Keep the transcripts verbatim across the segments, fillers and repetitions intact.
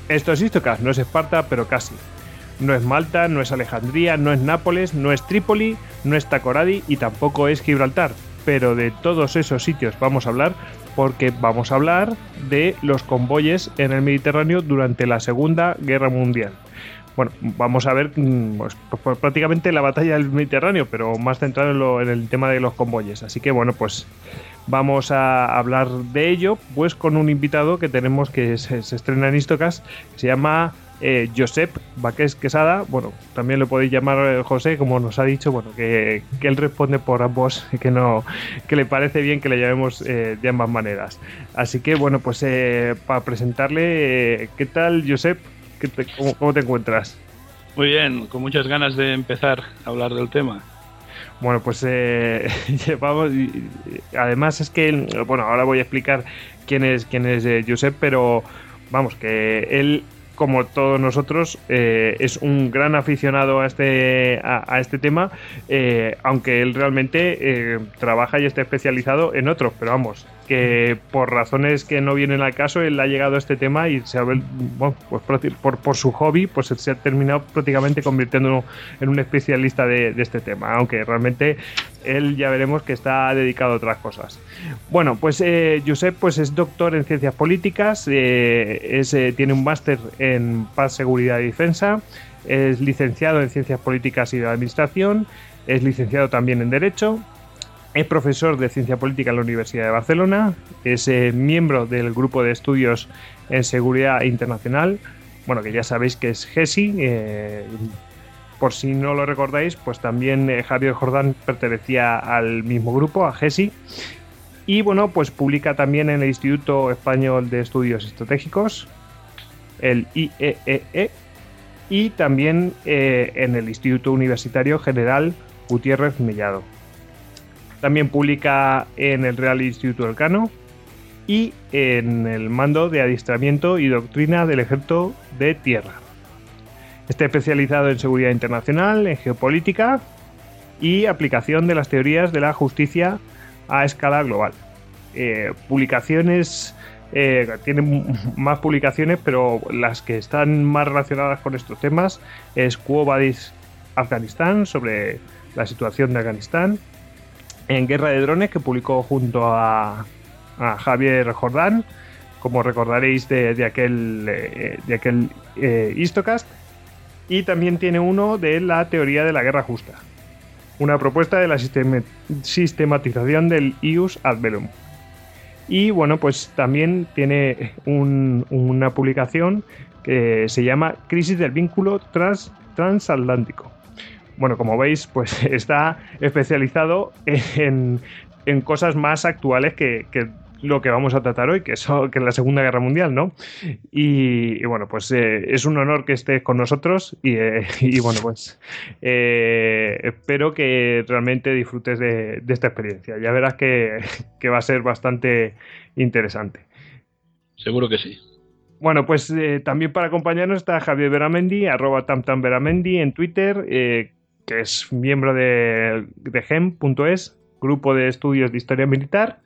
Esto es Istocast, no es Esparta, pero casi. No es Malta, no es Alejandría, no es Nápoles, no es Trípoli, no es Takoradi y tampoco es Gibraltar. Pero de todos esos sitios vamos a hablar porque vamos a hablar de los convoyes en el Mediterráneo durante la Segunda Guerra Mundial. Bueno, vamos a ver pues, pues, prácticamente la batalla del Mediterráneo, pero más centrado en, lo, en el tema de los convoyes. Así que bueno, pues vamos a hablar de ello pues con un invitado que tenemos que se, se estrena en Istocast, que se llama eh, Josep Baqués Quesada. Bueno, también lo podéis llamar José, como nos ha dicho, bueno, que, que él responde por ambos, que no, que le parece bien que le llamemos eh, de ambas maneras. Así que bueno, pues eh, para presentarle, eh, ¿qué tal, Josep? ¿Qué te, cómo, ¿Cómo te encuentras? Muy bien, con muchas ganas de empezar a hablar del tema. Bueno, pues eh, llevamos. Además, es que, bueno, ahora voy a explicar quién es, quién es eh, Josep, pero vamos, que él, como todos nosotros, eh, es un gran aficionado a este, a, a este tema, eh, aunque él realmente eh, trabaja y está especializado en otros, pero vamos, que por razones que no vienen al caso, él ha llegado a este tema y se ha, bueno, pues por, por su hobby, pues se ha terminado prácticamente convirtiendo en un especialista de, de este tema, aunque realmente él ya veremos que está dedicado a otras cosas. Bueno, pues eh, Josep pues es doctor en ciencias políticas, eh, es, eh, tiene un máster en paz, seguridad y defensa, es licenciado en ciencias políticas y de administración, es licenciado también en derecho. Es profesor de Ciencia Política en la Universidad de Barcelona, es eh, miembro del Grupo de Estudios en Seguridad Internacional, bueno, que ya sabéis que es GESI, eh, por si no lo recordáis, pues también eh, Javier Jordán pertenecía al mismo grupo, a GESI, y bueno, pues publica también en el Instituto Español de Estudios Estratégicos, el I E E E, y también eh, en el Instituto Universitario General Gutiérrez Mellado. También publica en el Real Instituto Elcano y en el Mando de Adiestramiento y Doctrina del Ejército de Tierra. Está especializado en seguridad internacional, en geopolítica y aplicación de las teorías de la justicia a escala global. Eh, publicaciones, eh, tiene más publicaciones, pero las que están más relacionadas con estos temas es Quo Vadis Afganistán, sobre la situación de Afganistán, en Guerra de Drones, que publicó junto a, a Javier Jordán, como recordaréis de, de aquel, eh, de aquel eh, Istocast, y también tiene uno de la teoría de la guerra justa, una propuesta de la sistem- sistematización del ius ad bellum. Y bueno, pues también tiene un, una publicación que se llama Crisis del vínculo trans, transatlántico. Bueno, como veis, pues está especializado en, en cosas más actuales que, que lo que vamos a tratar hoy, que es, que es la Segunda Guerra Mundial, ¿no? Y, y bueno, pues eh, es un honor que estés con nosotros y, eh, y bueno, pues eh, espero que realmente disfrutes de, de esta experiencia. Ya verás que, que va a ser bastante interesante. Seguro que sí. Bueno, pues eh, también para acompañarnos está Javier Beramendi, arroba tamtamberamendi en Twitter, eh, que es miembro de, de gem punto es, Grupo de Estudios de Historia Militar,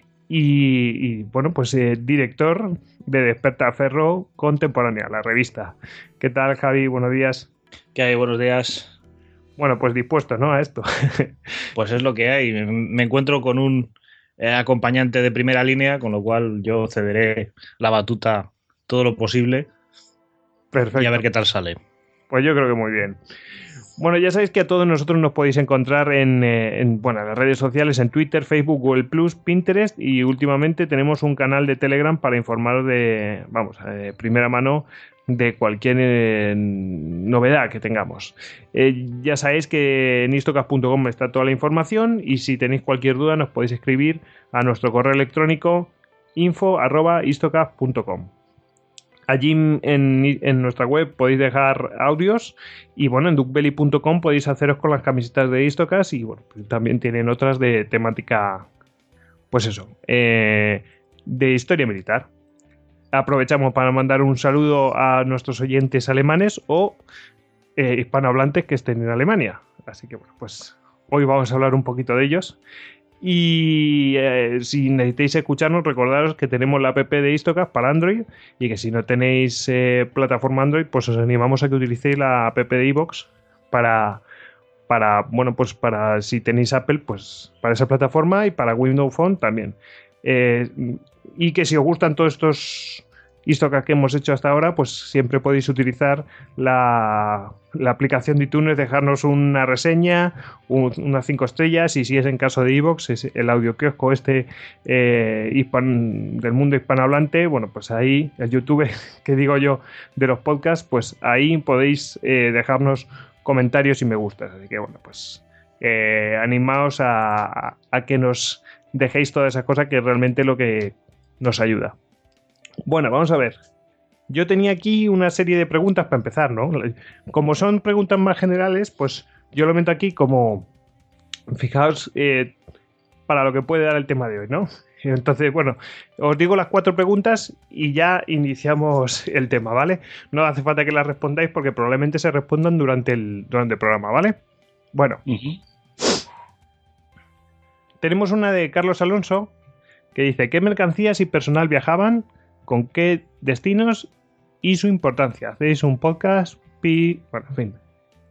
y, y bueno, pues eh, director de Despertaferro Contemporánea, la revista. ¿Qué tal, Javi? Buenos días. ¿Qué hay? Buenos días. Bueno, pues dispuesto, ¿no?, a esto. Pues es lo que hay. Me encuentro con un eh, acompañante de primera línea, con lo cual yo cederé la batuta todo lo posible. Perfecto. Y a ver qué tal sale. Pues yo creo que muy bien. Bueno, ya sabéis que a todos nosotros nos podéis encontrar en, eh, en, bueno, en las redes sociales, en Twitter, Facebook, Google plus, Pinterest, y últimamente tenemos un canal de Telegram para informaros de, vamos, de primera mano de cualquier eh, novedad que tengamos. Eh, ya sabéis que en istocast punto com está toda la información, y si tenéis cualquier duda nos podéis escribir a nuestro correo electrónico info arroba istocast punto com. Allí en, en nuestra web podéis dejar audios, y bueno, en duckbelly punto com podéis haceros con las camisetas de Istocast, y bueno, también tienen otras de temática, pues eso, eh, de historia militar. Aprovechamos para mandar un saludo a nuestros oyentes alemanes o eh, hispanohablantes que estén en Alemania. Así que bueno, pues hoy vamos a hablar un poquito de ellos. Y eh, si necesitáis escucharnos, recordaros que tenemos la app de Istocast para Android y que si no tenéis eh, plataforma Android, pues os animamos a que utilicéis la app de iVoox para, para, bueno, pues para si tenéis Apple, pues para esa plataforma y para Windows Phone también. Eh, y que si os gustan todos estos Istocast que hemos hecho hasta ahora, pues siempre podéis utilizar la, la aplicación de iTunes, dejarnos una reseña, un, unas cinco estrellas, y si es en caso de iVoox, es el audio kiosco este eh, hispan, del mundo hispanohablante, bueno, pues ahí, el YouTube, que digo yo, de los podcasts, pues ahí podéis eh, dejarnos comentarios y me gustas. Así que bueno, pues eh, animaos a, a, a que nos dejéis todas esas cosas, que es realmente lo que nos ayuda. Bueno, vamos a ver. Yo tenía aquí una serie de preguntas para empezar, ¿no? Como son preguntas más generales, pues yo lo meto aquí como, fijaos, eh, para lo que puede dar el tema de hoy, ¿no? Entonces, bueno, os digo las cuatro preguntas y ya iniciamos el tema, ¿vale? No hace falta que las respondáis porque probablemente se respondan durante el, durante el programa, ¿vale? Bueno. Uh-huh. Tenemos una de Carlos Alonso que dice: ¿qué mercancías y personal viajaban? ¿Con qué destinos? Y su importancia. Hacéis un podcast, pi... bueno, en fin.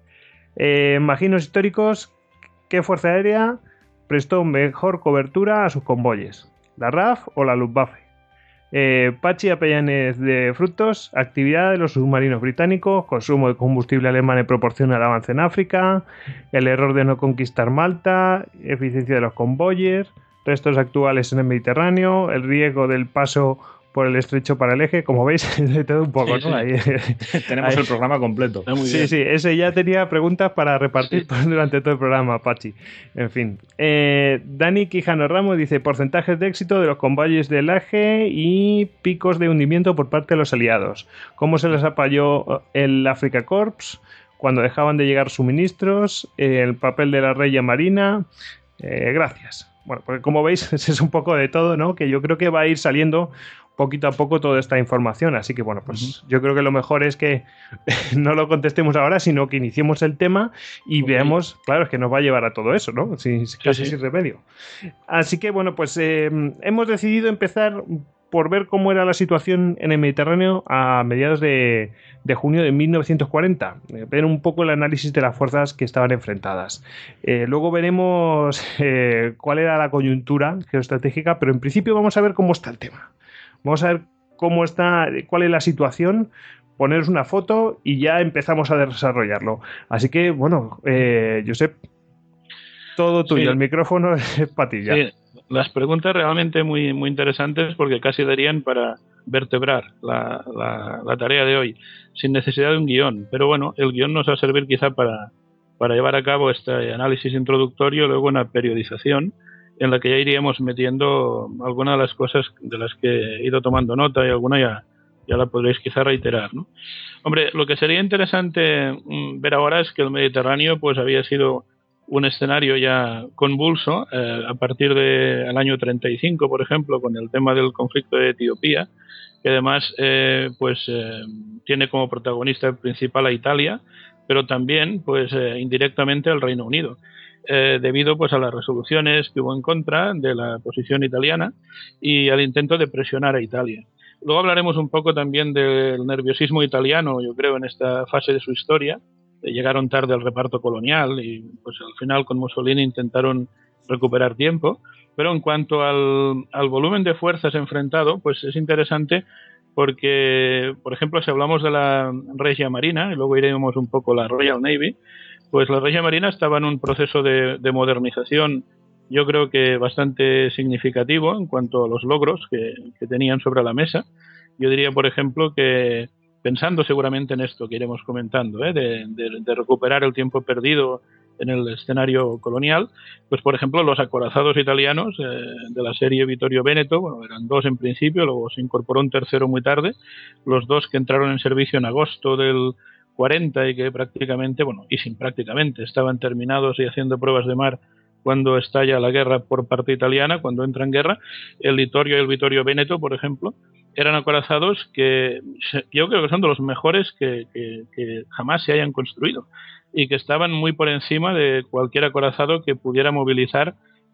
Eh, Maginos históricos, ¿qué fuerza aérea prestó mejor cobertura a sus convoyes? ¿La R A F o la Luftwaffe? Eh, Pachi Apellanes de Frutos, actividad de los submarinos británicos, consumo de combustible alemán en proporción al avance en África, el error de no conquistar Malta, eficiencia de los convoyes, restos actuales en el Mediterráneo, el riesgo del paso por el estrecho para el eje. Como veis, de todo un poco, sí, ¿no? Sí. Ahí, tenemos ahí el programa completo. Sí, bien. sí, ese ya tenía preguntas para repartir sí. durante todo el programa, Pachi. En fin. Eh, Dani Quijano Ramos dice: porcentajes de éxito de los convoyes del eje y picos de hundimiento por parte de los aliados. ¿Cómo se les apoyó el Africa Corps cuando dejaban de llegar suministros? Eh, el papel de la Regia Marina. Eh, gracias. Bueno, pues como veis, es un poco de todo, ¿no? Que yo creo que va a ir saliendo poquito a poco toda esta información, así que bueno, pues uh-huh. yo creo que lo mejor es que no lo contestemos ahora, sino que iniciemos el tema y okay. veamos, claro, es que nos va a llevar a todo eso, ¿no? Sin, casi sí, sí. sin remedio. Así que bueno, pues eh, hemos decidido empezar por ver cómo era la situación en el Mediterráneo a mediados de, de junio de mil novecientos cuarenta, eh, ver un poco el análisis de las fuerzas que estaban enfrentadas. Eh, luego veremos eh, cuál era la coyuntura geoestratégica, pero en principio vamos a ver cómo está el tema. Vamos a ver cómo está, cuál es la situación, poneros una foto y ya empezamos a desarrollarlo. Así que, bueno, eh, Josep, todo tuyo, sí. el micrófono es para ti ya. Sí. Las preguntas realmente muy, muy interesantes porque casi darían para vertebrar la, la, la tarea de hoy, sin necesidad de un guión. Pero bueno, el guión nos va a servir quizá para, para llevar a cabo este análisis introductorio, luego una periodización en la que ya iríamos metiendo algunas de las cosas de las que he ido tomando nota y alguna ya, ya la podréis quizá reiterar, ¿no? Hombre, lo que sería interesante mm, ver ahora es que el Mediterráneo pues había sido un escenario ya convulso eh, a partir del año treinta y cinco, por ejemplo, con el tema del conflicto de Etiopía, que además eh, pues eh, tiene como protagonista principal a Italia, pero también pues eh, indirectamente al Reino Unido. Eh, debido pues a las resoluciones que hubo en contra de la posición italiana y al intento de presionar a Italia. Luego hablaremos un poco también del nerviosismo italiano, yo creo, en esta fase de su historia. Eh, llegaron tarde al reparto colonial y pues al final con Mussolini intentaron recuperar tiempo. Pero en cuanto al, al volumen de fuerzas enfrentado, pues es interesante porque, por ejemplo, si hablamos de la Regia Marina, y luego iremos un poco a la Royal Navy, pues la Regia Marina estaba en un proceso de, de modernización, yo creo que bastante significativo en cuanto a los logros que, que tenían sobre la mesa. Yo diría, por ejemplo, que pensando seguramente en esto que iremos comentando, ¿eh? de, de, de recuperar el tiempo perdido en el escenario colonial, pues por ejemplo los acorazados italianos eh, de la serie Vittorio Veneto, bueno, eran dos en principio, luego se incorporó un tercero muy tarde, los dos que entraron en servicio en agosto del cuarenta y que prácticamente, bueno, y sin prácticamente, estaban terminados y haciendo pruebas de mar cuando estalla la guerra por parte italiana, cuando entra en guerra. El Littorio y el Vittorio Veneto, por ejemplo, eran acorazados que yo creo que son de los mejores que, que, que jamás se hayan construido y que estaban muy por encima de cualquier acorazado que pudiera movilizar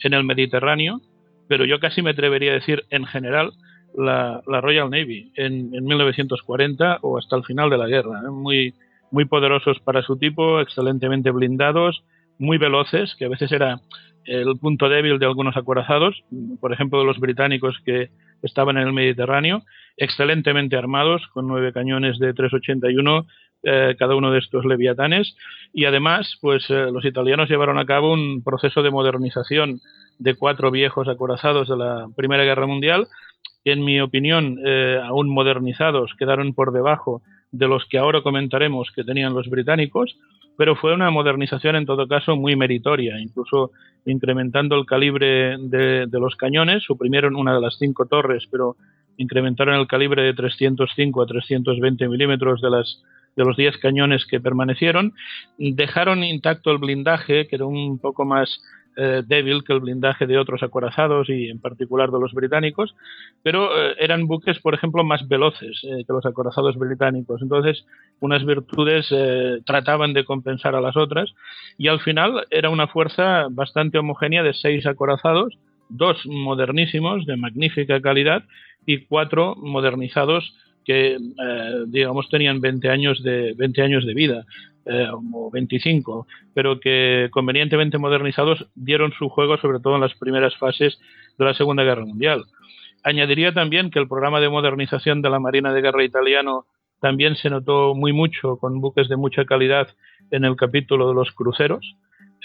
en el Mediterráneo, pero yo casi me atrevería a decir en general la, la Royal Navy en, en mil novecientos cuarenta o hasta el final de la guerra, ¿eh? Muy, muy poderosos para su tipo, excelentemente blindados, muy veloces, que a veces era el punto débil de algunos acorazados, por ejemplo de los británicos que estaban en el Mediterráneo, excelentemente armados con nueve cañones de tres ochenta y uno eh, cada uno de estos leviatanes, y además pues eh, los italianos llevaron a cabo un proceso de modernización de cuatro viejos acorazados de la Primera Guerra Mundial, que en mi opinión eh, aún modernizados quedaron por debajo de los que ahora comentaremos que tenían los británicos, pero fue una modernización en todo caso muy meritoria, incluso incrementando el calibre de, de los cañones, suprimieron una de las cinco torres, pero incrementaron el calibre de trescientos cinco a trescientos veinte milímetros de las de los diez cañones que permanecieron, dejaron intacto el blindaje, que era un poco más eh, débil que el blindaje de otros acorazados y en particular de los británicos, pero eh, eran buques, por ejemplo, más veloces eh, que los acorazados británicos. Entonces, unas virtudes eh, trataban de compensar a las otras, y al final era una fuerza bastante homogénea de seis acorazados, dos modernísimos de magnífica calidad y cuatro modernizados que, eh, digamos, tenían veinte años de, veinte años de vida, eh, o veinticinco, pero que convenientemente modernizados dieron su juego sobre todo en las primeras fases de la Segunda Guerra Mundial. Añadiría también que el programa de modernización de la Marina de Guerra italiano también se notó muy mucho con buques de mucha calidad en el capítulo de los cruceros.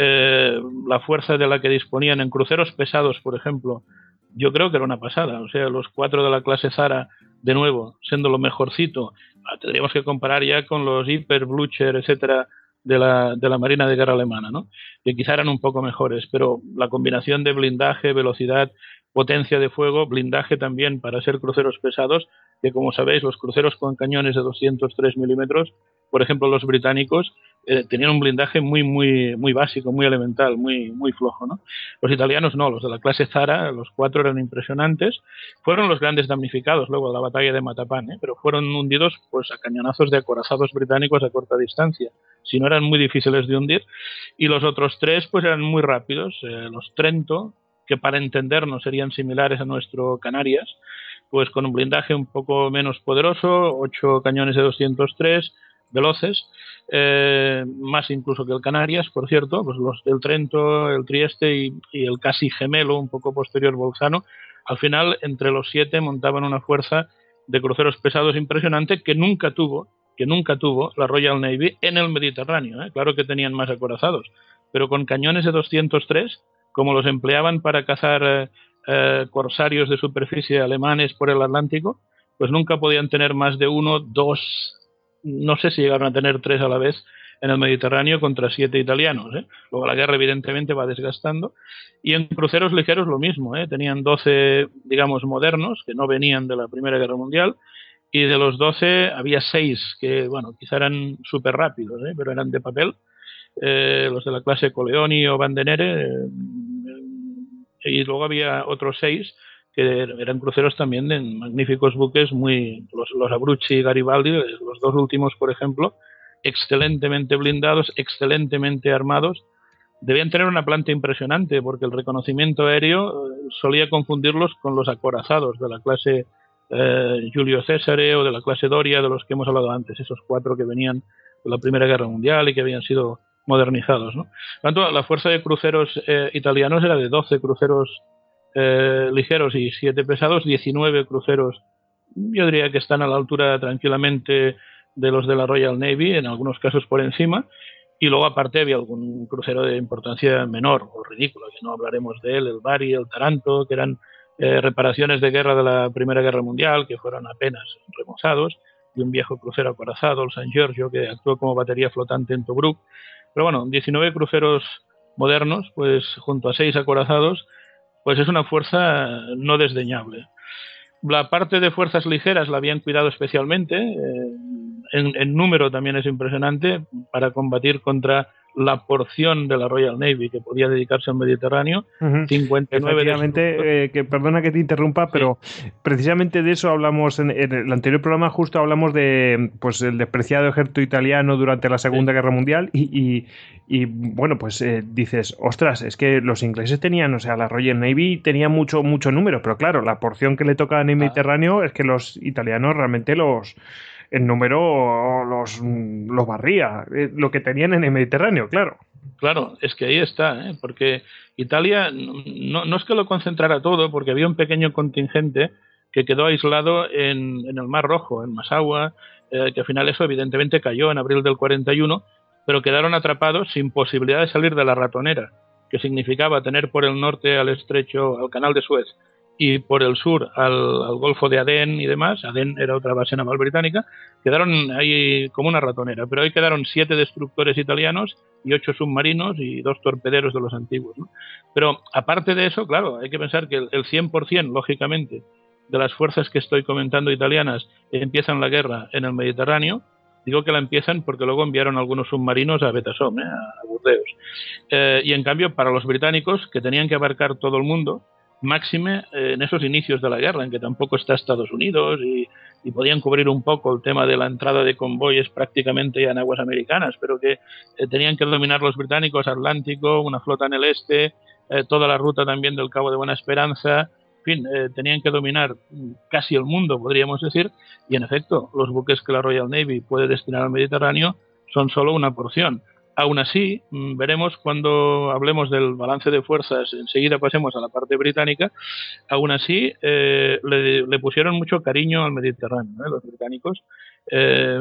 Eh, la fuerza de la que disponían en cruceros pesados, por ejemplo, yo creo que era una pasada. O sea, los cuatro de la clase Zara, de nuevo, siendo lo mejorcito, tendríamos que comparar ya con los Ypres, Blücher, etcétera, de la, de la Marina de Guerra alemana, ¿no? Que quizá eran un poco mejores, pero la combinación de blindaje, velocidad, potencia de fuego, blindaje también para ser cruceros pesados, que como sabéis, los cruceros con cañones de doscientos tres milímetros, por ejemplo los británicos, eh, tenían un blindaje muy muy muy básico, muy elemental, muy muy flojo, ¿no? Los italianos no, los de la clase Zara, los cuatro eran impresionantes, fueron los grandes damnificados luego de la batalla de Matapan, ¿eh? Pero fueron hundidos pues a cañonazos de acorazados británicos a corta distancia, si no eran muy difíciles de hundir, y los otros tres pues eran muy rápidos, eh, los Trento, que para entendernos serían similares a nuestro Canarias, pues con un blindaje un poco menos poderoso, ocho cañones de doscientos tres, veloces, eh, más incluso que el Canarias, por cierto, pues los del Trento, el Trieste y, y el casi gemelo, un poco posterior Bolzano, al final entre los siete montaban una fuerza de cruceros pesados impresionante que nunca tuvo, que nunca tuvo la Royal Navy en el Mediterráneo, ¿eh? Claro que tenían más acorazados, pero con cañones de doscientos tres, como los empleaban para cazar eh, eh, corsarios de superficie alemanes por el Atlántico, pues nunca podían tener más de uno, dos, no sé si llegaron a tener tres a la vez en el Mediterráneo contra siete italianos, ¿eh? Luego la guerra evidentemente va desgastando, y en cruceros ligeros lo mismo, ¿eh? Tenían doce, digamos, modernos, que no venían de la Primera Guerra Mundial, y de los doce había seis que, bueno, quizá eran súper rápidos, ¿eh? Pero eran de papel, eh, los de la clase Coleoni o Vandenere, eh, y luego había otros seis que eran cruceros también de magníficos buques, muy los, los Abruzzi y Garibaldi, los dos últimos, por ejemplo, excelentemente blindados, excelentemente armados. Debían tener una planta impresionante porque el reconocimiento aéreo solía confundirlos con los acorazados de la clase eh, Giulio Cesare o de la clase Doria, de los que hemos hablado antes, esos cuatro que venían de la Primera Guerra Mundial y que habían sido modernizados, ¿no? Por tanto, la fuerza de cruceros eh, italianos era de doce cruceros eh, ligeros y siete pesados, diecinueve cruceros, yo diría que están a la altura tranquilamente de los de la Royal Navy, en algunos casos por encima, y luego aparte había algún crucero de importancia menor o ridícula, que no hablaremos de él, el Bari, el Taranto, que eran eh, reparaciones de guerra de la Primera Guerra Mundial, que fueron apenas remozados, y un viejo crucero acorazado, el San Giorgio, que actuó como batería flotante en Tobruk. Pero bueno, diecinueve cruceros modernos, pues junto a seis acorazados, pues es una fuerza no desdeñable. La parte de fuerzas ligeras la habían cuidado especialmente, eh, en, en número también es impresionante, para combatir contra la porción de la Royal Navy que podía dedicarse al Mediterráneo, uh-huh. cincuenta y nueve Efectivamente, eh, que perdona que te interrumpa, sí. pero precisamente de eso hablamos en, en el anterior programa, justo hablamos de pues el despreciado ejército italiano durante la Segunda sí. Guerra Mundial y, y, y bueno, pues eh, dices, ostras, es que los ingleses tenían, o sea, la Royal Navy tenía mucho, mucho número, pero claro, la porción que le tocaba en el ah. Mediterráneo es que los italianos realmente los... el número los, los barría, eh, lo que tenían en el Mediterráneo, claro. Claro, es que ahí está, ¿eh? Porque Italia no, no es que lo concentrara todo, porque había un pequeño contingente que quedó aislado en, en el Mar Rojo, en Massaua, eh, que al final eso evidentemente cayó en abril del cuarenta y uno, pero quedaron atrapados sin posibilidad de salir de la ratonera, que significaba tener por el norte al estrecho, al canal de Suez, y por el sur al, al Golfo de Adén y demás. Adén era otra base naval británica. Quedaron ahí como una ratonera, pero ahí quedaron siete destructores italianos y ocho submarinos y dos torpederos de los antiguos, ¿no? Pero aparte de eso, claro, hay que pensar que el, el cien por ciento, lógicamente, de las fuerzas que estoy comentando italianas empiezan la guerra en el Mediterráneo. Digo que la empiezan porque luego enviaron algunos submarinos a Betasom, ¿eh? a Burdeos. Eh, y en cambio, para los británicos, que tenían que abarcar todo el mundo, máxime eh, en esos inicios de la guerra, en que tampoco está Estados Unidos y, y podían cubrir un poco el tema de la entrada de convoyes prácticamente ya en aguas americanas, pero que eh, tenían que dominar los británicos Atlántico, una flota en el este, eh, toda la ruta también del Cabo de Buena Esperanza, en fin, eh, tenían que dominar casi el mundo, podríamos decir, y en efecto, los buques que la Royal Navy puede destinar al Mediterráneo son solo una porción. Aún así, veremos cuando hablemos del balance de fuerzas, enseguida pasemos a la parte británica, aún así eh, le, le pusieron mucho cariño al Mediterráneo, ¿eh? Los británicos. Eh,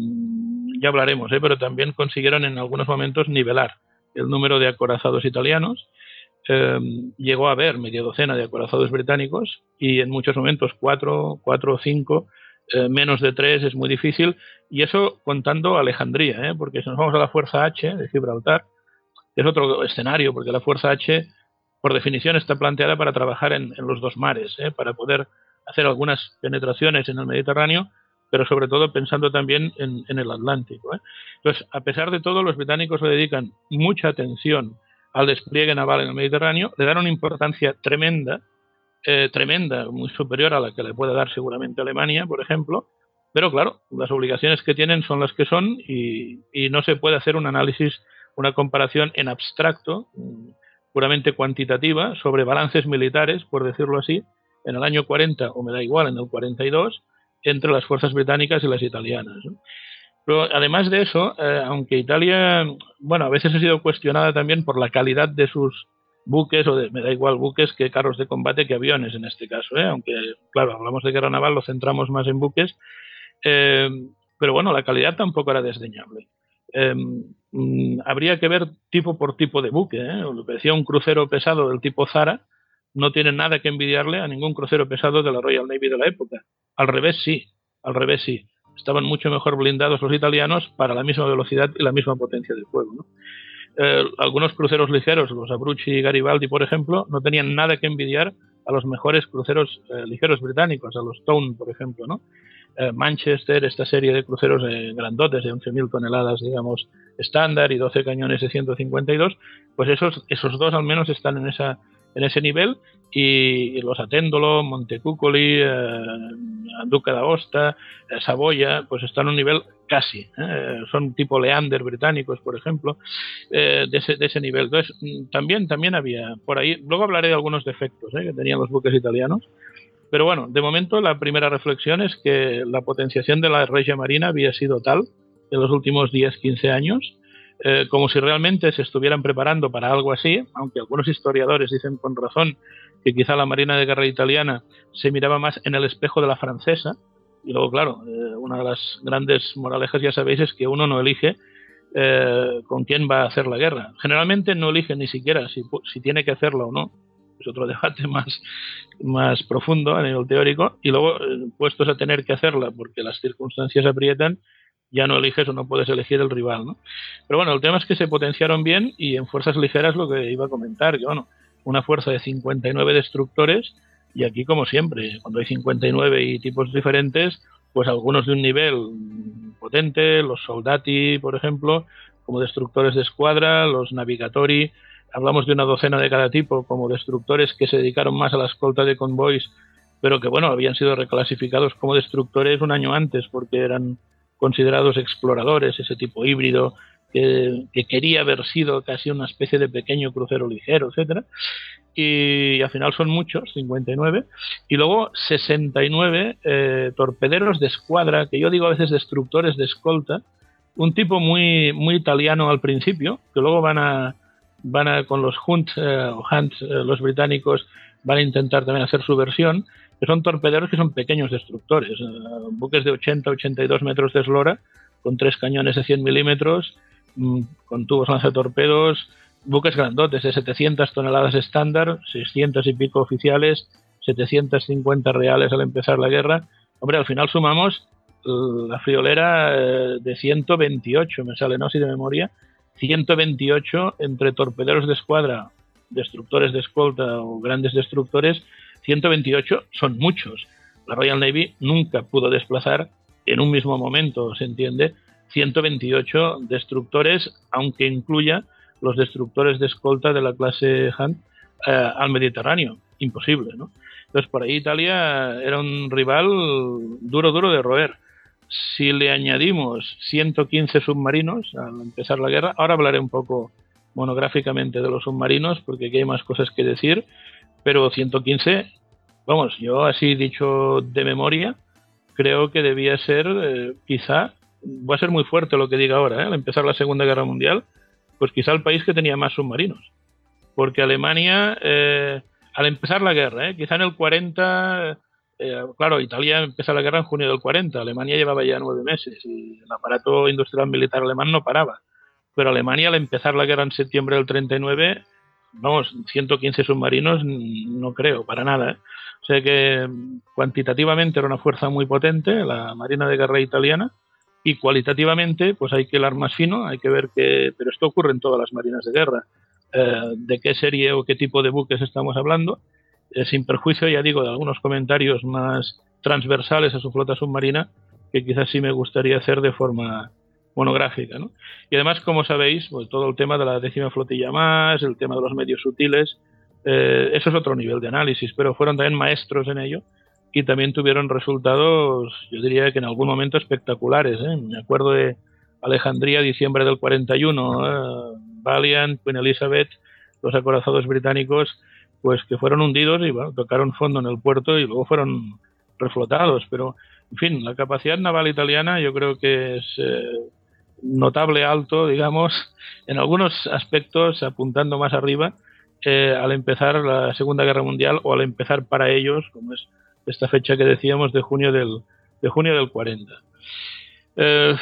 ya hablaremos, ¿eh? Pero también consiguieron en algunos momentos nivelar el número de acorazados italianos. Eh, llegó a haber media docena de acorazados británicos y en muchos momentos cuatro, cuatro o cinco. Eh, menos de tres es muy difícil, y eso contando Alejandría, ¿eh? Porque si nos vamos a la Fuerza H de Gibraltar, es otro escenario, porque la Fuerza H por definición está planteada para trabajar en, en los dos mares, ¿eh? Para poder hacer algunas penetraciones en el Mediterráneo, pero sobre todo pensando también en, en el Atlántico, ¿eh? Entonces, a pesar de todo, los británicos le dedican mucha atención al despliegue naval en el Mediterráneo, le dan una importancia tremenda, Eh, tremenda, muy superior a la que le puede dar seguramente Alemania, por ejemplo, pero claro, las obligaciones que tienen son las que son y, y no se puede hacer un análisis, una comparación en abstracto, puramente cuantitativa, sobre balances militares, por decirlo así, en el año cuarenta, o me da igual, en el cuarenta y dos, entre las fuerzas británicas y las italianas, ¿no? Pero además de eso, eh, aunque Italia, bueno, a veces ha sido cuestionada también por la calidad de sus buques, o de, me da igual buques que carros de combate que aviones en este caso, ¿eh? Aunque claro, hablamos de guerra naval, lo centramos más en buques, eh, pero bueno, la calidad tampoco era desdeñable. Eh, mm, habría que ver tipo por tipo de buque, ¿eh? Lo que decía, un crucero pesado del tipo Zara no tiene nada que envidiarle a ningún crucero pesado de la Royal Navy de la época. Al revés sí, al revés sí. Estaban mucho mejor blindados los italianos para la misma velocidad y la misma potencia de fuego, ¿no? Eh, algunos cruceros ligeros, los Abruzzi y Garibaldi, por ejemplo, no tenían nada que envidiar a los mejores cruceros eh, ligeros británicos, a los Stone, por ejemplo, ¿no? Eh, Manchester, esta serie de cruceros eh, grandotes de once mil toneladas, digamos, estándar, y doce cañones de ciento cincuenta y dos, pues esos, esos dos al menos están en esa en ese nivel, y, y los Attendolo, Montecuccoli, eh, Duca d'Aosta, eh, Saboya, pues están a un nivel casi, eh, son tipo Leander británicos, por ejemplo, eh, de, ese, de ese nivel. Entonces, también, también había por ahí, luego hablaré de algunos defectos eh, que tenían los buques italianos, pero bueno, de momento la primera reflexión es que la potenciación de la Regia Marina había sido tal en los últimos diez a quince años, Eh, como si realmente se estuvieran preparando para algo así, aunque algunos historiadores dicen con razón que quizá la Marina de Guerra italiana se miraba más en el espejo de la francesa. Y luego, claro, eh, una de las grandes moralejas, ya sabéis, es que uno no elige eh, con quién va a hacer la guerra. Generalmente no elige ni siquiera si, si tiene que hacerla o no. Es otro debate más, más profundo a nivel teórico. Y luego, eh, puestos a tener que hacerla porque las circunstancias aprietan, ya no eliges o no puedes elegir el rival, ¿no? Pero bueno, el tema es que se potenciaron bien, y en fuerzas ligeras lo que iba a comentar, que bueno, una fuerza de cincuenta y nueve destructores, y aquí como siempre, cuando hay cincuenta y nueve y tipos diferentes, pues algunos de un nivel potente, los Soldati, por ejemplo, como destructores de escuadra, los navigatori, hablamos de una docena de cada tipo, como destructores que se dedicaron más a la escolta de convoys, pero que bueno, habían sido reclasificados como destructores un año antes porque eran considerados exploradores, ese tipo híbrido que, que quería haber sido casi una especie de pequeño crucero ligero, etcétera. Y al final son muchos, cincuenta y nueve, y luego sesenta y nueve eh, torpederos de escuadra, que yo digo a veces destructores de escolta, un tipo muy muy italiano al principio, que luego van a van a con los Hunt, eh, Hunt eh, los británicos van a intentar también hacer su versión, que son torpederos que son pequeños destructores, eh, buques de ochenta a ochenta y dos metros de eslora, con tres cañones de cien milímetros, mmm, con tubos lanzatorpedos, buques grandotes de setecientas toneladas estándar, seiscientas y pico oficiales, setecientas cincuenta reales al empezar la guerra. Hombre, al final sumamos la friolera eh, de ciento veintiocho, me sale, ¿no? Si de memoria, ciento veintiocho entre torpederos de escuadra, destructores de escolta o grandes destructores, ciento veintiocho son muchos. La Royal Navy nunca pudo desplazar en un mismo momento, se entiende, ciento veintiocho destructores, aunque incluya los destructores de escolta de la clase Hunt eh, al Mediterráneo. Imposible, ¿no? Entonces, por ahí Italia era un rival duro, duro de roer. Si le añadimos ciento quince submarinos al empezar la guerra, ahora hablaré un poco monográficamente de los submarinos, porque aquí hay más cosas que decir, pero ciento quince, vamos, yo así dicho de memoria, creo que debía ser, eh, quizá, va a ser muy fuerte lo que diga ahora, ¿eh? Al empezar la Segunda Guerra Mundial, pues quizá el país que tenía más submarinos, porque Alemania, eh, al empezar la guerra, ¿eh? quizá en el cuarenta, eh, claro, Italia empezó la guerra en junio del cuarenta, Alemania llevaba ya nueve meses y el aparato industrial militar alemán no paraba, pero Alemania al empezar la guerra en septiembre del treinta y nueve, vamos, ciento quince submarinos no creo, para nada, ¿eh? O sea que cuantitativamente era una fuerza muy potente, la Marina de Guerra italiana, y cualitativamente pues hay que hilar más fino, hay que ver que, pero esto ocurre en todas las marinas de guerra, eh, de qué serie o qué tipo de buques estamos hablando, eh, sin perjuicio, ya digo, de algunos comentarios más transversales a su flota submarina, que quizás sí me gustaría hacer de forma monográfica, ¿no? Y además, como sabéis, pues todo el tema de la décima flotilla más, el tema de los medios sutiles, eh, eso es otro nivel de análisis, pero fueron también maestros en ello, y también tuvieron resultados, yo diría que en algún momento espectaculares, ¿eh? Me acuerdo de Alejandría, diciembre del cuarenta y uno, eh, Valiant, Queen Elizabeth, los acorazados británicos, pues que fueron hundidos y bueno, tocaron fondo en el puerto y luego fueron reflotados. Pero, en fin, la capacidad naval italiana yo creo que es eh, notable, alto, digamos, en algunos aspectos apuntando más arriba eh, al empezar la Segunda Guerra Mundial o al empezar para ellos, como es esta fecha que decíamos de junio del, de junio del cuarenta. Eh,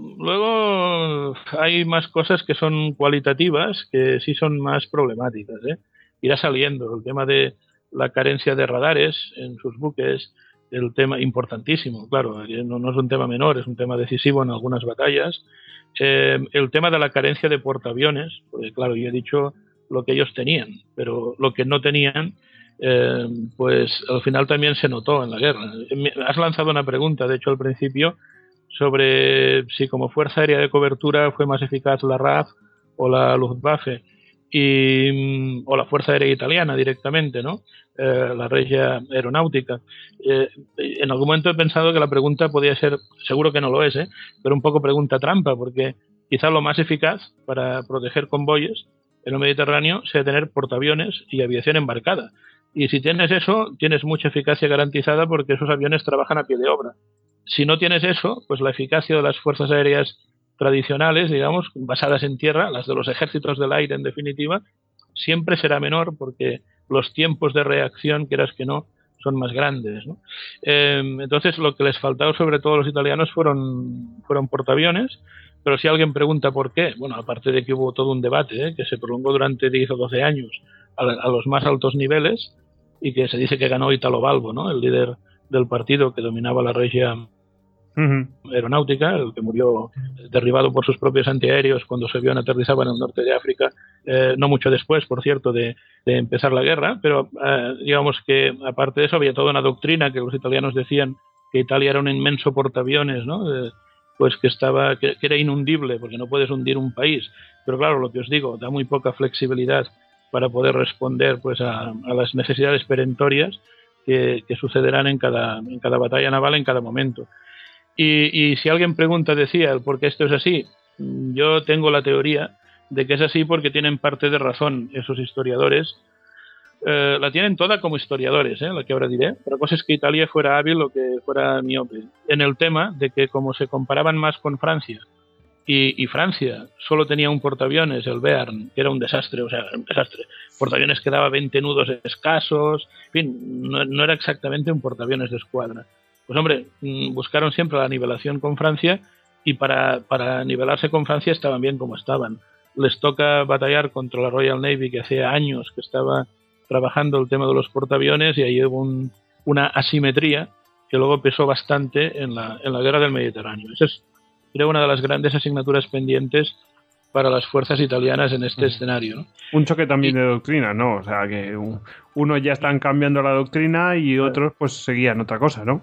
luego hay más cosas que son cualitativas, que sí son más problemáticas, ¿eh? Irá saliendo el tema de la carencia de radares en sus buques, el tema importantísimo, claro, no, no es un tema menor, es un tema decisivo en algunas batallas, eh, el tema de la carencia de portaaviones, porque claro, yo he dicho lo que ellos tenían, pero lo que no tenían, Eh, pues al final también se notó en la guerra. Has lanzado una pregunta, de hecho al principio, sobre si como fuerza aérea de cobertura fue más eficaz la R A F o la Luftwaffe y, o la fuerza aérea italiana directamente, ¿no? Eh, la Regia Aeronáutica. Eh, en algún momento he pensado que la pregunta podía ser, seguro que no lo es, ¿eh? Pero un poco pregunta trampa, porque quizá lo más eficaz para proteger convoyes en el Mediterráneo sea tener portaaviones y aviación embarcada. Y si tienes eso, tienes mucha eficacia garantizada porque esos aviones trabajan a pie de obra. Si no tienes eso, pues la eficacia de las fuerzas aéreas tradicionales, digamos, basadas en tierra, las de los ejércitos del aire en definitiva, siempre será menor porque los tiempos de reacción, quieras que no, son más grandes, ¿no? Eh, entonces lo que les faltaba sobre todo a los italianos fueron, fueron portaaviones, pero si alguien pregunta por qué, bueno, aparte de que hubo todo un debate ¿eh? que se prolongó durante diez o doce años a, a los más altos niveles y que se dice que ganó Italo Balbo, ¿no? El líder del partido que dominaba la Regia uh-huh. Aeronáutica, el que murió derribado por sus propios antiaéreos cuando su avión aterrizaba en el norte de África, eh, no mucho después, por cierto, de, de empezar la guerra, pero eh, digamos que aparte de eso había toda una doctrina que los italianos decían que Italia era un inmenso portaaviones, ¿no? Eh, pues que estaba que, que era inundible, porque no puedes hundir un país. Pero claro, lo que os digo, da muy poca flexibilidad para poder responder pues a, a las necesidades perentorias que, que sucederán en cada, en cada batalla naval en cada momento. Y, y si alguien pregunta, decía, el por qué esto es así, yo tengo la teoría de que es así porque tienen parte de razón esos historiadores. Eh, la tienen toda como historiadores, ¿eh? La que ahora diré. Otra cosa es que Italia fuera hábil o que fuera miope. En el tema de que como se comparaban más con Francia, y, y Francia solo tenía un portaaviones, el Bearn, que era un desastre, o sea, un desastre. Portaaviones que daba veinte nudos escasos, en fin, no, no era exactamente un portaaviones de escuadra. Pues hombre, buscaron siempre la nivelación con Francia y para, para nivelarse con Francia estaban bien como estaban. Les toca batallar contra la Royal Navy, que hacía años que estaba trabajando el tema de los portaaviones, y ahí hubo un, una asimetría que luego pesó bastante en la, en la guerra del Mediterráneo. Esa es, creo, una de las grandes asignaturas pendientes para las fuerzas italianas en este escenario, ¿no? Un choque también y, de doctrina, ¿no? O sea, que unos ya están cambiando la doctrina y otros pues seguían otra cosa, ¿no?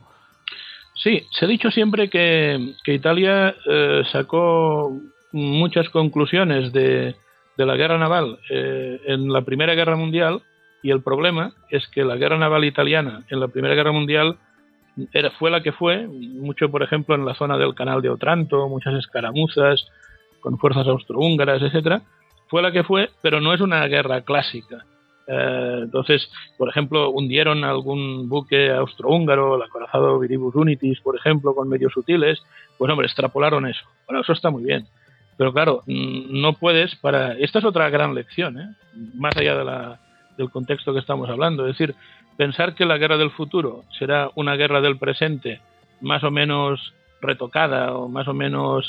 Sí, se ha dicho siempre que, que Italia eh, sacó muchas conclusiones de, de la guerra naval eh, en la Primera Guerra Mundial, y el problema es que la guerra naval italiana en la Primera Guerra Mundial era, fue la que fue, mucho por ejemplo en la zona del Canal de Otranto, muchas escaramuzas con fuerzas austrohúngaras, etcétera, fue la que fue, pero no es una guerra clásica. Eh, entonces, por ejemplo, hundieron algún buque austrohúngaro, el acorazado Viribus Unitis, por ejemplo, con medios sutiles, pues hombre, extrapolaron eso. Bueno, eso está muy bien. Pero claro, no puedes para... Esta es otra gran lección, ¿eh? Más allá de la, del contexto que estamos hablando. Es decir, pensar que la guerra del futuro será una guerra del presente más o menos retocada o más o menos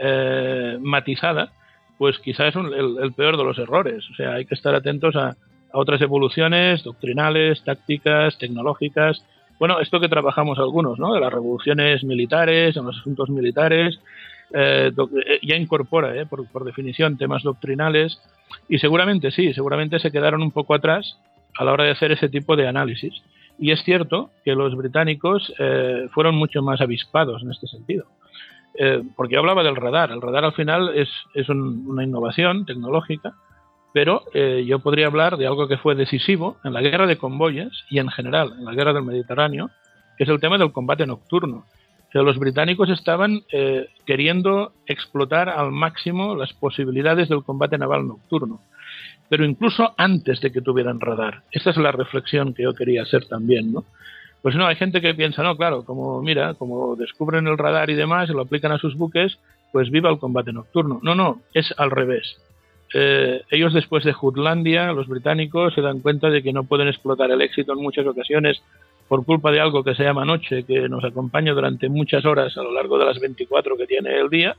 eh, matizada, pues quizás es un, el, el peor de los errores. O sea, hay que estar atentos a, a otras evoluciones doctrinales, tácticas, tecnológicas. Bueno, esto que trabajamos algunos, ¿no? De las revoluciones militares, en los asuntos militares, eh, ya incorpora, eh, por, por definición, temas doctrinales, y seguramente sí, seguramente se quedaron un poco atrás a la hora de hacer ese tipo de análisis. Y es cierto que los británicos eh, fueron mucho más avispados en este sentido. Eh, porque yo hablaba del radar. El radar al final es, es un, una innovación tecnológica, pero eh, yo podría hablar de algo que fue decisivo en la guerra de convoyes y en general en la guerra del Mediterráneo, que es el tema del combate nocturno. O sea, los británicos estaban eh, queriendo explotar al máximo las posibilidades del combate naval nocturno, pero incluso antes de que tuvieran radar. Esta es la reflexión que yo quería hacer también, ¿no? Pues no, hay gente que piensa, no, claro, como mira, como descubren el radar y demás y lo aplican a sus buques, pues viva el combate nocturno. No, no, es al revés. Eh, ellos después de Jutlandia, los británicos, se dan cuenta de que no pueden explotar el éxito en muchas ocasiones por culpa de algo que se llama noche, que nos acompaña durante muchas horas a lo largo de las veinticuatro que tiene el día,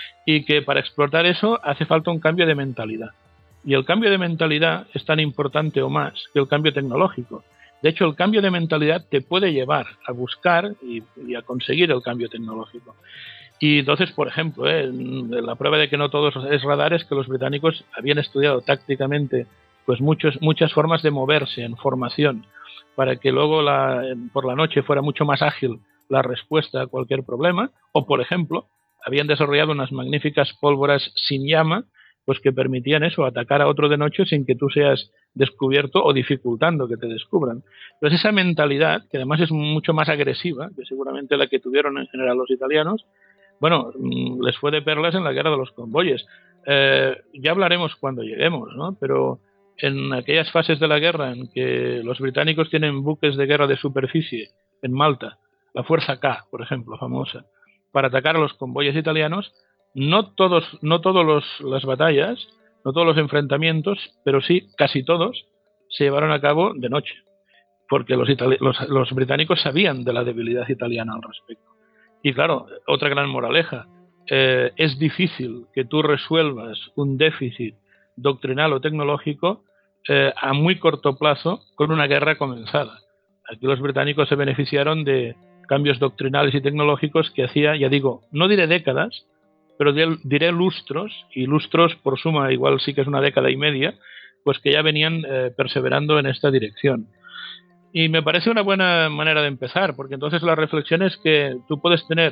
y que para explotar eso hace falta un cambio de mentalidad. Y el cambio de mentalidad es tan importante o más que el cambio tecnológico. De hecho, el cambio de mentalidad te puede llevar a buscar y, y a conseguir el cambio tecnológico. Y entonces, por ejemplo, eh, la prueba de que no todo es radar es que los británicos habían estudiado tácticamente pues muchos, muchas formas de moverse en formación para que luego la, por la noche fuera mucho más ágil la respuesta a cualquier problema. O, por ejemplo, habían desarrollado unas magníficas pólvoras sin llama, pues que permitían eso, atacar a otro de noche sin que tú seas descubierto o dificultando que te descubran. Entonces esa mentalidad, que además es mucho más agresiva que seguramente la que tuvieron en general los italianos, bueno, les fue de perlas en la guerra de los convoyes. Eh, ya hablaremos cuando lleguemos, ¿no? Pero en aquellas fases de la guerra en que los británicos tienen buques de guerra de superficie en Malta, la Fuerza K, por ejemplo, famosa, para atacar a los convoyes italianos, no todos, no todos los, las batallas, no todos los enfrentamientos, pero sí casi todos se llevaron a cabo de noche, porque los, itali- los, los británicos sabían de la debilidad italiana al respecto. Y claro, otra gran moraleja, eh, es difícil que tú resuelvas un déficit doctrinal o tecnológico eh, a muy corto plazo con una guerra comenzada. Aquí los británicos se beneficiaron de cambios doctrinales y tecnológicos que hacía, ya digo, no diré décadas, pero diré lustros, y lustros por suma igual sí que es una década y media, pues que ya venían eh, perseverando en esta dirección. Y me parece una buena manera de empezar, porque entonces la reflexión es que tú puedes tener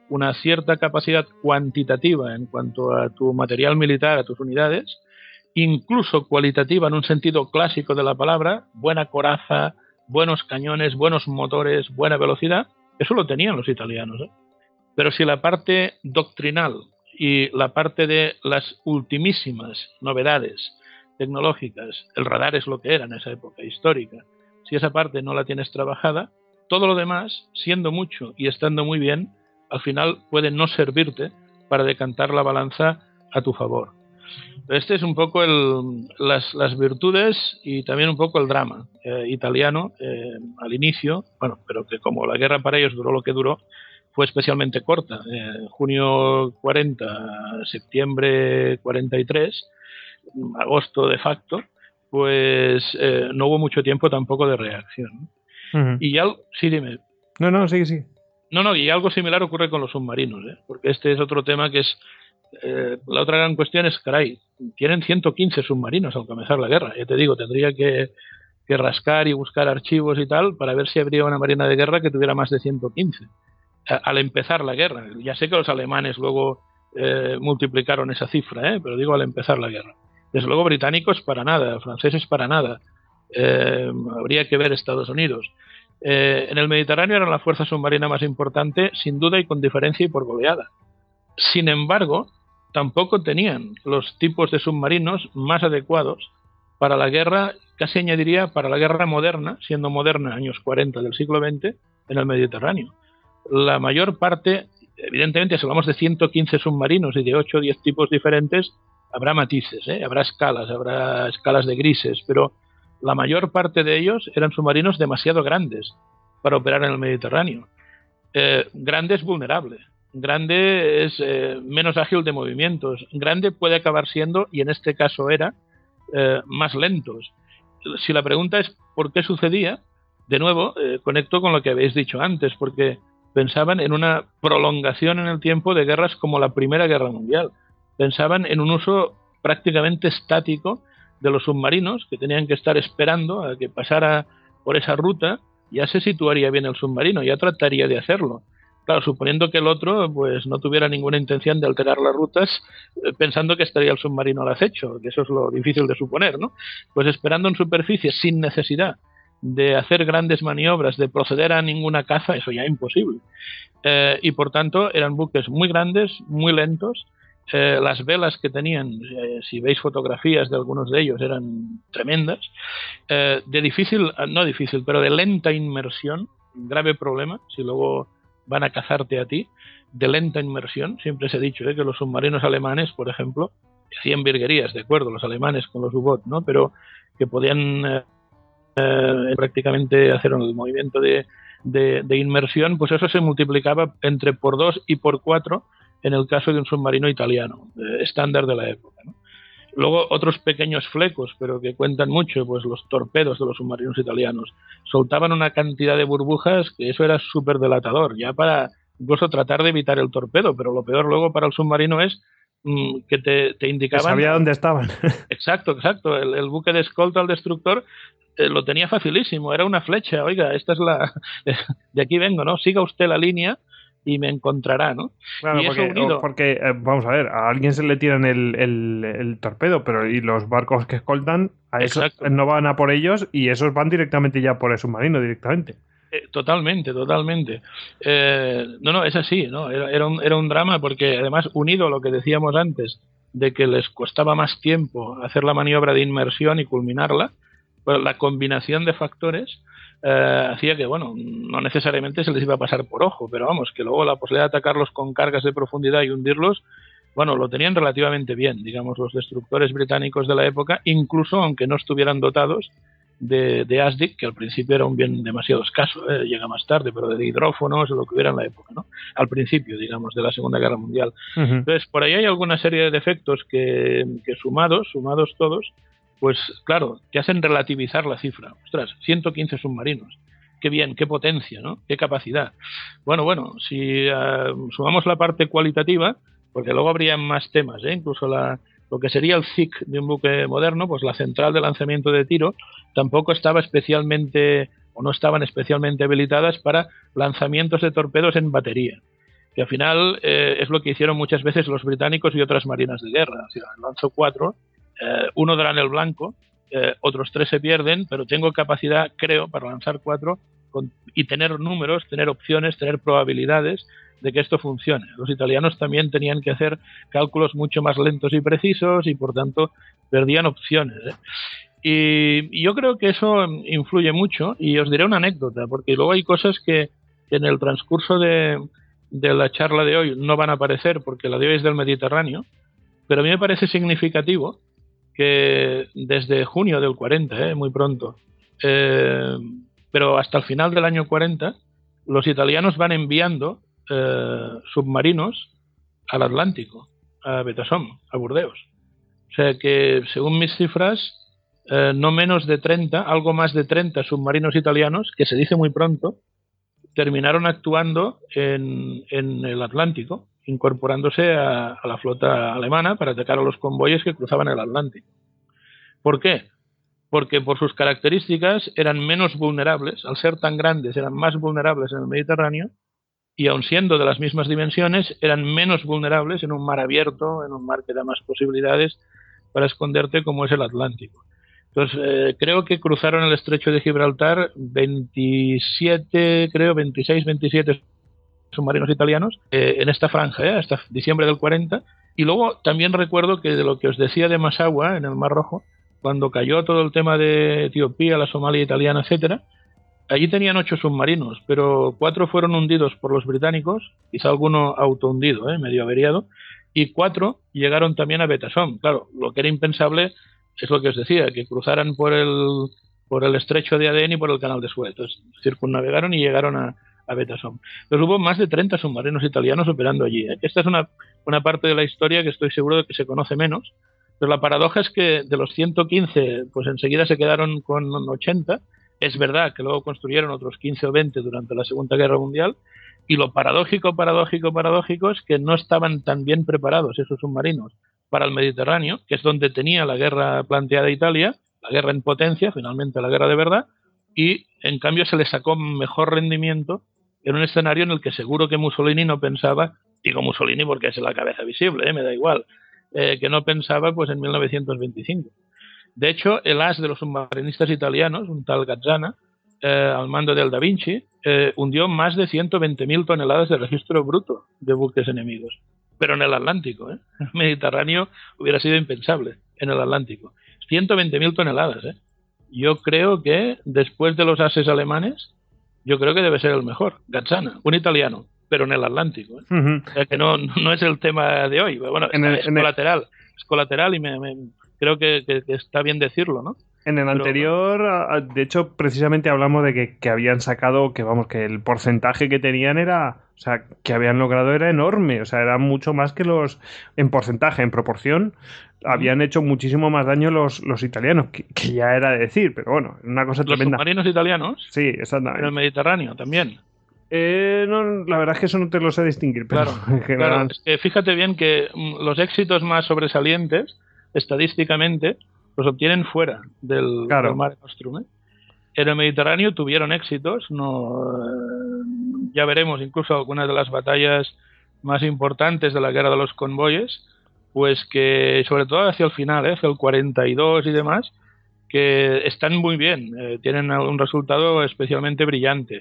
una cierta capacidad cuantitativa en cuanto a tu material militar, a tus unidades, incluso cualitativa en un sentido clásico de la palabra, buena coraza, buenos cañones, buenos motores, buena velocidad. Eso lo tenían los italianos, ¿eh? Pero si la parte doctrinal y la parte de las ultimísimas novedades tecnológicas, el radar es lo que era en esa época histórica, si esa parte no la tienes trabajada, todo lo demás, siendo mucho y estando muy bien, al final puede no servirte para decantar la balanza a tu favor. Este es un poco el, las, las virtudes y también un poco el drama eh, italiano eh, al inicio, bueno, pero que como la guerra para ellos duró lo que duró, fue especialmente corta. Eh, junio cuarenta, septiembre cuarenta y tres, agosto de facto, pues eh, no hubo mucho tiempo tampoco de reacción. Uh-huh. Y ya, sí, dime. No, no, sí, sí. No, no, y algo similar ocurre con los submarinos, ¿eh? Porque este es otro tema que es eh, la otra gran cuestión es, caray, tienen ciento quince submarinos al comenzar la guerra. Ya te digo, tendría que, que rascar y buscar archivos y tal para ver si habría una marina de guerra que tuviera más de ciento quince a, al empezar la guerra. Ya sé que los alemanes luego eh, multiplicaron esa cifra, ¿eh? Pero digo al empezar la guerra. Desde luego británicos para nada, franceses para nada. Eh, habría que ver Estados Unidos. Eh, en el Mediterráneo era la fuerza submarina más importante, sin duda y con diferencia y por goleada. Sin embargo, tampoco tenían los tipos de submarinos más adecuados para la guerra, casi añadiría para la guerra moderna, siendo moderna años cuarenta del siglo veinte, en el Mediterráneo. La mayor parte, evidentemente, si hablamos de ciento quince submarinos y de ocho o diez tipos diferentes, habrá matices, ¿eh? Habrá escalas, habrá escalas de grises, pero la mayor parte de ellos eran submarinos demasiado grandes para operar en el Mediterráneo. Eh, grande es vulnerable, grande es eh, menos ágil de movimientos, grande puede acabar siendo, y en este caso era, eh, más lentos. Si la pregunta es ¿por qué sucedía? De nuevo, eh, conecto con lo que habéis dicho antes, porque pensaban en una prolongación en el tiempo de guerras como la Primera Guerra Mundial. Pensaban en un uso prácticamente estático de los submarinos, que tenían que estar esperando a que pasara por esa ruta, ya se situaría bien el submarino, ya trataría de hacerlo. Claro, suponiendo que el otro pues no tuviera ninguna intención de alterar las rutas, eh, pensando que estaría el submarino al acecho, que eso es lo difícil de suponer, ¿no? Pues esperando en superficie sin necesidad de hacer grandes maniobras, de proceder a ninguna caza, eso ya es imposible. Eh, y por tanto eran buques muy grandes, muy lentos. Eh, las velas que tenían, eh, si veis fotografías de algunos de ellos, eran tremendas, eh, de difícil, no difícil, pero de lenta inmersión, grave problema, si luego van a cazarte a ti, de lenta inmersión. Siempre se ha dicho, ¿eh?, que los submarinos alemanes, por ejemplo, hacían virguerías, de acuerdo, los alemanes con los U-Boot, ¿no?, pero que podían eh, eh, prácticamente hacer el movimiento de, de, de inmersión, pues eso se multiplicaba entre por dos y por cuatro en el caso de un submarino italiano, eh, estándar de la época, ¿no? Luego otros pequeños flecos, pero que cuentan mucho, pues los torpedos de los submarinos italianos. Soltaban una cantidad de burbujas que eso era súper delatador, ya para incluso tratar de evitar el torpedo, pero lo peor luego para el submarino es mmm, que te, te indicaban... Que sabía dónde estaban. Exacto, exacto. El, el buque de escolta al destructor eh, lo tenía facilísimo, era una flecha. Oiga, esta es la... de aquí vengo, ¿no? Siga usted la línea y me encontrará, ¿no? Claro, y porque, eso unido... porque eh, vamos a ver, a alguien se le tiran el, el, el torpedo, pero y los barcos que escoltan, a esos no van a por ellos y esos van directamente ya por el submarino, directamente. Eh, totalmente, totalmente. Eh, no, no, es así, ¿no? Era, era, un, era un drama porque además unido a lo que decíamos antes, de que les costaba más tiempo hacer la maniobra de inmersión y culminarla, pues la combinación de factores Eh, hacía que, bueno, no necesariamente se les iba a pasar por ojo, pero vamos, que luego la posibilidad de atacarlos con cargas de profundidad y hundirlos, bueno, lo tenían relativamente bien, digamos, los destructores británicos de la época, incluso aunque no estuvieran dotados de, de A S D I C, que al principio era un bien demasiado escaso, eh, llega más tarde, pero de hidrófonos o lo que hubiera en la época, ¿no? Al principio, digamos, de la Segunda Guerra Mundial. Uh-huh. Entonces, por ahí hay alguna serie de defectos que, que sumados, sumados todos, pues claro, que hacen relativizar la cifra. Ostras, ciento quince submarinos. Qué bien, qué potencia, ¿no? Qué capacidad. Bueno, bueno, si uh, sumamos la parte cualitativa, porque luego habría más temas, ¿eh? Incluso la, lo que sería el C I C de un buque moderno, pues la central de lanzamiento de tiro tampoco estaba especialmente, o no estaban especialmente habilitadas para lanzamientos de torpedos en batería. que al final eh, es lo que hicieron muchas veces los británicos y otras marinas de guerra. O sea, lanzo cuatro, eh, uno dará en el blanco, eh, otros tres se pierden, pero tengo capacidad, creo, para lanzar cuatro con, y tener números, tener opciones, tener probabilidades de que esto funcione. Los italianos también tenían que hacer cálculos mucho más lentos y precisos y por tanto perdían opciones, ¿eh? Y, y yo creo que eso influye mucho, y os diré una anécdota, porque luego hay cosas que, que en el transcurso de, de la charla de hoy no van a aparecer, porque la de hoy es del Mediterráneo, pero a mí me parece significativo que desde junio del cuarenta, ¿eh? Muy pronto, eh, pero hasta el final del año cuarenta, los italianos van enviando eh, submarinos al Atlántico, a Betasom, a Burdeos. O sea que, según mis cifras, eh, no menos de treinta, algo más de treinta submarinos italianos, que se dice muy pronto, terminaron actuando en, en el Atlántico, incorporándose a, a la flota alemana para atacar a los convoyes que cruzaban el Atlántico. ¿Por qué? Porque por sus características eran menos vulnerables, al ser tan grandes eran más vulnerables en el Mediterráneo, y aun siendo de las mismas dimensiones, eran menos vulnerables en un mar abierto, en un mar que da más posibilidades para esconderte, como es el Atlántico. Entonces, eh, creo que cruzaron el estrecho de Gibraltar veintisiete, creo, veintiséis, veintisiete submarinos italianos eh, en esta franja, eh, hasta diciembre del cuarenta. Y luego también recuerdo que de lo que os decía de Massawa, en el Mar Rojo, cuando cayó todo el tema de Etiopía, la Somalia italiana, etcétera, allí tenían ocho submarinos, pero cuatro fueron hundidos por los británicos, quizá alguno autohundido, eh, medio averiado, y cuatro llegaron también a Betasom. Claro, lo que era impensable es lo que os decía, que cruzaran por el, por el estrecho de Adén y por el canal de Suez. Entonces, circunnavegaron y llegaron a, a Betasom. Entonces hubo más de treinta submarinos italianos operando allí, ¿eh? Esta es una, una parte de la historia que estoy seguro de que se conoce menos, pero la paradoja es que de los ciento quince, pues enseguida se quedaron con ochenta. Es verdad que luego construyeron otros quince o veinte durante la Segunda Guerra Mundial, y lo paradójico, paradójico, paradójico es que no estaban tan bien preparados esos submarinos para el Mediterráneo, que es donde tenía la guerra planteada Italia, la guerra en potencia, finalmente la guerra de verdad, y en cambio se le sacó mejor rendimiento en un escenario en el que seguro que Mussolini no pensaba, digo Mussolini porque es la cabeza visible, ¿eh? Me da igual, eh, que no pensaba pues en mil novecientos veinticinco. De hecho, el as de los submarinistas italianos, un tal Gazzana, eh, al mando del Da Vinci, eh, hundió más de ciento veinte mil toneladas de registro bruto de buques enemigos. Pero en el Atlántico, ¿eh? El Mediterráneo hubiera sido impensable, en el Atlántico. ciento veinte mil toneladas, ¿eh? Yo creo que, después de los ases alemanes, yo creo que debe ser el mejor. Gazzana, un italiano, pero en el Atlántico, ¿eh? Uh-huh. O sea que no, no es el tema de hoy. Bueno, en el, es en colateral, el... es colateral y me, me creo que, que, que está bien decirlo, ¿no? En el Pero, anterior, de hecho, precisamente hablamos de que, que habían sacado, que vamos, que el porcentaje que tenían era, o sea, que habían logrado era enorme, o sea, era mucho más que los, en porcentaje, en proporción, uh-huh. habían hecho muchísimo más daño los, los italianos, que, que ya era de decir, pero bueno, una cosa ¿Los tremenda. ¿Los submarinos italianos? Sí, exactamente. En el Mediterráneo también. Eh, no, la verdad es que eso no te lo sé distinguir, pero claro, en general... claro, es que fíjate bien que los éxitos más sobresalientes, estadísticamente, los obtienen fuera del, claro. del Mare Nostrum, ¿eh? En el Mediterráneo tuvieron éxitos, no, eh, ya veremos incluso algunas de las batallas más importantes de la guerra de los convoyes, pues que sobre todo hacia el final, ¿eh? hacia el cuarenta y dos y demás, que están muy bien, eh, tienen un resultado especialmente brillante.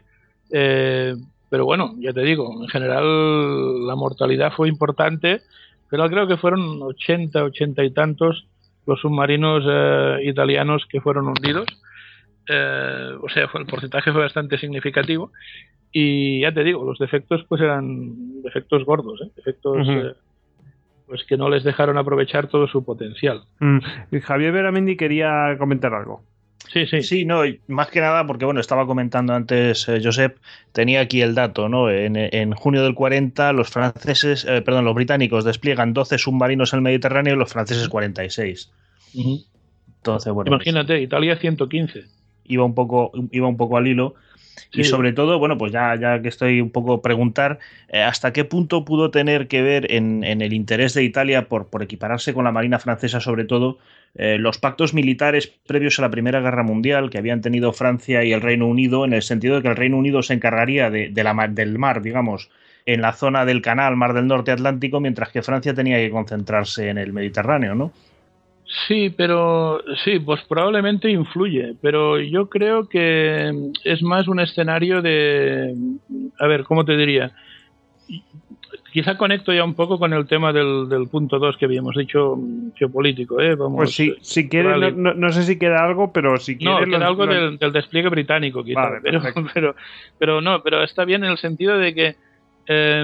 Eh, pero bueno, ya te digo, en general la mortalidad fue importante, pero creo que fueron ochenta, ochenta y tantos los submarinos eh, italianos que fueron hundidos. Eh, o sea, fue, el porcentaje fue bastante significativo, y ya te digo, los defectos pues eran defectos gordos, ¿eh? defectos uh-huh. eh, pues que no les dejaron aprovechar todo su potencial. Mm. Javier Beramendi quería comentar algo. Sí, sí. Sí, no, más que nada porque, bueno, estaba comentando antes eh, Josep, tenía aquí el dato, ¿no? En, en junio del cuarenta los franceses, eh, perdón, los británicos despliegan doce submarinos en el Mediterráneo y los franceses cuarenta y seis. Uh-huh. Entonces, bueno. Imagínate, pues, Italia ciento quince. Iba un poco, iba un poco al hilo. Sí. Y sobre todo, bueno, pues ya, ya que estoy un poco preguntar, eh, ¿hasta qué punto pudo tener que ver en, en el interés de Italia por, por equipararse con la Marina francesa, sobre todo, eh, los pactos militares previos a la Primera Guerra Mundial que habían tenido Francia y el Reino Unido, en el sentido de que el Reino Unido se encargaría de, de la, del mar, digamos, en la zona del canal Mar del Norte Atlántico, mientras que Francia tenía que concentrarse en el Mediterráneo, ¿no? Sí, pero sí, pues probablemente influye, pero yo creo que es más un escenario de, a ver, ¿cómo te diría? Quizá conecto ya un poco con el tema del, del punto dos que habíamos dicho, geopolítico, ¿eh? Vamos, pues sí, si quieres, no, no, no sé si queda algo, pero si quieres... No, queda lo, algo lo... Del, del despliegue británico, quizá, vale, pero, pero, pero no, pero está bien en el sentido de que, eh,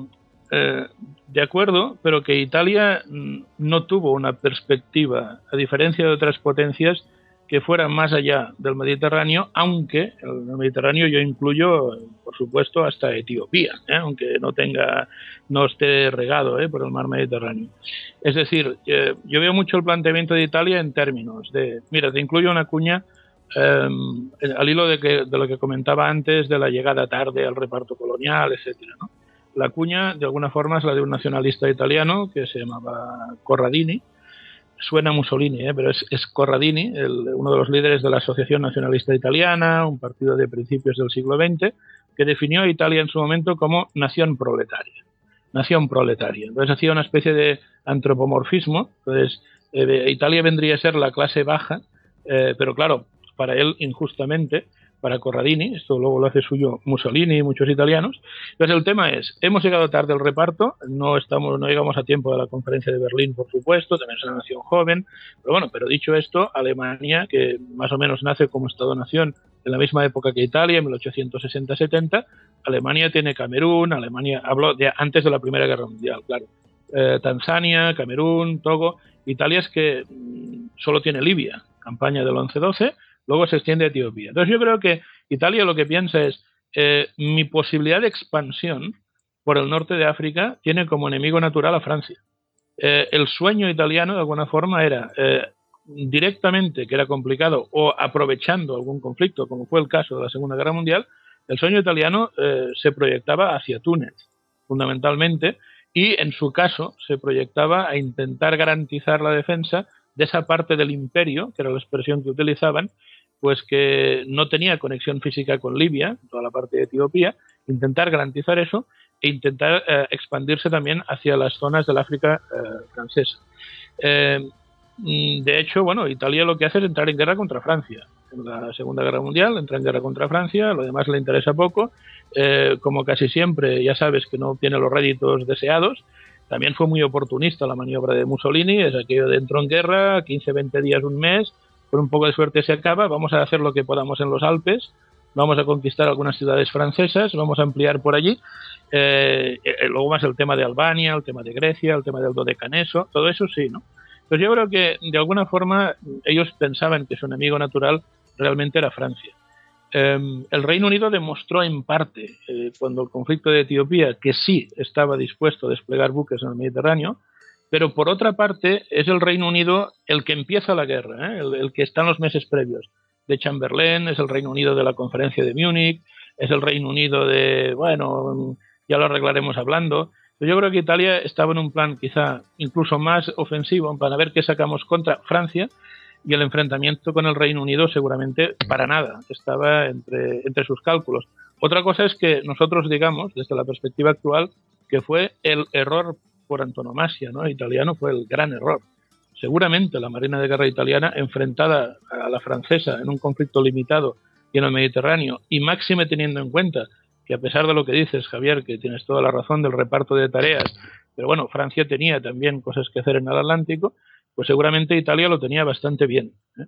eh, de acuerdo, pero que Italia no tuvo una perspectiva, a diferencia de otras potencias, que fuera más allá del Mediterráneo, aunque en el Mediterráneo yo incluyo, por supuesto, hasta Etiopía, ¿eh? Aunque no tenga, no esté regado, ¿eh? por el mar Mediterráneo. Es decir, eh, yo veo mucho el planteamiento de Italia en términos de, mira, te incluyo una cuña eh, al hilo de, que, de lo que comentaba antes de la llegada tarde al reparto colonial, etcétera, ¿no? La cuña, de alguna forma, es la de un nacionalista italiano que se llamaba Corradini. Suena Mussolini, ¿eh? pero es, es Corradini, el, uno de los líderes de la Asociación Nacionalista Italiana, un partido de principios del siglo veinte, que definió a Italia en su momento como nación proletaria. Nación proletaria. Entonces hacía una especie de antropomorfismo. Entonces eh, Italia vendría a ser la clase baja, eh, pero claro, para él injustamente, para Corradini, esto luego lo hace suyo Mussolini y muchos italianos. Entonces el tema es, hemos llegado tarde al reparto, no estamos, no llegamos a tiempo de la conferencia de Berlín, por supuesto, también es una nación joven, pero bueno, pero dicho esto, Alemania, que más o menos nace como Estado-nación en la misma época que Italia, en mil ochocientos sesenta setenta, Alemania tiene Camerún, Alemania, habló de antes de la Primera Guerra Mundial, claro, eh, Tanzania, Camerún, Togo. Italia es que mmm, solo tiene Libia, campaña del once doce, luego se extiende a Etiopía. Entonces yo creo que Italia lo que piensa es, eh, mi posibilidad de expansión por el norte de África tiene como enemigo natural a Francia. Eh, el sueño italiano, de alguna forma, era eh, directamente, que era complicado, o aprovechando algún conflicto, como fue el caso de la Segunda Guerra Mundial, el sueño italiano eh, se proyectaba hacia Túnez, fundamentalmente, y en su caso se proyectaba a intentar garantizar la defensa de esa parte del imperio, que era la expresión que utilizaban, pues que no tenía conexión física con Libia, toda la parte de Etiopía, intentar garantizar eso e intentar eh, expandirse también hacia las zonas del África eh, francesa. Eh, de hecho, bueno, Italia lo que hace es entrar en guerra contra Francia. En la Segunda Guerra Mundial entra en guerra contra Francia, lo demás le interesa poco. Eh, como casi siempre, ya sabes que no obtiene los réditos deseados. También fue muy oportunista la maniobra de Mussolini, es aquello de entro en guerra, quince, veinte días, un mes, con un poco de suerte se acaba, vamos a hacer lo que podamos en los Alpes, vamos a conquistar algunas ciudades francesas, vamos a ampliar por allí, eh, eh, luego más el tema de Albania, el tema de Grecia, el tema del Dodecaneso, todo eso sí, ¿no? Pues yo creo que de alguna forma ellos pensaban que su enemigo natural realmente era Francia. Eh, el Reino Unido demostró en parte, eh, cuando el conflicto de Etiopía, que sí estaba dispuesto a desplegar buques en el Mediterráneo, pero por otra parte es el Reino Unido el que empieza la guerra, ¿eh? el, el que está en los meses previos de Chamberlain, es el Reino Unido de la conferencia de Múnich, es el Reino Unido de, bueno, ya lo arreglaremos hablando. Pero yo creo que Italia estaba en un plan quizá incluso más ofensivo, para ver qué sacamos contra Francia, y el enfrentamiento con el Reino Unido seguramente para nada estaba entre, entre sus cálculos. Otra cosa es que nosotros digamos, desde la perspectiva actual, que fue el error por antonomasia, ¿no? Italiano fue el gran error. Seguramente la Marina de Guerra italiana, enfrentada a la francesa en un conflicto limitado y en el Mediterráneo, y máxime teniendo en cuenta que a pesar de lo que dices, Javier, que tienes toda la razón del reparto de tareas, pero bueno, Francia tenía también cosas que hacer en el Atlántico, pues seguramente Italia lo tenía bastante bien, ¿eh?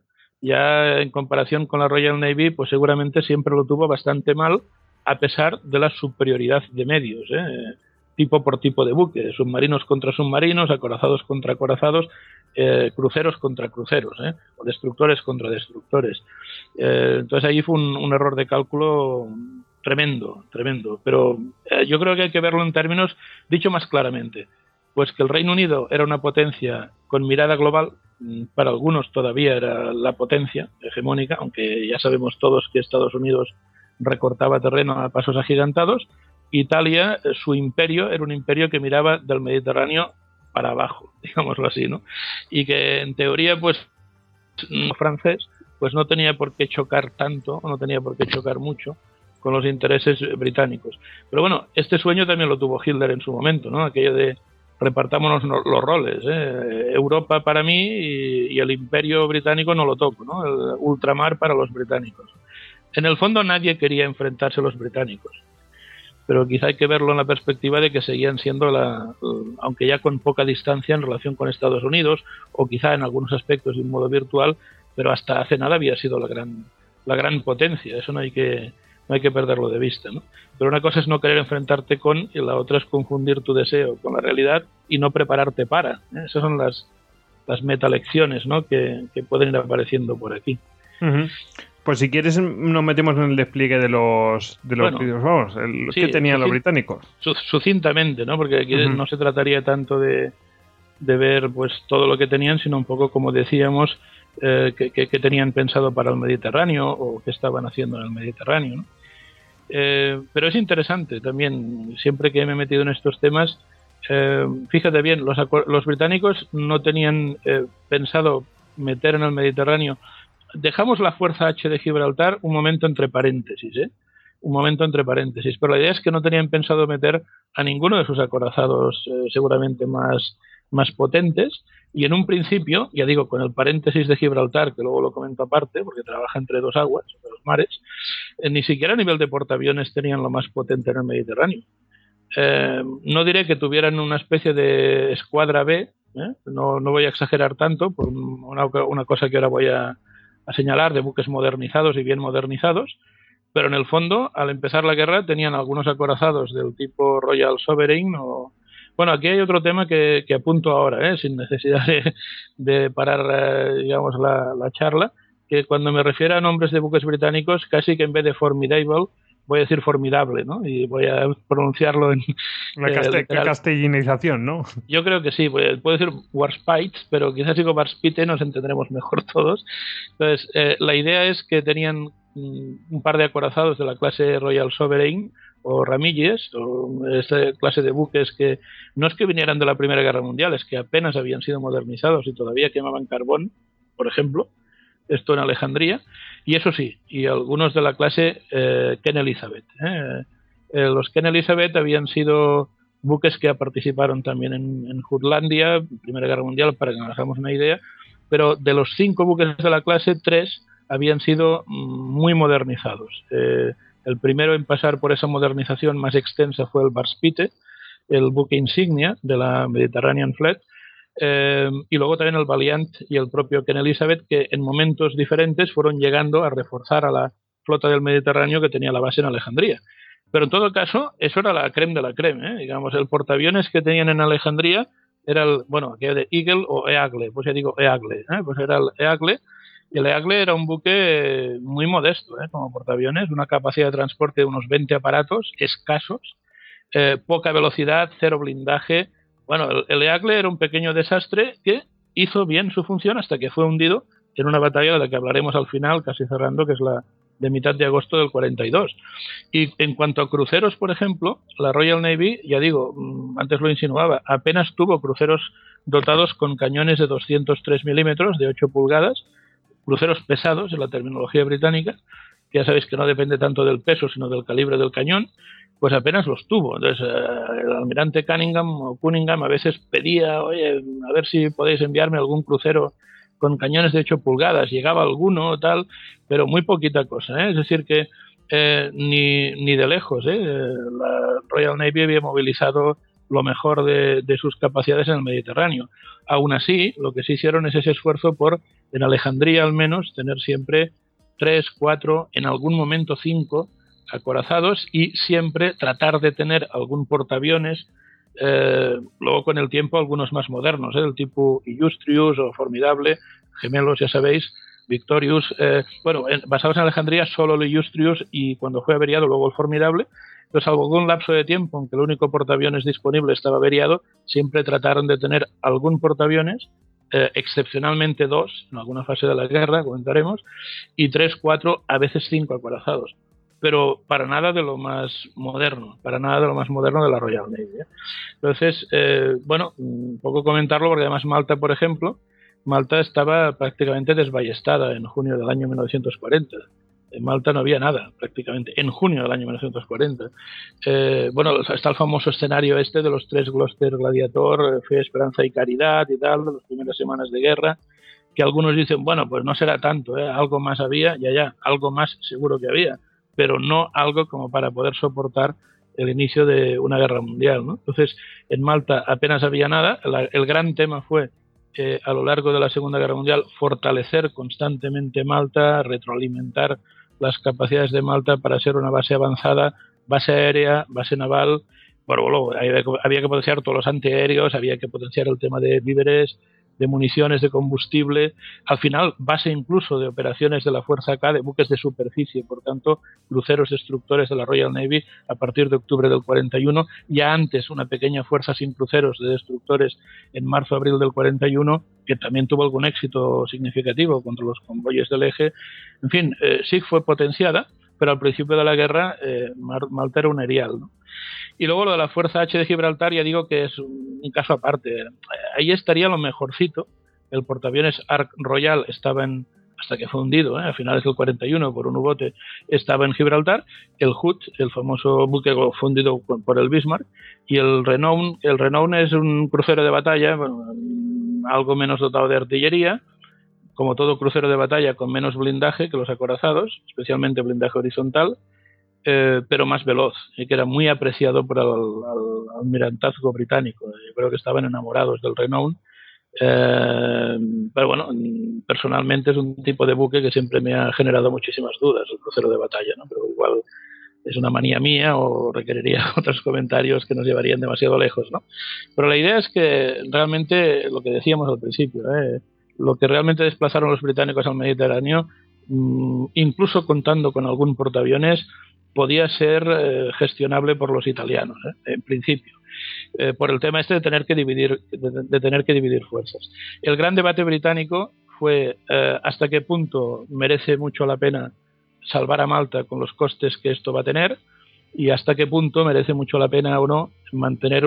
Ya en comparación con la Royal Navy, pues seguramente siempre lo tuvo bastante mal, a pesar de la superioridad de medios, ¿eh? Tipo por tipo de buque, submarinos contra submarinos, acorazados contra acorazados, eh, cruceros contra cruceros, ¿eh? o destructores contra destructores. Eh, entonces ahí fue un, un error de cálculo tremendo, tremendo. Pero eh, yo creo que hay que verlo en términos, dicho más claramente, pues que el Reino Unido era una potencia con mirada global, para algunos todavía era la potencia hegemónica, aunque ya sabemos todos que Estados Unidos recortaba terreno a pasos agigantados. Italia, su imperio, era un imperio que miraba del Mediterráneo para abajo, digámoslo así, ¿no? Y que en teoría, pues, francés, pues no tenía por qué chocar tanto, o no tenía por qué chocar mucho con los intereses británicos. Pero bueno, este sueño también lo tuvo Hitler en su momento, ¿no? Aquello de repartámonos los roles, ¿eh? Europa para mí y, y el imperio británico no lo toco, ¿no? El ultramar para los británicos. En el fondo nadie quería enfrentarse a los británicos, pero quizá hay que verlo en la perspectiva de que seguían siendo, la, aunque ya con poca distancia en relación con Estados Unidos, o quizá en algunos aspectos de un modo virtual, pero hasta hace nada había sido la gran, la gran potencia. Eso no hay que, no hay que perderlo de vista, ¿no? Pero una cosa es no querer enfrentarte con, y la otra es confundir tu deseo con la realidad y no prepararte para, ¿eh? Esas son las, las metalecciones, ¿no? que, que pueden ir apareciendo por aquí. Uh-huh. Pues si quieres nos metemos en el despliegue de los de los bueno, vamos, el sí, que tenían los sucint- británicos. Sucintamente, ¿no? Porque aquí uh-huh. no se trataría tanto de, de ver pues todo lo que tenían, sino un poco, como decíamos, eh, que, que, que tenían pensado para el Mediterráneo o que estaban haciendo en el Mediterráneo, ¿no? Eh, pero es interesante también, siempre que me he metido en estos temas, eh, fíjate bien, los, los británicos no tenían eh, pensado meter en el Mediterráneo. Dejamos la fuerza H de Gibraltar un momento entre paréntesis, ¿eh? Un momento entre paréntesis. Pero la idea es que no tenían pensado meter a ninguno de sus acorazados eh, seguramente más, más potentes. Y en un principio, ya digo, con el paréntesis de Gibraltar, que luego lo comento aparte, porque trabaja entre dos aguas, dos mares, eh, ni siquiera a nivel de portaaviones tenían lo más potente en el Mediterráneo. Eh, no diré que tuvieran una especie de escuadra B, ¿eh? no, no voy a exagerar tanto, por una, una cosa que ahora voy a a señalar, de buques modernizados y bien modernizados, pero en el fondo, al empezar la guerra, tenían algunos acorazados del tipo Royal Sovereign o... Bueno, aquí hay otro tema que, que apunto ahora, ¿eh? Sin necesidad de, de parar, eh, digamos, la, la charla, que cuando me refiero a nombres de buques británicos, casi que en vez de formidable, voy a decir formidable, ¿no? Y voy a pronunciarlo en... La caste- eh, castellanización, ¿no? Yo creo que sí, puedo decir Warspite, pero quizás digo Warspite, nos entendremos mejor todos. Entonces, eh, la idea es que tenían un par de acorazados de la clase Royal Sovereign o Ramillies, o esta clase de buques que no es que vinieran de la Primera Guerra Mundial, es que apenas habían sido modernizados y todavía quemaban carbón, por ejemplo, esto en Alejandría, y eso sí, y algunos de la clase eh, Queen Elizabeth. ¿eh? Eh, los Queen Elizabeth habían sido buques que participaron también en, en Jutlandia, Primera Guerra Mundial, para que nos hagamos una idea, pero de los cinco buques de la clase, tres habían sido muy modernizados. Eh, el primero en pasar por esa modernización más extensa fue el Warspite, el buque insignia de la Mediterranean Fleet, eh, y luego también el Valiant y el propio Queen Elizabeth, que en momentos diferentes fueron llegando a reforzar a la flota del Mediterráneo que tenía la base en Alejandría. Pero en todo caso, eso era la creme de la creme, ¿eh? Digamos, el portaaviones que tenían en Alejandría era el, bueno, aquello de Eagle o Eagle, pues ya digo Eagle, ¿eh? Pues era el Eagle, y el Eagle era un buque muy modesto, ¿eh? Como portaaviones, una capacidad de transporte de unos veinte aparatos escasos, eh, poca velocidad, cero blindaje. Bueno, el, el Eagle era un pequeño desastre que hizo bien su función hasta que fue hundido en una batalla de la que hablaremos al final, casi cerrando, que es la de mitad de agosto del cuarenta y dos. Y en cuanto a cruceros, por ejemplo, la Royal Navy, ya digo, antes lo insinuaba, apenas tuvo cruceros dotados con cañones de doscientos tres milímetros, de ocho pulgadas, cruceros pesados en la terminología británica, que ya sabéis que no depende tanto del peso, sino del calibre del cañón, pues apenas los tuvo. Entonces, el almirante Cunningham o Cunningham a veces pedía, oye, a ver si podéis enviarme algún crucero con cañones de ocho pulgadas, llegaba alguno tal, pero muy poquita cosa, ¿eh? Es decir que eh, ni, ni de lejos, ¿eh? La Royal Navy había movilizado lo mejor de, de sus capacidades en el Mediterráneo. Aún así, lo que sí hicieron es ese esfuerzo por, en Alejandría al menos, tener siempre tres, cuatro, en algún momento cinco acorazados y siempre tratar de tener algún portaaviones. Eh, luego con el tiempo algunos más modernos, ¿eh? del tipo Illustrious o Formidable, gemelos, ya sabéis, Victorious, eh, bueno, en, basados en Alejandría solo el Illustrious y cuando fue averiado luego el Formidable, pero salvo algún lapso de tiempo en que el único portaaviones disponible estaba averiado, siempre trataron de tener algún portaaviones, eh, excepcionalmente dos en alguna fase de la guerra, comentaremos, y tres, cuatro, a veces cinco acorazados. Pero para nada de lo más moderno, para nada de lo más moderno de la Royal Navy, ¿eh? Entonces, eh, bueno, un poco comentarlo porque además Malta, por ejemplo, Malta estaba prácticamente desballestada en junio del año mil novecientos cuarenta. En Malta no había nada, prácticamente, en junio del año mil novecientos cuarenta. Eh, bueno, está el famoso escenario este de los tres Gloucester Gladiator, Fe, Esperanza y Caridad y tal, de las primeras semanas de guerra, que algunos dicen, bueno, pues no será tanto, ¿eh? Algo más había, ya, ya, algo más seguro que había, pero no algo como para poder soportar el inicio de una guerra mundial, ¿no? Entonces, en Malta apenas había nada. La, el gran tema fue, eh, a lo largo de la Segunda Guerra Mundial, fortalecer constantemente Malta, retroalimentar las capacidades de Malta para ser una base avanzada, base aérea, base naval. Bueno, luego había, había que potenciar todos los antiaéreos, había que potenciar el tema de víveres, de municiones, de combustible, al final base incluso de operaciones de la Fuerza K, de buques de superficie, por tanto, cruceros destructores de la Royal Navy a partir de octubre del cuarenta y uno, ya antes una pequeña fuerza sin cruceros de destructores en marzo-abril del cuarenta y uno, que también tuvo algún éxito significativo contra los convoyes del eje. En fin, eh, sí fue potenciada, pero al principio de la guerra eh, Malta era un erial, ¿no? Y luego lo de la Fuerza H de Gibraltar, ya digo que es un caso aparte. Ahí estaría lo mejorcito. El portaaviones Ark Royal estaba en, hasta que fue hundido, ¿eh? A finales del cuarenta y uno por un U-bote, estaba en Gibraltar. El Hood, el famoso buque fundido por el Bismarck, y el Renown, el Renown es un crucero de batalla, bueno, algo menos dotado de artillería, como todo crucero de batalla, con menos blindaje que los acorazados, especialmente blindaje horizontal, Eh, pero más veloz, y que era muy apreciado por el, el almirantazgo británico. Yo creo que estaban enamorados del Renown. Eh, pero bueno, personalmente es un tipo de buque que siempre me ha generado muchísimas dudas, el crucero de batalla, ¿no? Pero igual es una manía mía o requeriría otros comentarios que nos llevarían demasiado lejos, ¿no? Pero la idea es que realmente, lo que decíamos al principio, ¿eh? Lo que realmente desplazaron los británicos al Mediterráneo, mmm, incluso contando con algún portaaviones, podía ser eh, gestionable por los italianos, ¿eh? En principio, eh, por el tema este de tener que dividir de, de tener que dividir fuerzas. El gran debate británico fue eh, hasta qué punto merece mucho la pena salvar a Malta con los costes que esto va a tener, y hasta qué punto merece mucho la pena o no mantener,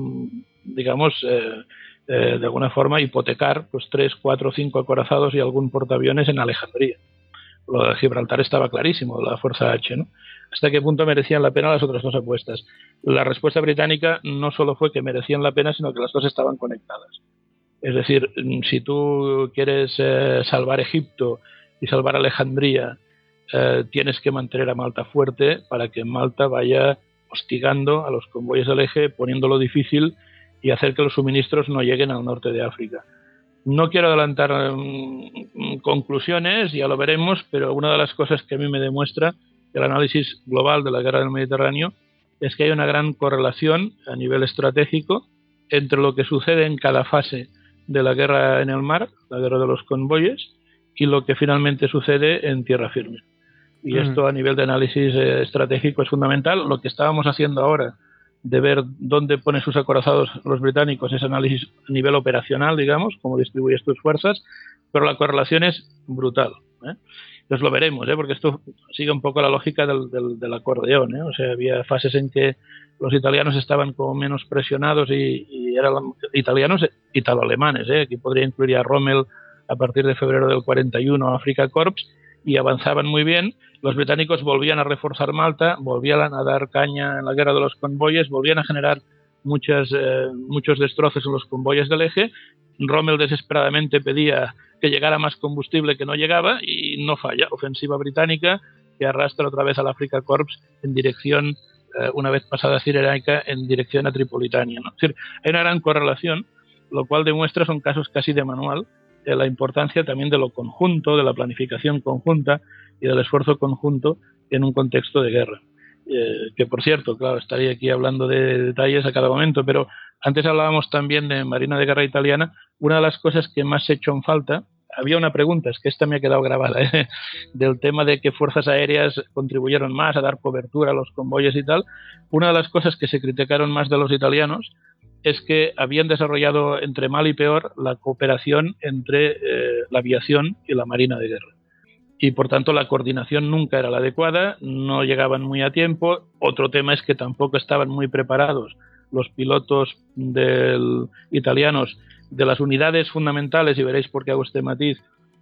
digamos, eh, eh, de alguna forma hipotecar pues tres, cuatro, cinco acorazados y algún portaaviones en Alejandría. Lo de Gibraltar estaba clarísimo, la Fuerza H, ¿no? ¿Hasta qué punto merecían la pena las otras dos apuestas? La respuesta británica no solo fue que merecían la pena, sino que las dos estaban conectadas. Es decir, si tú quieres eh, salvar Egipto y salvar Alejandría, eh, tienes que mantener a Malta fuerte para que Malta vaya hostigando a los convoyes del eje, poniéndolo difícil y hacer que los suministros no lleguen al norte de África. No quiero adelantar um, conclusiones, ya lo veremos, pero una de las cosas que a mí me demuestra el análisis global de la guerra del Mediterráneo es que hay una gran correlación a nivel estratégico entre lo que sucede en cada fase de la guerra en el mar, la guerra de los convoyes, y lo que finalmente sucede en tierra firme. Y mm. esto a nivel de análisis eh, estratégico es fundamental. Lo que estábamos haciendo ahora de ver dónde ponen sus acorazados los británicos es análisis a nivel operacional, digamos, cómo distribuyes tus fuerzas, pero la correlación es brutal, ¿eh? Entonces lo veremos, ¿eh? Porque esto sigue un poco la lógica del, del, del acordeón, ¿eh? O sea, había fases en que los italianos estaban como menos presionados y, y eran italianos italo-alemanes, ¿eh? Aquí podría incluir a Rommel a partir de febrero del cuarenta y uno, Afrika Korps, y avanzaban muy bien. Los británicos volvían a reforzar Malta, volvían a dar caña en la guerra de los convoyes, volvían a generar muchas, eh, muchos destrozos en los convoyes del eje. Rommel desesperadamente pedía que llegara más combustible, que no llegaba, y no falla. Ofensiva británica que arrastra otra vez al Afrika Korps en dirección, eh, una vez pasada Cirenaica, en dirección a Tripolitania, ¿no? Es decir, hay una gran correlación, lo cual demuestra, son casos casi de manual, eh, la importancia también de lo conjunto, de la planificación conjunta y del esfuerzo conjunto en un contexto de guerra. Eh, que por cierto, claro, estaría aquí hablando de detalles a cada momento, pero antes hablábamos también de Marina de Guerra Italiana. Una de las cosas que más he hecho en falta, había una pregunta, es que esta me ha quedado grabada, ¿eh? Del tema de que fuerzas aéreas contribuyeron más a dar cobertura a los convoyes y tal. Una de las cosas que se criticaron más de los italianos es que habían desarrollado, entre mal y peor, la cooperación entre eh, la aviación y la Marina de Guerra. Y por tanto la coordinación nunca era la adecuada, no llegaban muy a tiempo. Otro tema es que tampoco estaban muy preparados los pilotos del, italianos de las unidades fundamentales, y veréis por qué hago este matiz,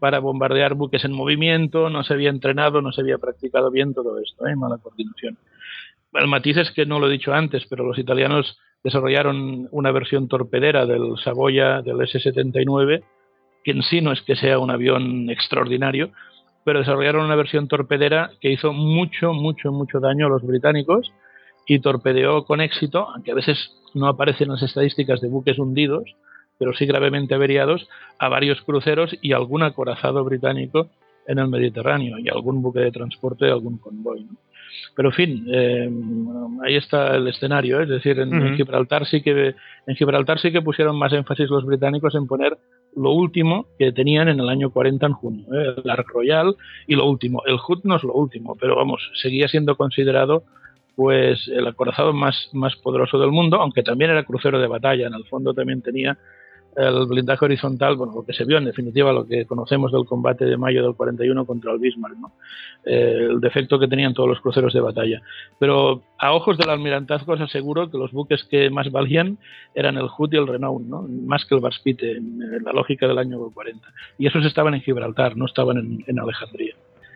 para bombardear buques en movimiento, no se había entrenado, no se había practicado bien todo esto, ¿eh? Mala coordinación. El matiz es que no lo he dicho antes, pero los italianos desarrollaron una versión torpedera del Savoia, del ese setenta y nueve, que en sí no es que sea un avión extraordinario, pero desarrollaron una versión torpedera que hizo mucho, mucho, mucho daño a los británicos y torpedeó con éxito, aunque a veces no aparecen en las estadísticas de buques hundidos, pero sí gravemente averiados, a varios cruceros y algún acorazado británico en el Mediterráneo y algún buque de transporte de algún convoy, ¿no? Pero en fin, eh, ahí está el escenario, ¿eh? Es decir, en, uh-huh. en Gibraltar sí que en Gibraltar sí que pusieron más énfasis los británicos en poner lo último que tenían en el año cuarenta en junio, ¿eh? El Ark Royal y lo último. El Hood no es lo último, pero vamos, seguía siendo considerado pues el acorazado más, más poderoso del mundo, aunque también era crucero de batalla. En el fondo también tenía el blindaje horizontal, bueno, lo que se vio en definitiva, lo que conocemos del combate de mayo del cuarenta y uno contra el Bismarck, ¿no? Eh, el defecto que tenían todos los cruceros de batalla. Pero a ojos del almirantazgo os aseguro que los buques que más valían eran el Hood y el Renown, ¿no? Más que el Baspite, en, en la lógica del año cuarenta. Y esos estaban en Gibraltar, no estaban en, en Alejandría.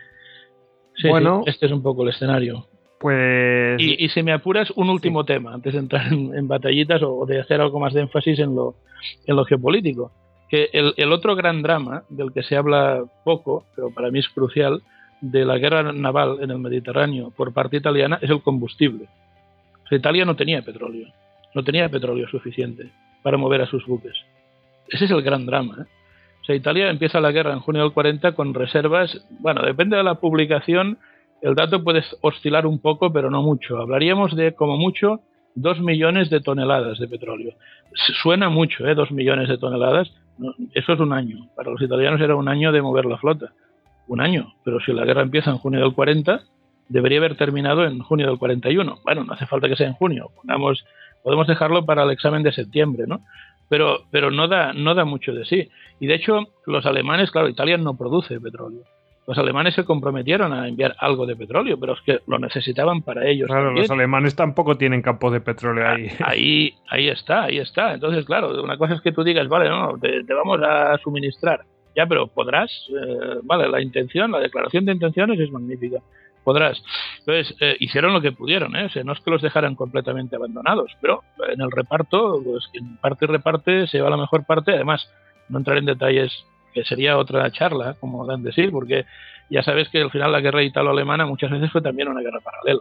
Sí, bueno, sí, este es un poco el escenario. Pues... Y, y si me apuras, un último sí. tema, antes de entrar en, en batallitas o de hacer algo más de énfasis en lo, en lo geopolítico. Que el, el otro gran drama, del que se habla poco, pero para mí es crucial, de la guerra naval en el Mediterráneo por parte italiana, es el combustible. O sea, Italia no tenía petróleo, no tenía petróleo suficiente para mover a sus buques. Ese es el gran drama, ¿eh? O sea, Italia empieza la guerra en junio del cuarenta con reservas, bueno, depende de la publicación. El dato puede oscilar un poco, pero no mucho. Hablaríamos de, como mucho, dos millones de toneladas de petróleo. Suena mucho, ¿eh? Dos millones de toneladas. Eso es un año. Para los italianos era un año de mover la flota. Un año. Pero si la guerra empieza en junio del cuarenta, debería haber terminado en junio del cuarenta y uno. Bueno, no hace falta que sea en junio. Pongamos, podemos dejarlo para el examen de septiembre, ¿no? Pero, pero no da, no da mucho de sí. Y de hecho, los alemanes, claro, Italia no produce petróleo. Los alemanes se comprometieron a enviar algo de petróleo, pero es que lo necesitaban para ellos. Claro, también. Los alemanes tampoco tienen campos de petróleo ahí. Ahí, ahí está, ahí está. Entonces, claro, una cosa es que tú digas, vale, no, te, te vamos a suministrar. Ya, pero podrás, eh, vale, la intención, la declaración de intenciones es magnífica. Podrás. Entonces, eh, hicieron lo que pudieron, ¿eh? O sea, no es que los dejaran completamente abandonados, pero en el reparto, pues quien parte y reparte se lleva la mejor parte. Además, no entraré en detalles, que sería otra charla, como dan decir, porque ya sabes que al final la guerra italo-alemana muchas veces fue también una guerra paralela.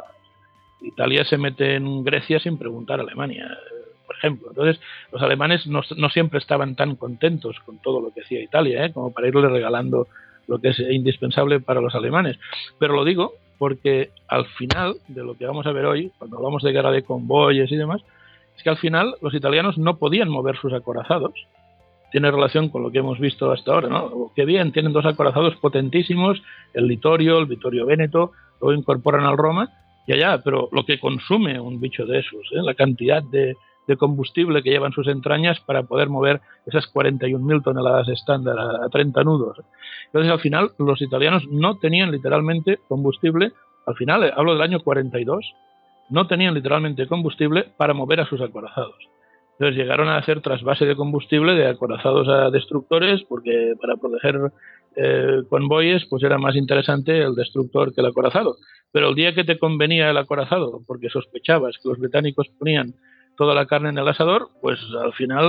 Italia se mete en Grecia sin preguntar a Alemania, por ejemplo. Entonces, los alemanes no, no siempre estaban tan contentos con todo lo que hacía Italia, ¿eh? Como para irle regalando lo que es indispensable para los alemanes. Pero lo digo porque al final de lo que vamos a ver hoy, cuando hablamos de guerra de convoyes y demás, es que al final los italianos no podían mover sus acorazados. Tiene relación con lo que hemos visto hasta ahora, ¿no? Qué bien, tienen dos acorazados potentísimos, el Littorio, el Vittorio Veneto, luego incorporan al Roma, y allá, pero lo que consume un bicho de esos, ¿eh? La cantidad de, de combustible que llevan sus entrañas para poder mover esas cuarenta y un mil toneladas estándar a, a treinta nudos. Entonces, al final, los italianos no tenían literalmente combustible, al final, hablo del año cuarenta y dos, no tenían literalmente combustible para mover a sus acorazados. Entonces llegaron a hacer trasvase de combustible de acorazados a destructores, porque para proteger eh, convoyes pues era más interesante el destructor que el acorazado. Pero el día que te convenía el acorazado, porque sospechabas que los británicos ponían toda la carne en el asador, pues al final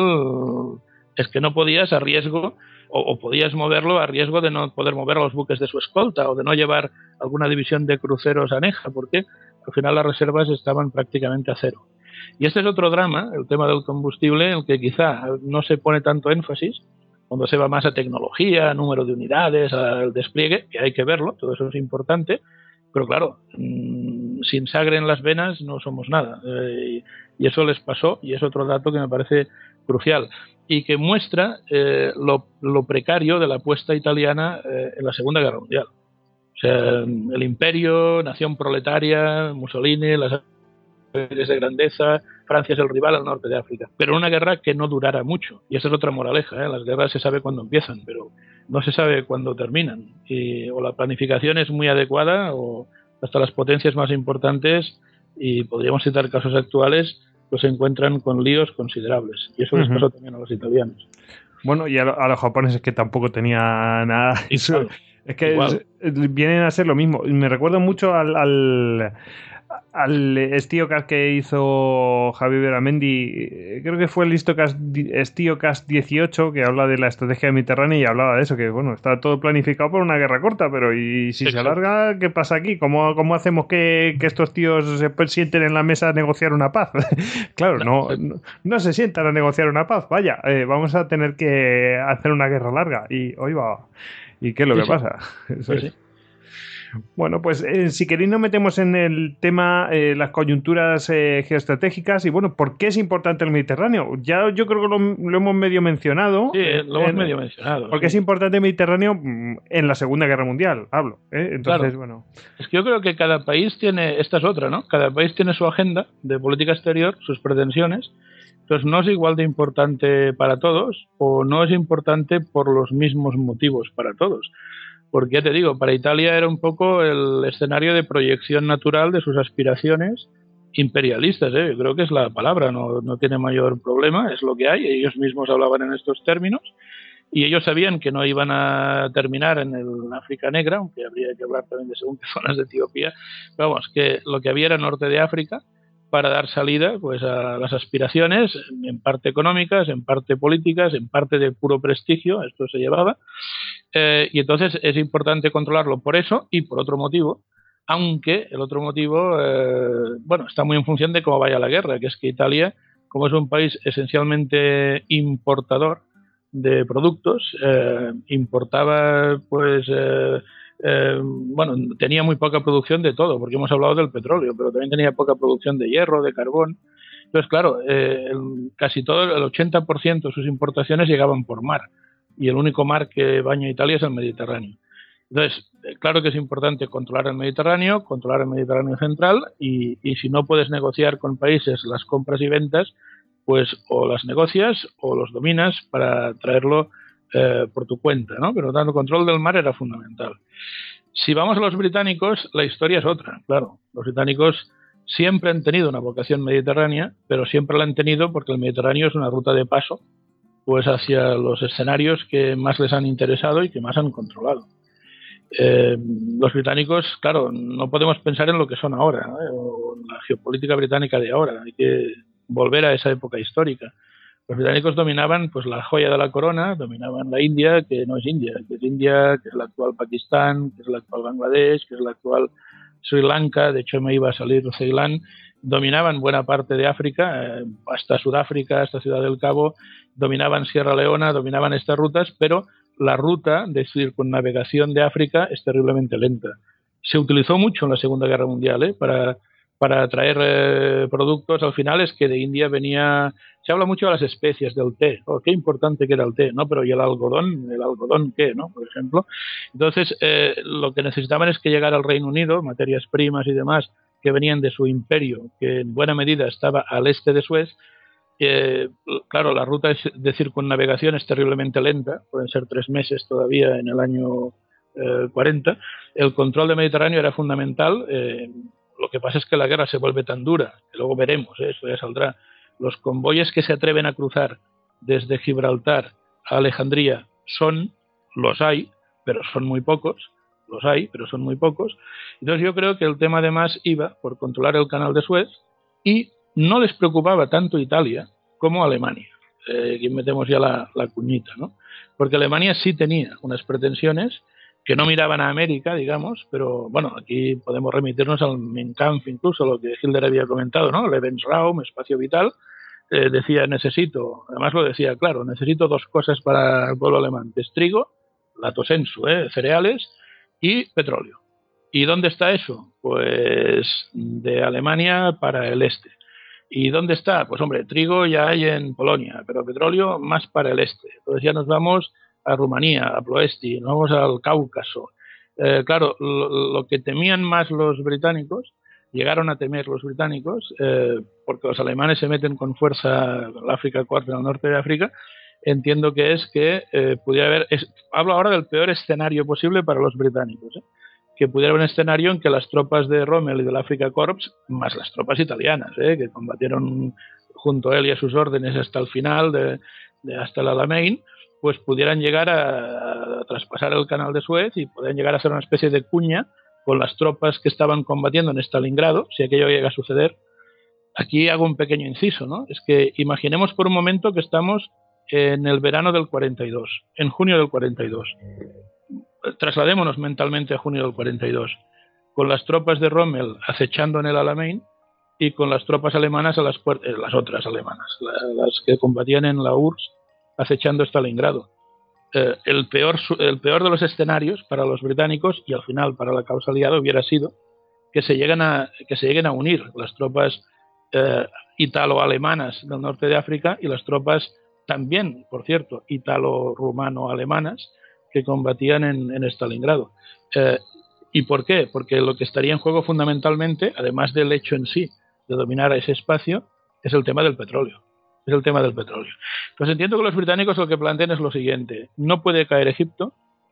es que no podías a riesgo, o, o podías moverlo a riesgo de no poder mover a los buques de su escolta o de no llevar alguna división de cruceros aneja, porque al final las reservas estaban prácticamente a cero. Y este es otro drama, el tema del combustible, en el que quizá no se pone tanto énfasis, cuando se va más a tecnología, número de unidades, al despliegue, que hay que verlo, todo eso es importante, pero claro, mmm, sin sangre en las venas no somos nada. Eh, y eso les pasó, y es otro dato que me parece crucial, y que muestra eh, lo, lo precario de la apuesta italiana eh, en la Segunda Guerra Mundial. O sea, el imperio, nación proletaria, Mussolini, las de grandeza, Francia es el rival al norte de África, pero una guerra que no durara mucho, y esa es otra moraleja, ¿eh? Las guerras se sabe cuándo empiezan, pero no se sabe cuándo terminan, y o la planificación es muy adecuada, o hasta las potencias más importantes, y podríamos citar casos actuales, pues se encuentran con líos considerables, y eso uh-huh. les pasó también a los italianos. Bueno, y a, a los japoneses que tampoco tenía nada. Eso, es que es, vienen a ser lo mismo. Me recuerdo mucho al, al, al Stiocast que hizo Javier Beramendi. Creo que fue el Stiocast dieciocho, que habla de la estrategia mediterránea y hablaba de eso, que bueno, está todo planificado por una guerra corta, pero y si Exacto. se alarga, ¿qué pasa aquí? ¿Cómo, cómo hacemos que, que estos tíos se sienten en la mesa a negociar una paz? Claro, no, no, no se sientan a negociar una paz, vaya, eh, vamos a tener que hacer una guerra larga y hoy va. ¿Y qué es lo sí, que sí. pasa? Eso sí, es. Sí. Bueno, pues eh, si queréis nos metemos en el tema, eh, las coyunturas eh, geoestratégicas y bueno, ¿por qué es importante el Mediterráneo? Ya yo creo que lo, lo hemos medio mencionado. Sí, lo hemos en, medio mencionado. Porque sí. es importante el Mediterráneo en la Segunda Guerra Mundial, hablo. ¿eh? Entonces, claro. bueno. Es que yo creo que cada país tiene, esta es otra, ¿no? Cada país tiene su agenda de política exterior, sus pretensiones. Entonces no es igual de importante para todos o no es importante por los mismos motivos para todos. Porque ya te digo, para Italia era un poco el escenario de proyección natural de sus aspiraciones imperialistas, ¿eh? Yo creo que es la palabra, no, no tiene mayor problema, es lo que hay, ellos mismos hablaban en estos términos y ellos sabían que no iban a terminar en el África Negra, aunque habría que hablar también de según qué zonas de Etiopía, pero vamos, que lo que había era norte de África para dar salida pues a las aspiraciones, en parte económicas, en parte políticas, en parte de puro prestigio, esto se llevaba. Eh, y entonces es importante controlarlo por eso y por otro motivo, aunque el otro motivo, eh, bueno, está muy en función de cómo vaya la guerra, que es que Italia, como es un país esencialmente importador de productos, eh, importaba, pues, eh, eh, bueno, tenía muy poca producción de todo, porque hemos hablado del petróleo, pero también tenía poca producción de hierro, de carbón. Entonces, claro, eh, el, casi todo, el ochenta por ciento de sus importaciones llegaban por mar. Y el único mar que baña Italia es el Mediterráneo. Entonces, claro que es importante controlar el Mediterráneo, controlar el Mediterráneo central y, y si no puedes negociar con países las compras y ventas, pues o las negocias o los dominas para traerlo eh, por tu cuenta, ¿no? Pero tanto el control del mar era fundamental. Si vamos a los británicos, la historia es otra, claro. Los británicos siempre han tenido una vocación mediterránea, pero siempre la han tenido porque el Mediterráneo es una ruta de paso pues hacia los escenarios que más les han interesado y que más han controlado. Eh, los británicos, claro, no podemos pensar en lo que son ahora, ¿no? O la geopolítica británica de ahora, hay que volver a esa época histórica. Los británicos dominaban pues la joya de la corona, dominaban la India, que no es India, que es India, que es la actual Pakistán, que es la actual Bangladesh, que es la actual Sri Lanka, de hecho me iba a salir Ceilán, dominaban buena parte de África, eh, hasta Sudáfrica, hasta Ciudad del Cabo, dominaban Sierra Leona, dominaban estas rutas, pero la ruta de circunnavegación de África es terriblemente lenta. Se utilizó mucho en la Segunda Guerra Mundial ¿eh? para, para traer eh, productos. Al final es que de India venía... Se habla mucho de las especias, del té. Oh, qué importante que era el té, ¿no? Pero ¿y el algodón? ¿El algodón qué, no? Por ejemplo. Entonces, eh, lo que necesitaban es que llegara al Reino Unido, materias primas y demás, que venían de su imperio, que en buena medida estaba al este de Suez. Eh, claro, la ruta de circunnavegación es terriblemente lenta, pueden ser tres meses todavía en el año eh, cuarenta. El control del Mediterráneo era fundamental. Eh, lo que pasa es que la guerra se vuelve tan dura, que luego veremos, ¿eh? Eso ya saldrá. Los convoyes que se atreven a cruzar desde Gibraltar a Alejandría son, los hay, pero son muy pocos. Los hay, pero son muy pocos. Entonces yo creo que el tema además iba por controlar el canal de Suez y no les preocupaba tanto Italia como Alemania. Eh, aquí metemos ya la, la cuñita, ¿no? Porque Alemania sí tenía unas pretensiones que no miraban a América, digamos, pero bueno, aquí podemos remitirnos al Mein Kampf, incluso lo que Hitler había comentado, ¿no? Lebensraum, espacio vital, eh, decía, necesito, además lo decía claro, necesito dos cosas para el pueblo alemán, que es trigo, lato sensu, ¿eh? cereales y petróleo. ¿Y dónde está eso? Pues de Alemania para el este. ¿Y dónde está? Pues hombre, trigo ya hay en Polonia, pero petróleo más para el este. Entonces ya nos vamos a Rumanía, a Ploesti, nos vamos al Cáucaso. Eh, claro, lo, lo que temían más los británicos, llegaron a temer los británicos, eh, porque los alemanes se meten con fuerza en África cuatro, en el norte de África, entiendo que es que eh, pudiera haber, es, hablo ahora del peor escenario posible para los británicos, ¿eh? que pudiera haber un escenario en que las tropas de Rommel y del Afrika Korps, más las tropas italianas, ¿eh? que combatieron junto a él y a sus órdenes hasta el final, de, de hasta el Alamein, pues pudieran llegar a, a traspasar el canal de Suez y pudieran llegar a ser una especie de cuña con las tropas que estaban combatiendo en Stalingrado, si aquello llega a suceder. Aquí hago un pequeño inciso, ¿no? Es que imaginemos por un momento que estamos en el verano del cuarenta y dos, en junio del cuarenta y dos. Trasladémonos mentalmente a junio del cuarenta y dos, con las tropas de Rommel acechando en el Alamein y con las tropas alemanas a las puertas, las otras alemanas, las que combatían en la U R S S, acechando Stalingrado. Eh, el, peor, el peor de los escenarios para los británicos y al final para la causa aliada hubiera sido que se lleguen a, que se lleguen a unir las tropas eh, italo-alemanas del norte de África y las tropas también, por cierto, italo-rumano-alemanas que combatían en, en Stalingrado. Eh, ¿Y por qué? Porque lo que estaría en juego fundamentalmente, además del hecho en sí de dominar ese espacio, es el tema del petróleo. Es el tema del petróleo. Pues entiendo que los británicos lo que plantean es lo siguiente: no puede caer Egipto,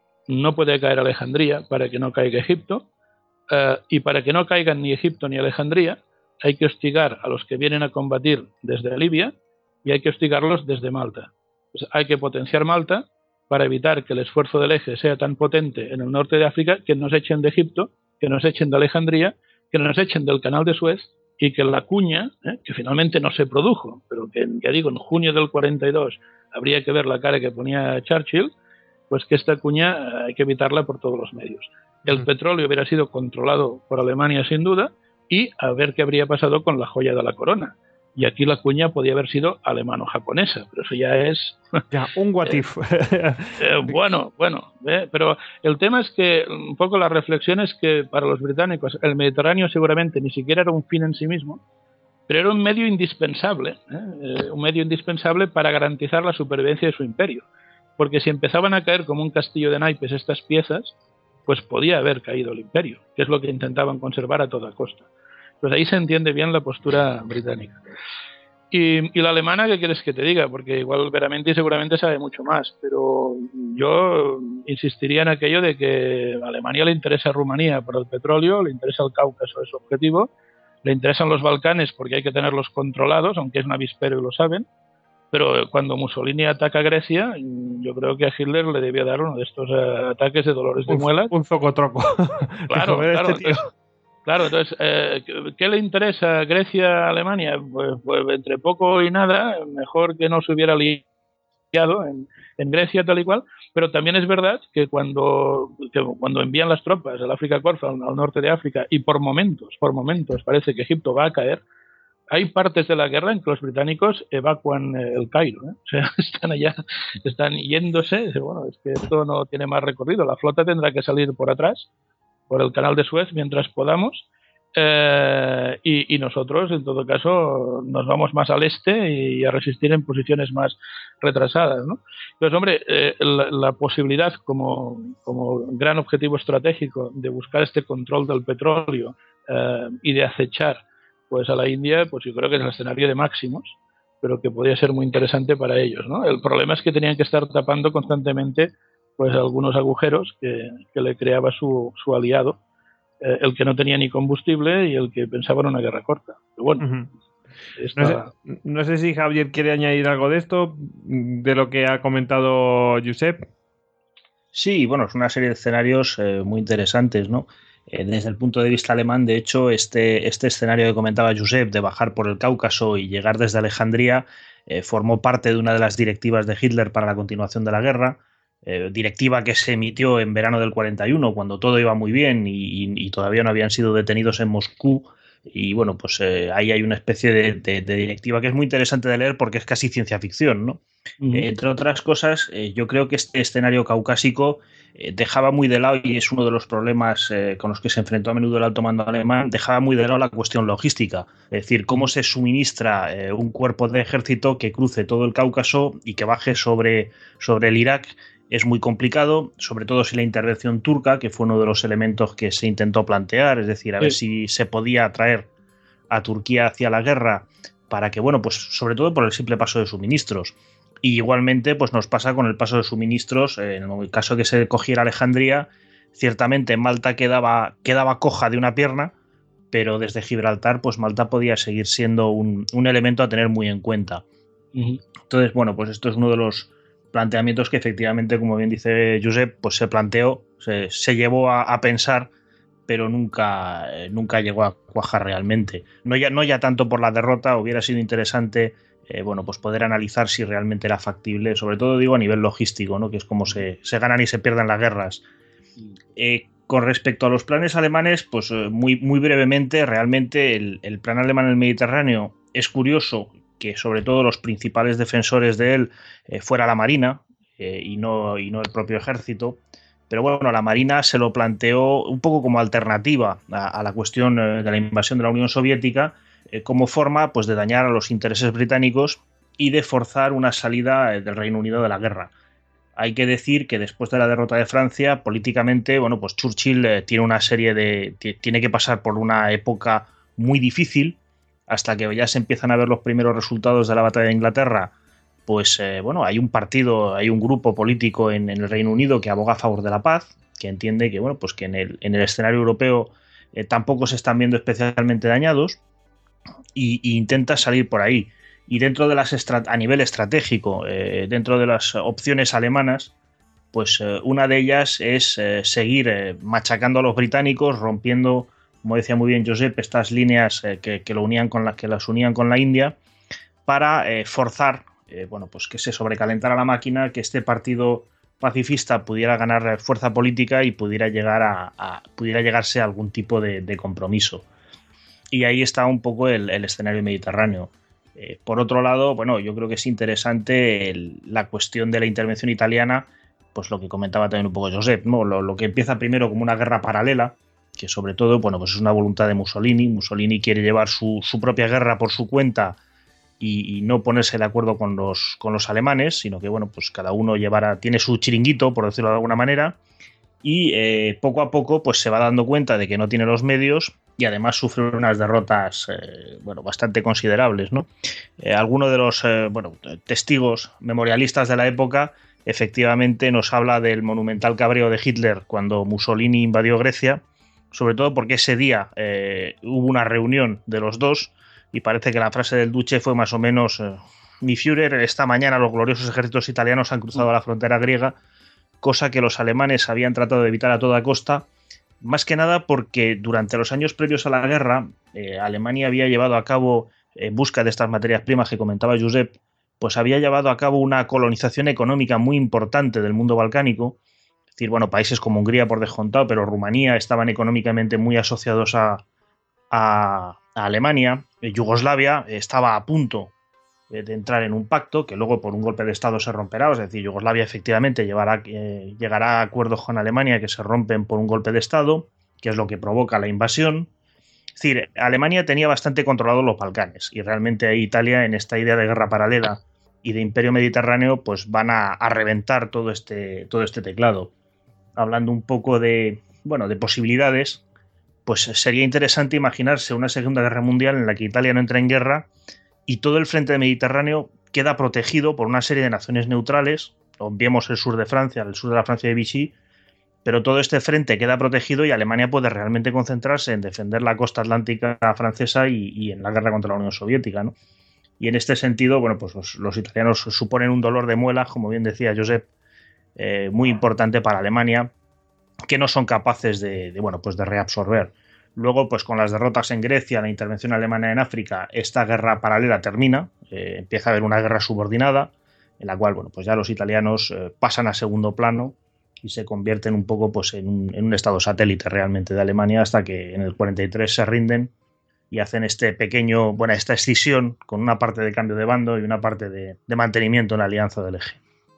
no puede caer Alejandría para que no caiga Egipto, eh, y para que no caigan ni Egipto ni Alejandría hay que hostigar a los que vienen a combatir desde Libia y hay que hostigarlos desde Malta. Pues hay que potenciar Malta para evitar que el esfuerzo del eje sea tan potente en el norte de África que nos echen de Egipto, que nos echen de Alejandría, que nos echen del canal de Suez y que la cuña, eh, que finalmente no se produjo, pero que, ya digo, en junio del cuarenta y dos habría que ver la cara que ponía Churchill, pues que esta cuña hay que evitarla por todos los medios. El uh-huh. petróleo hubiera sido controlado por Alemania sin duda y a ver qué habría pasado con la joya de la corona. Y aquí la cuña podía haber sido alemano-japonesa, pero eso ya es... Ya, un what if. eh, eh, bueno, bueno, eh, pero el tema es que un poco la reflexión es que para los británicos el Mediterráneo seguramente ni siquiera era un fin en sí mismo, pero era un medio indispensable, eh, un medio indispensable para garantizar la supervivencia de su imperio. Porque si empezaban a caer como un castillo de naipes estas piezas, pues podía haber caído el imperio, que es lo que intentaban conservar a toda costa. Pues ahí se entiende bien la postura británica. Y, y la alemana, ¿qué quieres que te diga? Porque igual Veramente seguramente sabe mucho más, pero yo insistiría en aquello de que a Alemania le interesa Rumanía por el petróleo, le interesa el Cáucaso, es su objetivo, le interesan los Balcanes porque hay que tenerlos controlados, aunque es un avispero y lo saben, pero cuando Mussolini ataca a Grecia, yo creo que a Hitler le debía dar uno de estos uh, ataques de dolores de un, muelas. Un zocotroco. Claro, claro. Este tío. Claro, entonces, eh, ¿qué le interesa a Grecia a Alemania? Pues, pues entre poco y nada, mejor que no se hubiera liado en, en Grecia tal y cual, pero también es verdad que cuando, que cuando envían las tropas al África Corsa, al, al norte de África, y por momentos, por momentos parece que Egipto va a caer, hay partes de la guerra en que los británicos evacuan el Cairo, ¿eh? O sea, están allá, están yéndose, bueno, es que esto no tiene más recorrido, la flota tendrá que salir por atrás, por el canal de Suez mientras podamos, eh, y, y nosotros en todo caso nos vamos más al este y a resistir en posiciones más retrasadas, ¿no? Entonces, hombre, eh, la, la posibilidad como, como gran objetivo estratégico de buscar este control del petróleo eh, y de acechar pues a la India, pues yo creo que es el escenario de máximos, pero que podría ser muy interesante para ellos, ¿no? El problema es que tenían que estar tapando constantemente pues algunos agujeros que, que le creaba su, su aliado, eh, el que no tenía ni combustible y el que pensaba en una guerra corta. Pero bueno, uh-huh. esta... no, sé, no sé si Javier quiere añadir algo de esto, de lo que ha comentado Josep. Sí, bueno, es una serie de escenarios eh, muy interesantes, ¿no? Eh, desde el punto de vista alemán, de hecho, este, este escenario que comentaba Josep de bajar por el Cáucaso y llegar desde Alejandría eh, formó parte de una de las directivas de Hitler para la continuación de la guerra. Eh, directiva que se emitió en verano del cuarenta y uno, cuando todo iba muy bien y, y, y todavía no habían sido detenidos en Moscú. Y bueno, pues eh, ahí hay una especie de, de, de directiva que es muy interesante de leer porque es casi ciencia ficción, ¿no? Uh-huh. Eh, entre otras cosas, eh, yo creo que este escenario caucásico eh, dejaba muy de lado, y es uno de los problemas eh, con los que se enfrentó a menudo el alto mando alemán, dejaba muy de lado la cuestión logística. Es decir, cómo se suministra eh, un cuerpo de ejército que cruce todo el Cáucaso y que baje sobre, sobre el Irak. Es muy complicado, sobre todo si la intervención turca, que fue uno de los elementos que se intentó plantear, es decir, a sí. ver si se podía atraer a Turquía hacia la guerra para que, bueno, pues sobre todo por el simple paso de suministros. Y igualmente, pues nos pasa con el paso de suministros, eh, en el caso que se cogiera Alejandría, ciertamente Malta quedaba, quedaba coja de una pierna, pero desde Gibraltar, pues Malta podía seguir siendo un, un elemento a tener muy en cuenta. Uh-huh. Entonces, bueno, pues esto es uno de los planteamientos que efectivamente, como bien dice Josep, pues se planteó, se, se llevó a, a pensar, pero nunca, eh, nunca llegó a cuajar realmente. No ya, no ya tanto por la derrota, hubiera sido interesante eh, bueno, pues poder analizar si realmente era factible, sobre todo digo a nivel logístico, ¿no? Que es como se, se ganan y se pierden las guerras. Eh, con respecto a los planes alemanes, pues eh, muy, muy brevemente, realmente el, el plan alemán en el Mediterráneo es curioso que sobre todo los principales defensores de él eh, fuera la Marina eh, y, no, y no el propio ejército. Pero bueno, la Marina se lo planteó un poco como alternativa a, a la cuestión eh, de la invasión de la Unión Soviética, eh, como forma pues, de dañar a los intereses británicos y de forzar una salida eh, del Reino Unido de la guerra. Hay que decir que después de la derrota de Francia, políticamente, bueno, pues Churchill eh, tiene una serie de. tiene que pasar por una época muy difícil, hasta que ya se empiezan a ver los primeros resultados de la batalla de Inglaterra. Pues eh, bueno, hay un partido, hay un grupo político en, en el Reino Unido que aboga a favor de la paz, que entiende que, bueno, pues que en el, en el escenario europeo eh, tampoco se están viendo especialmente dañados, y, y intenta salir por ahí. Y dentro de las a nivel estratégico, eh, dentro de las opciones alemanas, pues eh, una de ellas es eh, seguir eh, machacando a los británicos, rompiendo, como decía muy bien Josep, estas líneas eh, que, que, lo unían con la, que las unían con la India, para eh, forzar eh, bueno, pues que se sobrecalentara la máquina, que este partido pacifista pudiera ganar fuerza política y pudiera llegar a, a pudiera llegarse a algún tipo de, de compromiso. Y ahí está un poco el, el escenario mediterráneo. Eh, por otro lado, bueno, yo creo que es interesante el, la cuestión de la intervención italiana, pues lo que comentaba también un poco Josep, ¿no? Lo, lo que empieza primero como una guerra paralela, que sobre todo, bueno, pues es una voluntad de Mussolini. Mussolini quiere llevar su, su propia guerra por su cuenta y, y no ponerse de acuerdo con los, con los alemanes, sino que, bueno, pues cada uno llevará, tiene su chiringuito, por decirlo de alguna manera, y eh, poco a poco pues se va dando cuenta de que no tiene los medios y además sufre unas derrotas eh, bueno, bastante considerables, ¿no? Eh, alguno de los eh, bueno, testigos memorialistas de la época efectivamente nos habla del monumental cabreo de Hitler cuando Mussolini invadió Grecia, sobre todo porque ese día eh, hubo una reunión de los dos y parece que la frase del Duce fue más o menos eh, mi Führer, esta mañana los gloriosos ejércitos italianos han cruzado la frontera griega, cosa que los alemanes habían tratado de evitar a toda costa, más que nada porque durante los años previos a la guerra eh, Alemania había llevado a cabo, en busca de estas materias primas que comentaba Josep, pues había llevado a cabo una colonización económica muy importante del mundo balcánico. Es decir, bueno, países como Hungría por descontado, pero Rumanía estaban económicamente muy asociados a, a, a Alemania. Yugoslavia estaba a punto de entrar en un pacto que luego por un golpe de estado se romperá, es decir, Yugoslavia efectivamente llevará, eh, llegará a acuerdos con Alemania que se rompen por un golpe de estado, que es lo que provoca la invasión. Es decir, Alemania tenía bastante controlados los Balcanes y realmente ahí Italia, en esta idea de guerra paralela y de imperio mediterráneo, pues van a, a reventar todo este, todo este teclado. Hablando un poco de, bueno, de posibilidades, pues sería interesante imaginarse una Segunda Guerra Mundial en la que Italia no entra en guerra y todo el frente mediterráneo queda protegido por una serie de naciones neutrales. Obviemos el sur de Francia, el sur de la Francia de Vichy, pero todo este frente queda protegido y Alemania puede realmente concentrarse en defender la costa atlántica francesa y, y en la guerra contra la Unión Soviética, ¿no? Y en este sentido, bueno, pues los, los italianos suponen un dolor de muela, como bien decía Josep, eh, muy importante para Alemania, que no son capaces de, de, bueno, pues de reabsorber. Luego, pues con las derrotas en Grecia, la intervención alemana en África, esta guerra paralela termina, eh, empieza a haber una guerra subordinada, en la cual, bueno, pues ya los italianos eh, pasan a segundo plano y se convierten un poco pues, en, un, en un estado satélite realmente de Alemania, hasta que en el cuarenta y tres se rinden y hacen este pequeño, bueno, esta escisión con una parte de cambio de bando y una parte de, de mantenimiento en la alianza del eje.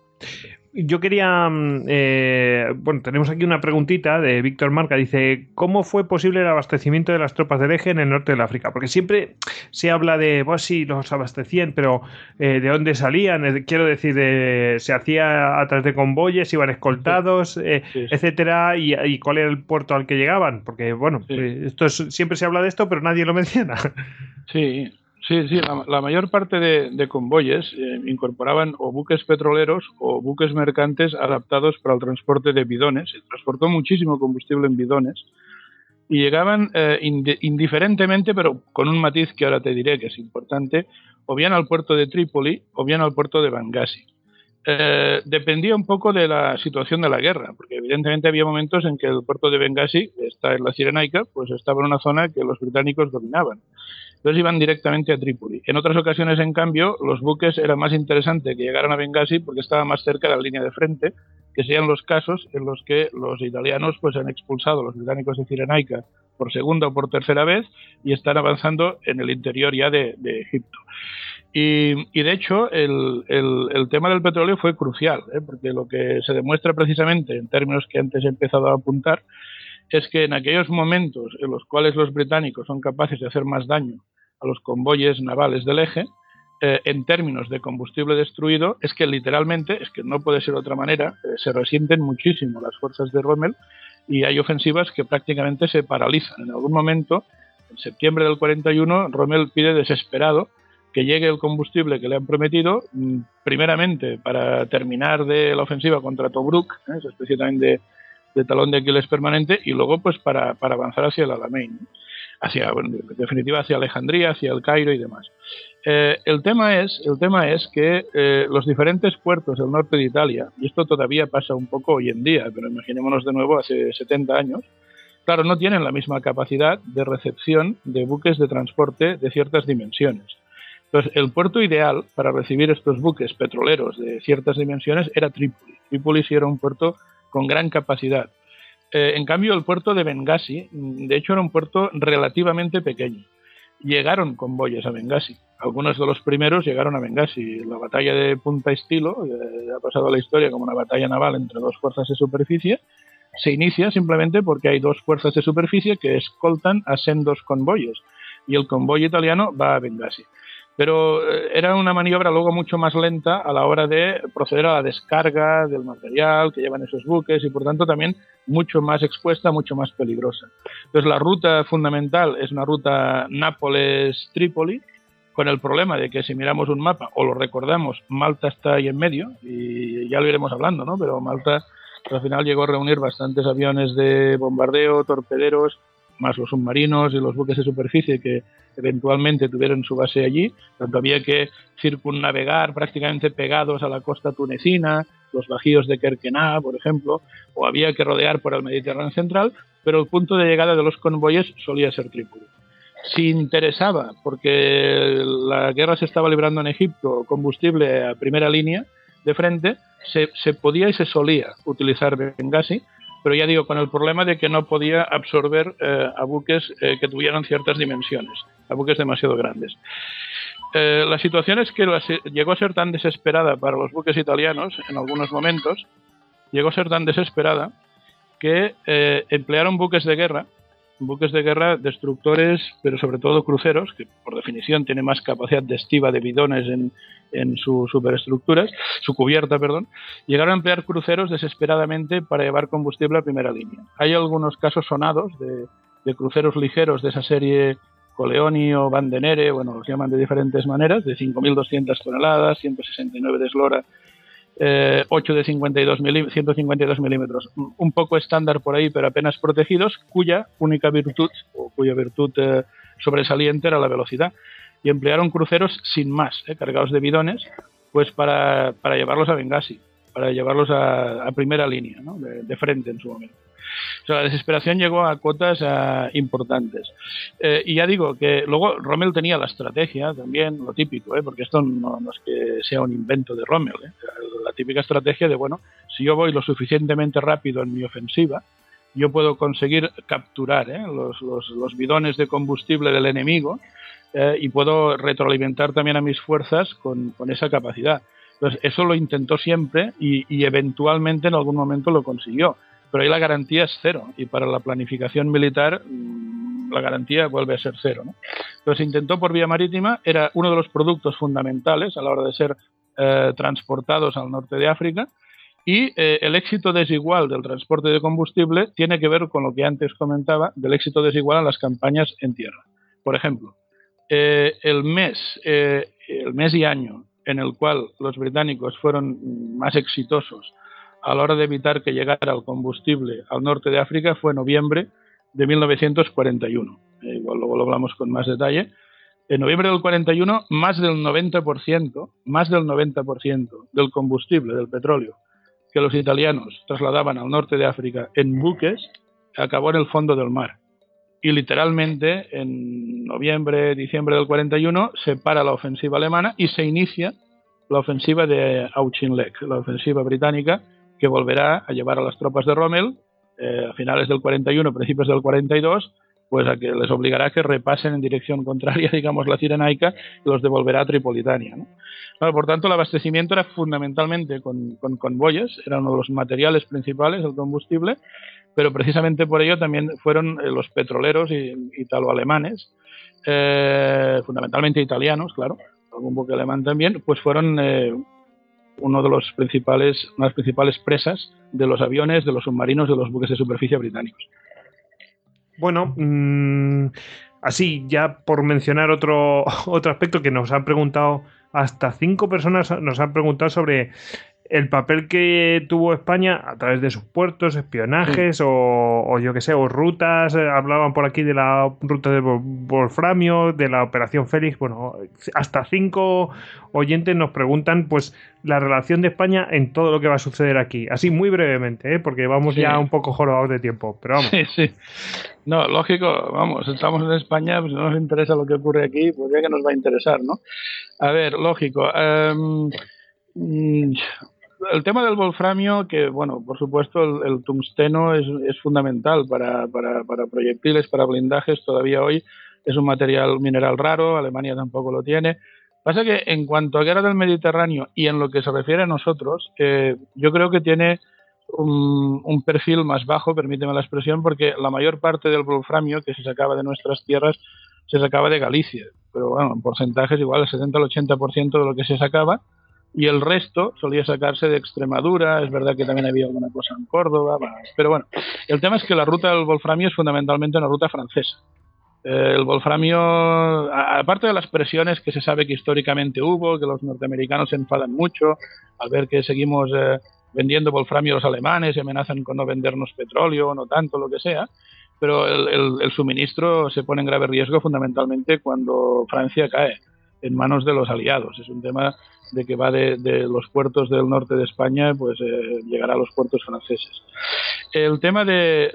Yo quería, eh, bueno, tenemos aquí una preguntita de Víctor Marca, dice, ¿cómo fue posible el abastecimiento de las tropas del eje en el norte del África? Porque siempre se habla de, pues sí, los abastecían, pero eh, ¿de dónde salían? Quiero decir, de, ¿se hacía a través de convoyes, iban escoltados, eh, sí, sí. etcétera? Y, ¿Y cuál era el puerto al que llegaban? Porque, bueno, sí. eh, esto es, siempre se habla de esto, pero nadie lo menciona. Sí. Sí, sí, la, la mayor parte de, de convoyes eh, incorporaban o buques petroleros o buques mercantes adaptados para el transporte de bidones. Se transportó muchísimo combustible en bidones y llegaban eh, ind- indiferentemente, pero con un matiz que ahora te diré que es importante, o bien al puerto de Trípoli o bien al puerto de Bengasi. Eh, dependía un poco de la situación de la guerra, porque evidentemente había momentos en que el puerto de Bengasi, que está en la Cirenaica, pues estaba en una zona que los británicos dominaban. Entonces iban directamente a Trípoli. En otras ocasiones, en cambio, los buques era más interesante que llegaran a Bengasi porque estaba más cerca de la línea de frente, que serían los casos en los que los italianos pues han expulsado a los británicos de Cirenaica por segunda o por tercera vez y están avanzando en el interior ya de, de Egipto. Y, y de hecho el, el, el tema del petróleo fue crucial, ¿eh? Porque lo que se demuestra precisamente en términos que antes he empezado a apuntar es que en aquellos momentos en los cuales los británicos son capaces de hacer más daño a los convoyes navales del eje, eh, en términos de combustible destruido, es que literalmente, es que no puede ser de otra manera, eh, se resienten muchísimo las fuerzas de Rommel y hay ofensivas que prácticamente se paralizan. En algún momento, en septiembre del cuarenta y uno, Rommel pide desesperado que llegue el combustible que le han prometido, primeramente para terminar de la ofensiva contra Tobruk, ¿eh? Esa especie también de, de talón de Aquiles permanente, y luego pues para, para avanzar hacia el Alamein, hacia, bueno, en definitiva hacia Alejandría, hacia el Cairo y demás. Eh, el tema es, el tema es que eh, los diferentes puertos del norte de Italia, y esto todavía pasa un poco hoy en día, pero imaginémonos de nuevo hace setenta años, claro, no tienen la misma capacidad de recepción de buques de transporte de ciertas dimensiones. Entonces, el puerto ideal para recibir estos buques petroleros de ciertas dimensiones era Trípoli. Trípoli sí era un puerto con gran capacidad. Eh, en cambio, el puerto de Bengasi, de hecho, era un puerto relativamente pequeño. Llegaron convoyes a Bengasi. Algunos de los primeros llegaron a Bengasi. La batalla de Punta Estilo, eh, ha pasado a la historia como una batalla naval entre dos fuerzas de superficie, se inicia simplemente porque hay dos fuerzas de superficie que escoltan a sendos convoyes. Y el convoy italiano va a Bengasi. Pero era una maniobra luego mucho más lenta a la hora de proceder a la descarga del material que llevan esos buques y por tanto también mucho más expuesta, mucho más peligrosa. Entonces la ruta fundamental es una ruta Nápoles-Trípoli, con el problema de que si miramos un mapa o lo recordamos, Malta está ahí en medio y ya lo iremos hablando, ¿no? Pero Malta al final llegó a reunir bastantes aviones de bombardeo, torpederos, más los submarinos y los buques de superficie que eventualmente tuvieron su base allí, tanto había que circunnavegar prácticamente pegados a la costa tunecina, los bajíos de Kerkená, por ejemplo, o había que rodear por el Mediterráneo central, pero el punto de llegada de los convoyes solía ser Trípoli. Si interesaba, porque la guerra se estaba librando en Egipto, combustible a primera línea de frente, se, se podía y se solía utilizar Bengasi, pero ya digo, con el problema de que no podía absorber eh, a buques eh, que tuvieran ciertas dimensiones, a buques demasiado grandes. Eh, la situación es que la, llegó a ser tan desesperada para los buques italianos, en algunos momentos, llegó a ser tan desesperada que eh, emplearon buques de guerra, buques de guerra destructores, pero sobre todo cruceros, que por definición tienen más capacidad de estiva de bidones en, en sus superestructuras, su cubierta, perdón, llegaron a emplear cruceros desesperadamente para llevar combustible a primera línea. Hay algunos casos sonados de, de cruceros ligeros de esa serie Coleoni o Bandenere, bueno, los llaman de diferentes maneras, de cinco mil doscientas toneladas, ciento sesenta y nueve de eslora, Eh, ocho de cincuenta y dos milímetros, ciento cincuenta y dos milímetros, un poco estándar por ahí, pero apenas protegidos, cuya única virtud, o cuya virtud eh, sobresaliente era la velocidad. Y emplearon cruceros sin más, eh, cargados de bidones, pues para, para llevarlos a Bengasi, para llevarlos a, a primera línea, ¿no? de, de frente en su momento. O sea, la desesperación llegó a cotas uh, importantes. Eh, y ya digo que luego Rommel tenía la estrategia también, lo típico, ¿eh? Porque esto no, no es que sea un invento de Rommel. ¿eh? La típica estrategia de, bueno, si yo voy lo suficientemente rápido en mi ofensiva, yo puedo conseguir capturar ¿eh? los, los, los bidones de combustible del enemigo eh, y puedo retroalimentar también a mis fuerzas con, con esa capacidad. Entonces, eso lo intentó siempre y, y eventualmente en algún momento lo consiguió. Pero ahí la garantía es cero y para la planificación militar la garantía vuelve a ser cero, ¿no? Entonces intentó por vía marítima, era uno de los productos fundamentales a la hora de ser eh, transportados al norte de África y eh, el éxito desigual del transporte de combustible tiene que ver con lo que antes comentaba del éxito desigual en las campañas en tierra. Por ejemplo, eh, el mes, eh, el mes y año en el cual los británicos fueron más exitosos a la hora de evitar que llegara el combustible al norte de África fue noviembre de mil novecientos cuarenta y uno. Eh, igual luego lo hablamos con más detalle, En noviembre del cuarenta y uno, más del noventa por ciento, más del noventa por ciento del combustible, del petróleo, que los italianos trasladaban al norte de África en buques, acabó en el fondo del mar. Y literalmente, en noviembre, diciembre del cuarenta y uno, se para la ofensiva alemana y se inicia la ofensiva de Auchinleck, la ofensiva británica, que volverá a llevar a las tropas de Rommel eh, a finales del cuarenta y uno, principios del cuarenta y dos, pues a que les obligará a que repasen en dirección contraria, digamos, la Cirenaica, y los devolverá a Tripolitania, ¿no? Bueno, por tanto, el abastecimiento era fundamentalmente con, con convoyes, era uno de los materiales principales, el combustible, pero precisamente por ello también fueron eh, los petroleros italo-alemanes, eh, fundamentalmente italianos, claro, algún buque alemán también, pues fueron eh, uno de los principales, una de las principales presas de los aviones, de los submarinos, de los buques de superficie británicos. Bueno, mmm, así ya por mencionar otro, otro aspecto que nos han preguntado, hasta cinco personas nos han preguntado sobre el papel que tuvo España a través de sus puertos, espionajes, sí. o, o yo que sé, o rutas. Hablaban por aquí de la ruta de Wolframio, de la Operación Félix. Bueno, hasta cinco oyentes nos preguntan pues la relación de España en todo lo que va a suceder aquí. Así muy brevemente, ¿eh? Porque vamos sí. ya un poco jorobados de tiempo, pero vamos. Sí, sí. No, lógico, vamos, estamos en España, pues no nos interesa lo que ocurre aquí, pues ya que nos va a interesar, ¿no? A ver, lógico. Um, el tema del wolframio, que bueno, por supuesto el, el tungsteno es, es fundamental para, para, para proyectiles, para blindajes, todavía hoy es un material mineral raro, Alemania tampoco lo tiene. Pasa que en cuanto a guerra del Mediterráneo y en lo que se refiere a nosotros, eh, yo creo que tiene un, un perfil más bajo, permíteme la expresión, porque la mayor parte del wolframio que se sacaba de nuestras tierras se sacaba de Galicia, pero bueno, en porcentajes igual el setenta al ochenta por ciento de lo que se sacaba, y el resto solía sacarse de Extremadura. Es verdad que también había alguna cosa en Córdoba, pero bueno, el tema es que la ruta del wolframio es fundamentalmente una ruta francesa. Eh, el wolframio, aparte de las presiones que se sabe que históricamente hubo, que los norteamericanos se enfadan mucho al ver que seguimos eh, vendiendo wolframio a los alemanes y amenazan con no vendernos petróleo, no tanto, lo que sea, pero el, el, el suministro se pone en grave riesgo fundamentalmente cuando Francia cae en manos de los aliados. Es un tema de que va de, de los puertos del norte de España, pues eh, llegará a los puertos franceses. El tema de,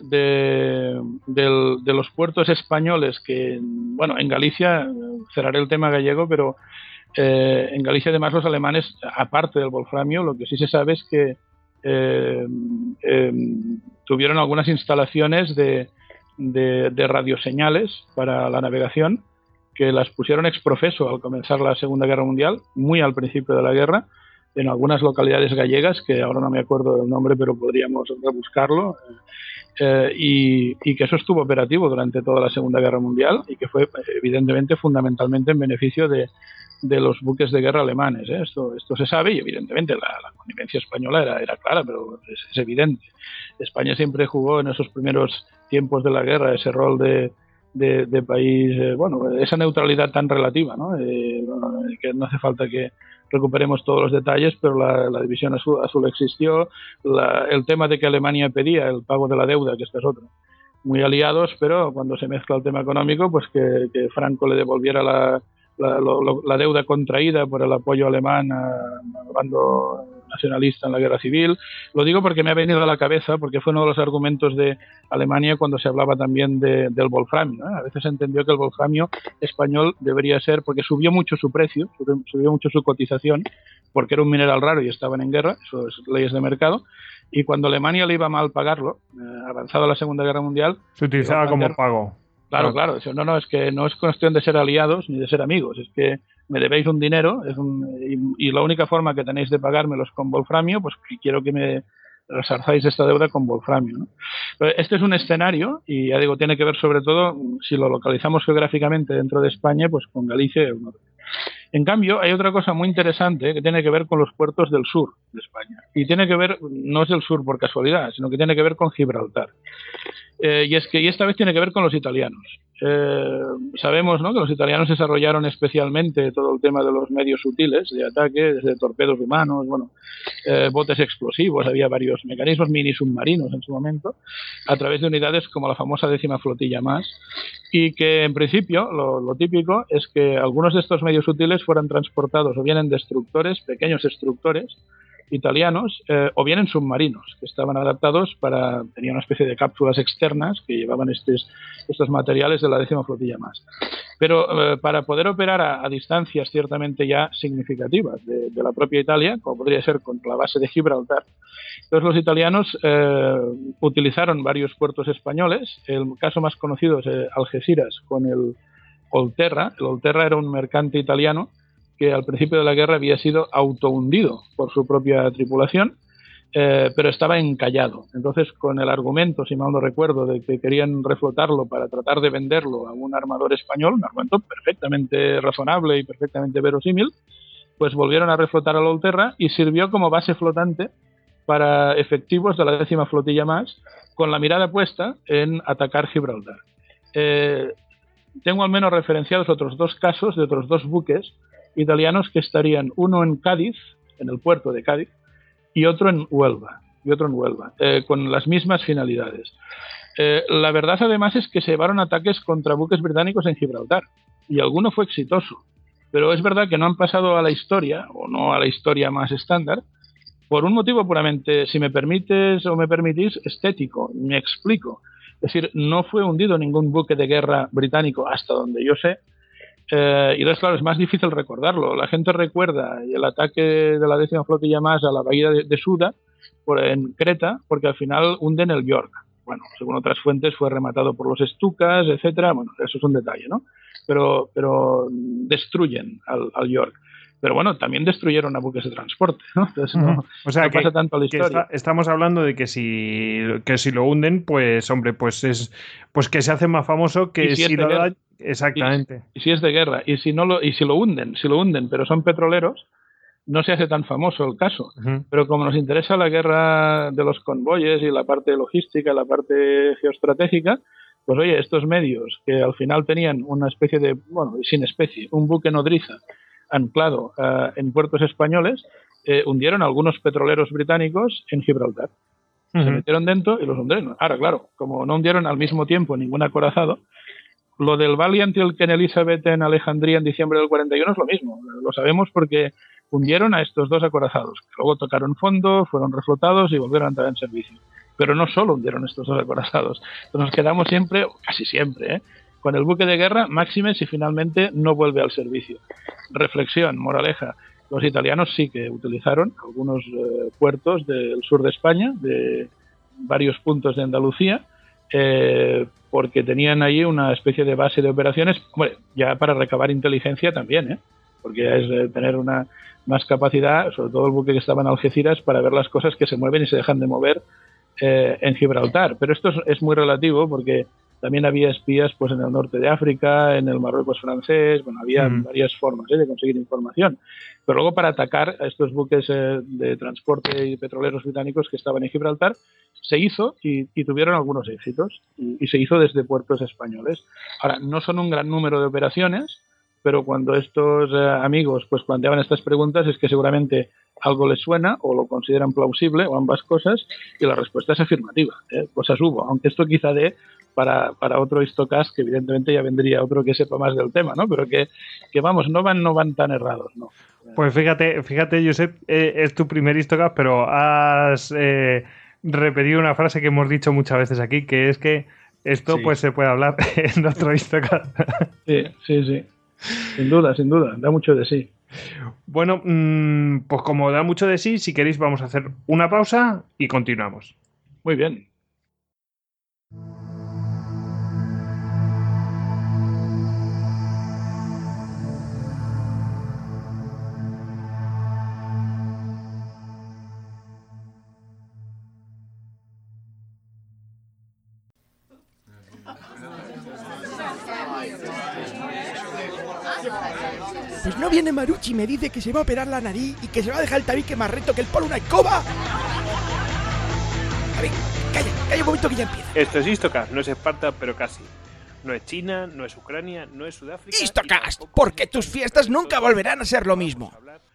de, de, de los puertos españoles, que, bueno, en Galicia, cerraré el tema gallego, pero eh, en Galicia además los alemanes, aparte del wolframio, lo que sí se sabe es que eh, eh, tuvieron algunas instalaciones de, de, de radioseñales para la navegación, que las pusieron ex profeso al comenzar la Segunda Guerra Mundial, muy al principio de la guerra, en algunas localidades gallegas, que ahora no me acuerdo del nombre, pero podríamos rebuscarlo, eh, y, y que eso estuvo operativo durante toda la Segunda Guerra Mundial y que fue evidentemente fundamentalmente en beneficio de, de los buques de guerra alemanes, ¿eh? Esto, esto se sabe y evidentemente la, la connivencia española era, era clara, pero es, es evidente. España siempre jugó en esos primeros tiempos de la guerra ese rol de De, de país, eh, bueno, esa neutralidad tan relativa, ¿no? Eh, que no hace falta que recuperemos todos los detalles, pero la, la división azul, azul existió, la, el tema de que Alemania pedía el pago de la deuda, que este es otro, muy aliados, pero cuando se mezcla el tema económico, pues que, que Franco le devolviera la, la, lo, la deuda contraída por el apoyo alemán al bando nacionalista en la guerra civil. Lo digo porque me ha venido a la cabeza, porque fue uno de los argumentos de Alemania cuando se hablaba también de, del wolframio, ¿eh? A veces se entendió que el wolframio español debería ser, porque subió mucho su precio, subió mucho su cotización, porque era un mineral raro y estaban en guerra, eso es leyes de mercado, y cuando a Alemania le iba mal pagarlo, eh, avanzada la Segunda Guerra Mundial, se utilizaba como pago. Claro, claro. No, no, es que no es cuestión de ser aliados ni de ser amigos. Es que me debéis un dinero es un, y, y la única forma que tenéis de pagármelo es con wolframio, pues quiero que me resarzáis esta deuda con wolframio, ¿no? Pero este es un escenario y ya digo, tiene que ver sobre todo, si lo localizamos geográficamente dentro de España, pues con Galicia y el norte. En cambio, hay otra cosa muy interesante que tiene que ver con los puertos del sur. de España. Y tiene que ver, no es el sur por casualidad, sino que tiene que ver con Gibraltar. Eh, y es que y esta vez tiene que ver con los italianos. Eh, sabemos, ¿no?, que los italianos desarrollaron especialmente todo el tema de los medios sutiles de ataque, desde torpedos humanos, bueno, eh, botes explosivos, había varios mecanismos, mini submarinos en su momento, a través de unidades como la famosa décima flotilla más, y que en principio lo, lo típico es que algunos de estos medios sutiles fueran transportados o bien en destructores, pequeños destructores italianos, eh, o bien en submarinos, que estaban adaptados para, tenían una especie de cápsulas externas que llevaban estos, estos materiales de la décima flotilla más. Pero eh, para poder operar a, a distancias ciertamente ya significativas de, de la propia Italia, como podría ser contra la base de Gibraltar, entonces los italianos eh, utilizaron varios puertos españoles. El caso más conocido es eh, Algeciras con el Olterra. El Olterra era un mercante italiano que al principio de la guerra había sido autohundido por su propia tripulación, eh, pero estaba encallado. Entonces, con el argumento, si mal no recuerdo, de que querían reflotarlo para tratar de venderlo a un armador español, un argumento perfectamente razonable y perfectamente verosímil, pues volvieron a reflotar al Olterra y sirvió como base flotante para efectivos de la décima flotilla más, con la mirada puesta en atacar Gibraltar. Eh, tengo al menos referenciados otros dos casos de otros dos buques italianos que estarían, uno en Cádiz, en el puerto de Cádiz, y otro en Huelva, y otro en Huelva, eh, con las mismas finalidades. Eh, la verdad, además, es que se llevaron ataques contra buques británicos en Gibraltar, y alguno fue exitoso. Pero es verdad que no han pasado a la historia, o no a la historia más estándar, por un motivo puramente, si me permites o me permitís, estético. Me explico. Es decir, no fue hundido ningún buque de guerra británico, hasta donde yo sé. Eh, y entonces, claro, es más difícil recordarlo. La gente recuerda el ataque de la décima flotilla más a la bahía de, de Suda, por, en Creta, porque al final hunden el York. Bueno, según otras fuentes fue rematado por los Stukas, etcétera. Bueno, eso es un detalle, ¿no? Pero, pero destruyen al, al York. Pero bueno, también destruyeron a buques de transporte, ¿no? Entonces no, uh-huh. O sea, no que, pasa tanto a la historia. Está, estamos hablando de que si, que si lo hunden, pues hombre, pues es pues que se hace más famoso que si, si lo da. Exactamente. Y, y si es de guerra, y si no lo, y si lo hunden, si lo hunden, pero son petroleros, no se hace tan famoso el caso. Uh-huh. Pero como nos interesa la guerra de los convoyes y la parte logística, la parte geoestratégica, pues oye, estos medios que al final tenían una especie de, bueno, sin especie, un buque nodriza anclado uh, en puertos españoles, eh, hundieron a algunos petroleros británicos en Gibraltar. Uh-huh. Se metieron dentro y los hundieron. Ahora, claro, como no hundieron al mismo tiempo ningún acorazado, lo del Valiant y el Queen Elizabeth en Alejandría en diciembre del cuarenta y uno es lo mismo. Lo sabemos porque hundieron a estos dos acorazados, que luego tocaron fondo, fueron reflotados y volvieron a entrar en servicio. Pero no solo hundieron estos dos acorazados. Entonces nos quedamos siempre, casi siempre, ¿eh? con el buque de guerra, máxime si finalmente no vuelve al servicio. Reflexión, moraleja. Los italianos sí que utilizaron algunos eh, puertos del sur de España, de varios puntos de Andalucía, eh, porque tenían ahí una especie de base de operaciones, bueno, ya para recabar inteligencia también, ¿eh? porque es eh, tener una más capacidad, sobre todo el buque que estaba en Algeciras, para ver las cosas que se mueven y se dejan de mover eh, en Gibraltar. Pero esto es, es muy relativo porque también había espías pues en el norte de África, en el Marruecos francés, bueno, había mm. varias formas ¿eh? de conseguir información. Pero luego para atacar a estos buques eh, de transporte y petroleros británicos que estaban en Gibraltar, se hizo y, y tuvieron algunos éxitos y, y se hizo desde puertos españoles. Ahora, no son un gran número de operaciones, pero cuando estos eh, amigos pues planteaban estas preguntas es que seguramente algo les suena o lo consideran plausible o ambas cosas y la respuesta es afirmativa. ¿eh? Cosas hubo, aunque esto quizá dé para, para otro Histocast que evidentemente ya vendría otro que sepa más del tema, ¿no? Pero que, que vamos, no van, no van tan errados, ¿no? Pues fíjate, fíjate, Josep, eh, es tu primer Histocast, pero has eh, repetido una frase que hemos dicho muchas veces aquí, que es que esto sí. pues se puede hablar en otro Histocast. Sí, sí, sí. Sin duda, sin duda, da mucho de sí. Bueno, mmm, pues como da mucho de sí, si queréis vamos a hacer una pausa y continuamos. Muy bien. Pues no viene Marucci y me dice que se va a operar la nariz y que se va a dejar el tabique más recto que el polo una escoba. A ver, calla, calla un momento que ya empieza. Esto es Istocast, no es Esparta, pero casi. No es China, no es Ucrania, no es Sudáfrica... Istocast, porque tus fiestas nunca volverán a ser lo mismo.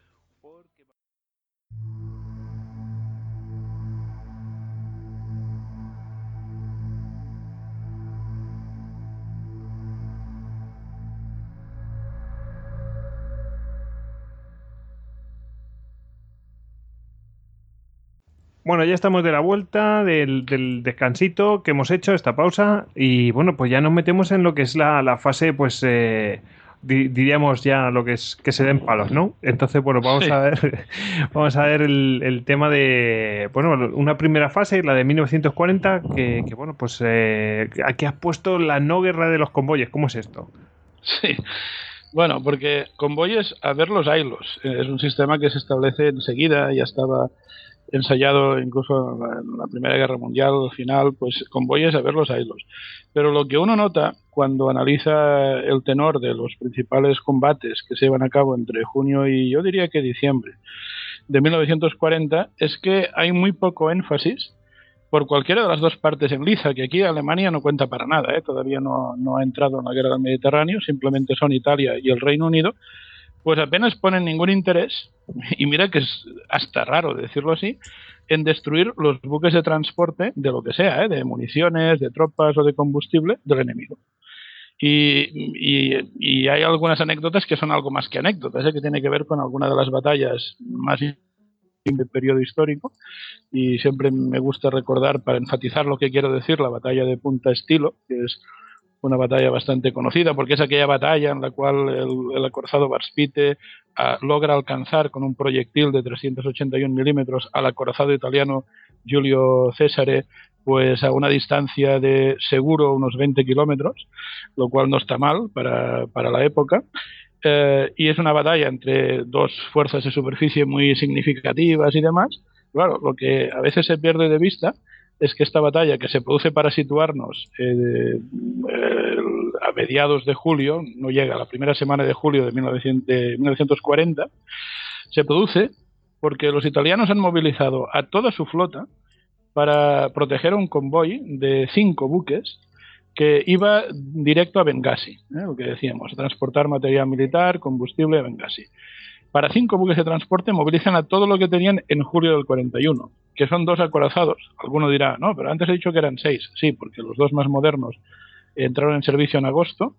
Bueno, ya estamos de la vuelta del, del descansito que hemos hecho, esta pausa, y bueno, pues ya nos metemos en lo que es la, la fase, pues eh, di, diríamos ya lo que es que se den palos, ¿no? Entonces, bueno, vamos sí. a ver vamos a ver el, el tema de, bueno, una primera fase, la de mil novecientos cuarenta, que, que bueno, pues eh, aquí has puesto la no guerra de los convoyes. ¿Cómo es esto? Sí. Bueno, porque convoyes, a ver los haylos, es un sistema que se establece enseguida, ya estaba ensayado incluso en la Primera Guerra Mundial, al final, pues convoyes a ver los haylos. Pero lo que uno nota cuando analiza el tenor de los principales combates que se llevan a cabo entre junio y yo diría que diciembre de mil novecientos cuarenta es que hay muy poco énfasis por cualquiera de las dos partes en liza, que aquí Alemania no cuenta para nada, ¿eh? Todavía no, no ha entrado en la guerra del Mediterráneo, simplemente son Italia y el Reino Unido, pues apenas ponen ningún interés, y mira que es hasta raro decirlo así, en destruir los buques de transporte de lo que sea, ¿eh? De municiones, de tropas o de combustible del enemigo. Y, y, y hay algunas anécdotas que son algo más que anécdotas, ¿eh? Que tiene que ver con alguna de las batallas más del periodo histórico, y siempre me gusta recordar, para enfatizar lo que quiero decir, la batalla de Punta Estilo, que es una batalla bastante conocida porque es aquella batalla en la cual el, el acorazado Varspite uh, logra alcanzar con un proyectil de trescientos ochenta y uno milímetros al acorazado italiano Giulio Cesare, pues a una distancia de seguro unos veinte kilómetros, lo cual no está mal para, para la época. Uh, y es una batalla entre dos fuerzas de superficie muy significativas y demás. Claro, lo que a veces se pierde de vista es que esta batalla, que se produce para situarnos eh, eh, a mediados de julio, no llega a la primera semana de julio de, mil novecientos cuarenta, se produce porque los italianos han movilizado a toda su flota para proteger a un convoy de cinco buques que iba directo a Bengasi, ¿eh? Lo que decíamos, a transportar material militar, combustible a Bengasi. Para cinco buques de transporte movilizan a todo lo que tenían en julio del cuarenta y uno, que son dos acorazados. Alguno dirá, no, pero antes he dicho que eran seis. Sí, porque los dos más modernos entraron en servicio en agosto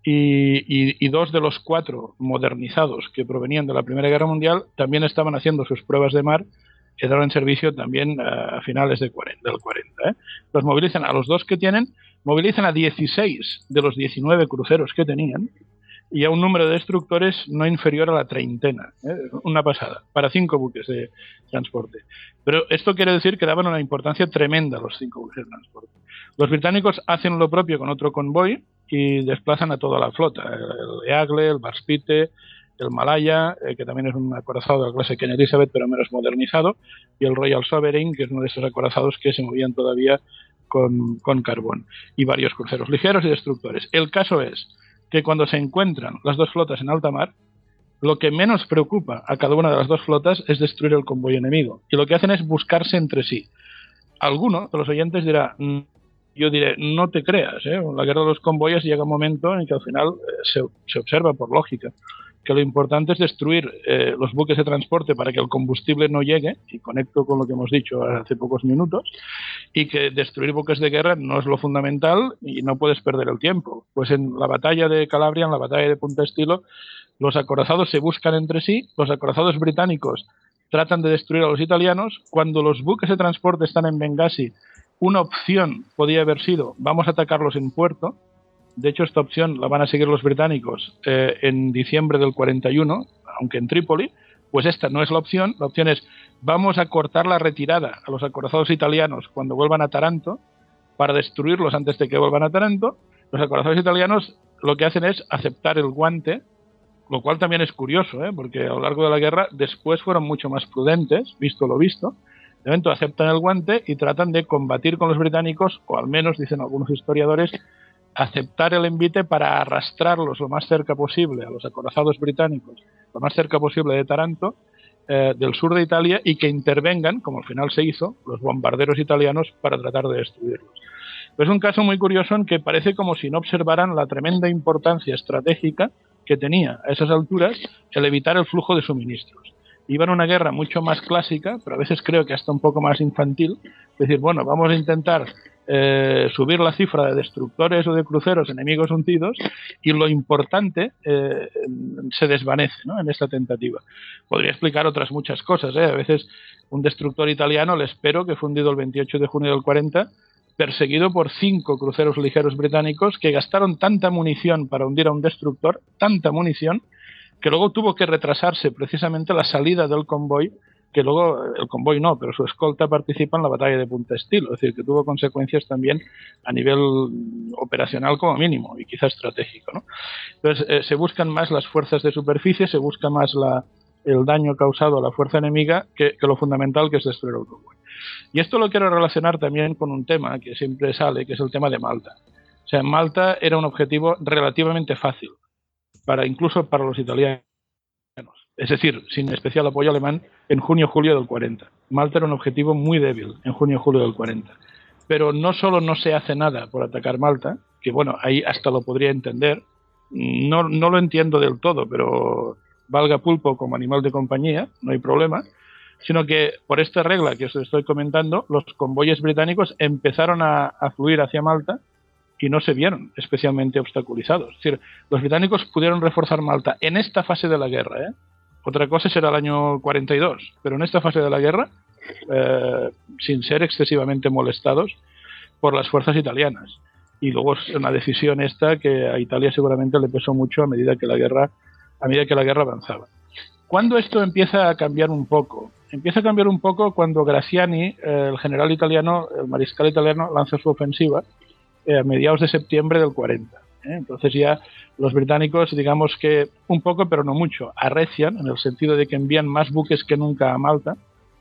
y, y, y dos de los cuatro modernizados que provenían de la Primera Guerra Mundial también estaban haciendo sus pruebas de mar, entraron en servicio también a finales de cuarenta, del cuarenta. ¿eh? Los movilizan a los dos que tienen, movilizan a dieciséis de los diecinueve cruceros que tenían, y a un número de destructores no inferior a la treintena, ¿eh? Una pasada, para cinco buques de transporte. Pero esto quiere decir que daban una importancia tremenda a los cinco buques de transporte. Los británicos hacen lo propio con otro convoy y desplazan a toda la flota, el Eagle, el Varspite, el Malaya, eh, que también es un acorazado de la clase Queen Elizabeth, pero menos modernizado, y el Royal Sovereign, que es uno de esos acorazados que se movían todavía con, con carbón, y varios cruceros ligeros y destructores. El caso es que cuando se encuentran las dos flotas en alta mar, lo que menos preocupa a cada una de las dos flotas es destruir el convoy enemigo. Y lo que hacen es buscarse entre sí. Alguno de los oyentes dirá, yo diré, no te creas, ¿eh? La guerra de los convoyes llega un momento en que al final eh, se, se observa por lógica que lo importante es destruir eh, los buques de transporte para que el combustible no llegue, y conecto con lo que hemos dicho hace pocos minutos, y que destruir buques de guerra no es lo fundamental y no puedes perder el tiempo. Pues en la batalla de Calabria, en la batalla de Punta Estilo, los acorazados se buscan entre sí, los acorazados británicos tratan de destruir a los italianos. Cuando los buques de transporte están en Bengasi, una opción podía haber sido vamos a atacarlos en puerto. De hecho, esta opción la van a seguir los británicos eh, en diciembre del cuarenta y uno, aunque en Trípoli. Pues esta no es la opción. La opción es vamos a cortar la retirada a los acorazados italianos cuando vuelvan a Taranto para destruirlos antes de que vuelvan a Taranto. Los acorazados italianos lo que hacen es aceptar el guante, lo cual también es curioso, ¿eh? Porque a lo largo de la guerra después fueron mucho más prudentes, visto lo visto. De momento aceptan el guante y tratan de combatir con los británicos, o al menos, dicen algunos historiadores, aceptar el envite para arrastrarlos lo más cerca posible a los acorazados británicos, lo más cerca posible de Taranto, eh, del sur de Italia, y que intervengan, como al final se hizo, los bombarderos italianos para tratar de destruirlos. Es un caso muy curioso en que parece como si no observaran la tremenda importancia estratégica que tenía a esas alturas el evitar el flujo de suministros. Iban a una guerra mucho más clásica, pero a veces creo que hasta un poco más infantil, es decir, bueno, vamos a intentar eh, subir la cifra de destructores o de cruceros enemigos hundidos, y lo importante eh, se desvanece, ¿no?, en esta tentativa. Podría explicar otras muchas cosas, ¿eh? A veces un destructor italiano, el Espero, que fue hundido el veintiocho de junio del cuarenta, perseguido por cinco cruceros ligeros británicos que gastaron tanta munición para hundir a un destructor, tanta munición, que luego tuvo que retrasarse precisamente la salida del convoy, que luego, el convoy no, pero su escolta participa en la batalla de Punta Estilo, es decir, que tuvo consecuencias también a nivel operacional como mínimo, y quizá estratégico, ¿no? Entonces, eh, se buscan más las fuerzas de superficie, se busca más la, el daño causado a la fuerza enemiga que, que lo fundamental, que es destruir el convoy. Y esto lo quiero relacionar también con un tema que siempre sale, que es el tema de Malta. O sea, Malta era un objetivo relativamente fácil, para incluso para los italianos. Es decir, sin especial apoyo alemán, en junio-julio del cuarenta. Malta era un objetivo muy débil en junio-julio del cuarenta. Pero no solo no se hace nada por atacar Malta, que bueno, ahí hasta lo podría entender, no, no lo entiendo del todo, pero valga pulpo como animal de compañía, no hay problema, sino que por esta regla que os estoy comentando, los convoyes británicos empezaron a, a fluir hacia Malta y no se vieron especialmente obstaculizados. Es decir, los británicos pudieron reforzar Malta en esta fase de la guerra, ¿eh? Otra cosa será el año cuarenta y dos, pero en esta fase de la guerra, eh, sin ser excesivamente molestados por las fuerzas italianas. Y luego es una decisión esta que a Italia seguramente le pesó mucho a medida que la guerra, a medida que la guerra avanzaba. ¿Cuándo esto empieza a cambiar un poco? Empieza a cambiar un poco cuando Graziani, eh, el general italiano, el mariscal italiano, lanza su ofensiva eh, a mediados de septiembre del cuarenta. ¿eh? Entonces ya los británicos, digamos que un poco, pero no mucho, arrecian, en el sentido de que envían más buques que nunca a Malta.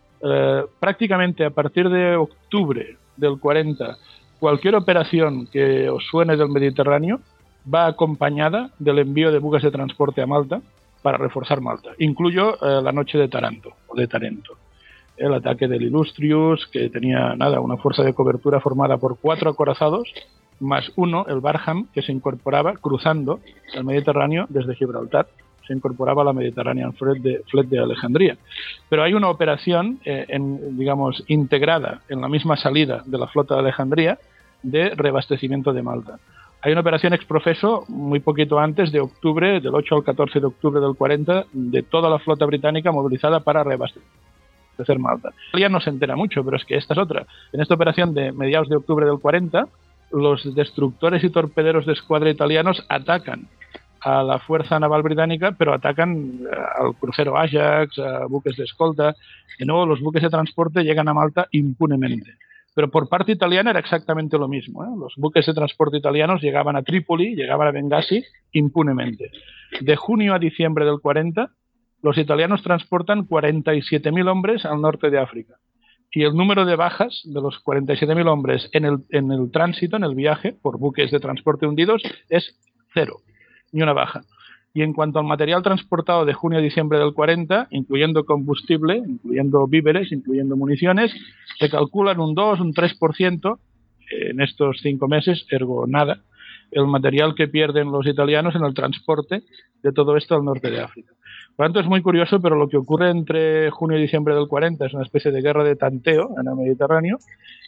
Eh, prácticamente a partir de octubre del cuarenta, cualquier operación que os suene del Mediterráneo va acompañada del envío de buques de transporte a Malta para reforzar Malta. Incluyo eh, la noche de Taranto, o de Tarento. El ataque del Illustrious, que tenía nada, una fuerza de cobertura formada por cuatro acorazados, más uno, el Barham, que se incorporaba cruzando el Mediterráneo desde Gibraltar, se incorporaba a la Mediterranean Fleet de, Fleet de Alejandría. Pero hay una operación, eh, en, digamos, integrada en la misma salida de la flota de Alejandría, de reabastecimiento de Malta. Hay una operación exprofeso muy poquito antes de octubre, del ocho al catorce de octubre del cuarenta, de toda la flota británica movilizada para reabastecer Malta. Ya no se entera mucho, pero es que esta es otra. En esta operación de mediados de octubre del cuarenta, los destructores y torpederos de escuadra italianos atacan a la fuerza naval británica, pero atacan al crucero Ajax, a buques de escolta. De nuevo, los buques de transporte llegan a Malta impunemente. Pero por parte italiana era exactamente lo mismo, ¿eh? Los buques de transporte italianos llegaban a Trípoli, llegaban a Bengasi impunemente. De junio a diciembre del cuarenta, los italianos transportan cuarenta y siete mil hombres al norte de África. Y el número de bajas de los cuarenta y siete mil hombres en el, en el tránsito, en el viaje, por buques de transporte hundidos, es cero, ni una baja. Y en cuanto al material transportado de junio a diciembre del cuarenta, incluyendo combustible, incluyendo víveres, incluyendo municiones, se calculan un dos, un tres por ciento en estos cinco meses, ergo nada, el material que pierden los italianos en el transporte de todo esto al norte de África. Por lo tanto, es muy curioso, pero lo que ocurre entre junio y diciembre del cuarenta es una especie de guerra de tanteo en el Mediterráneo,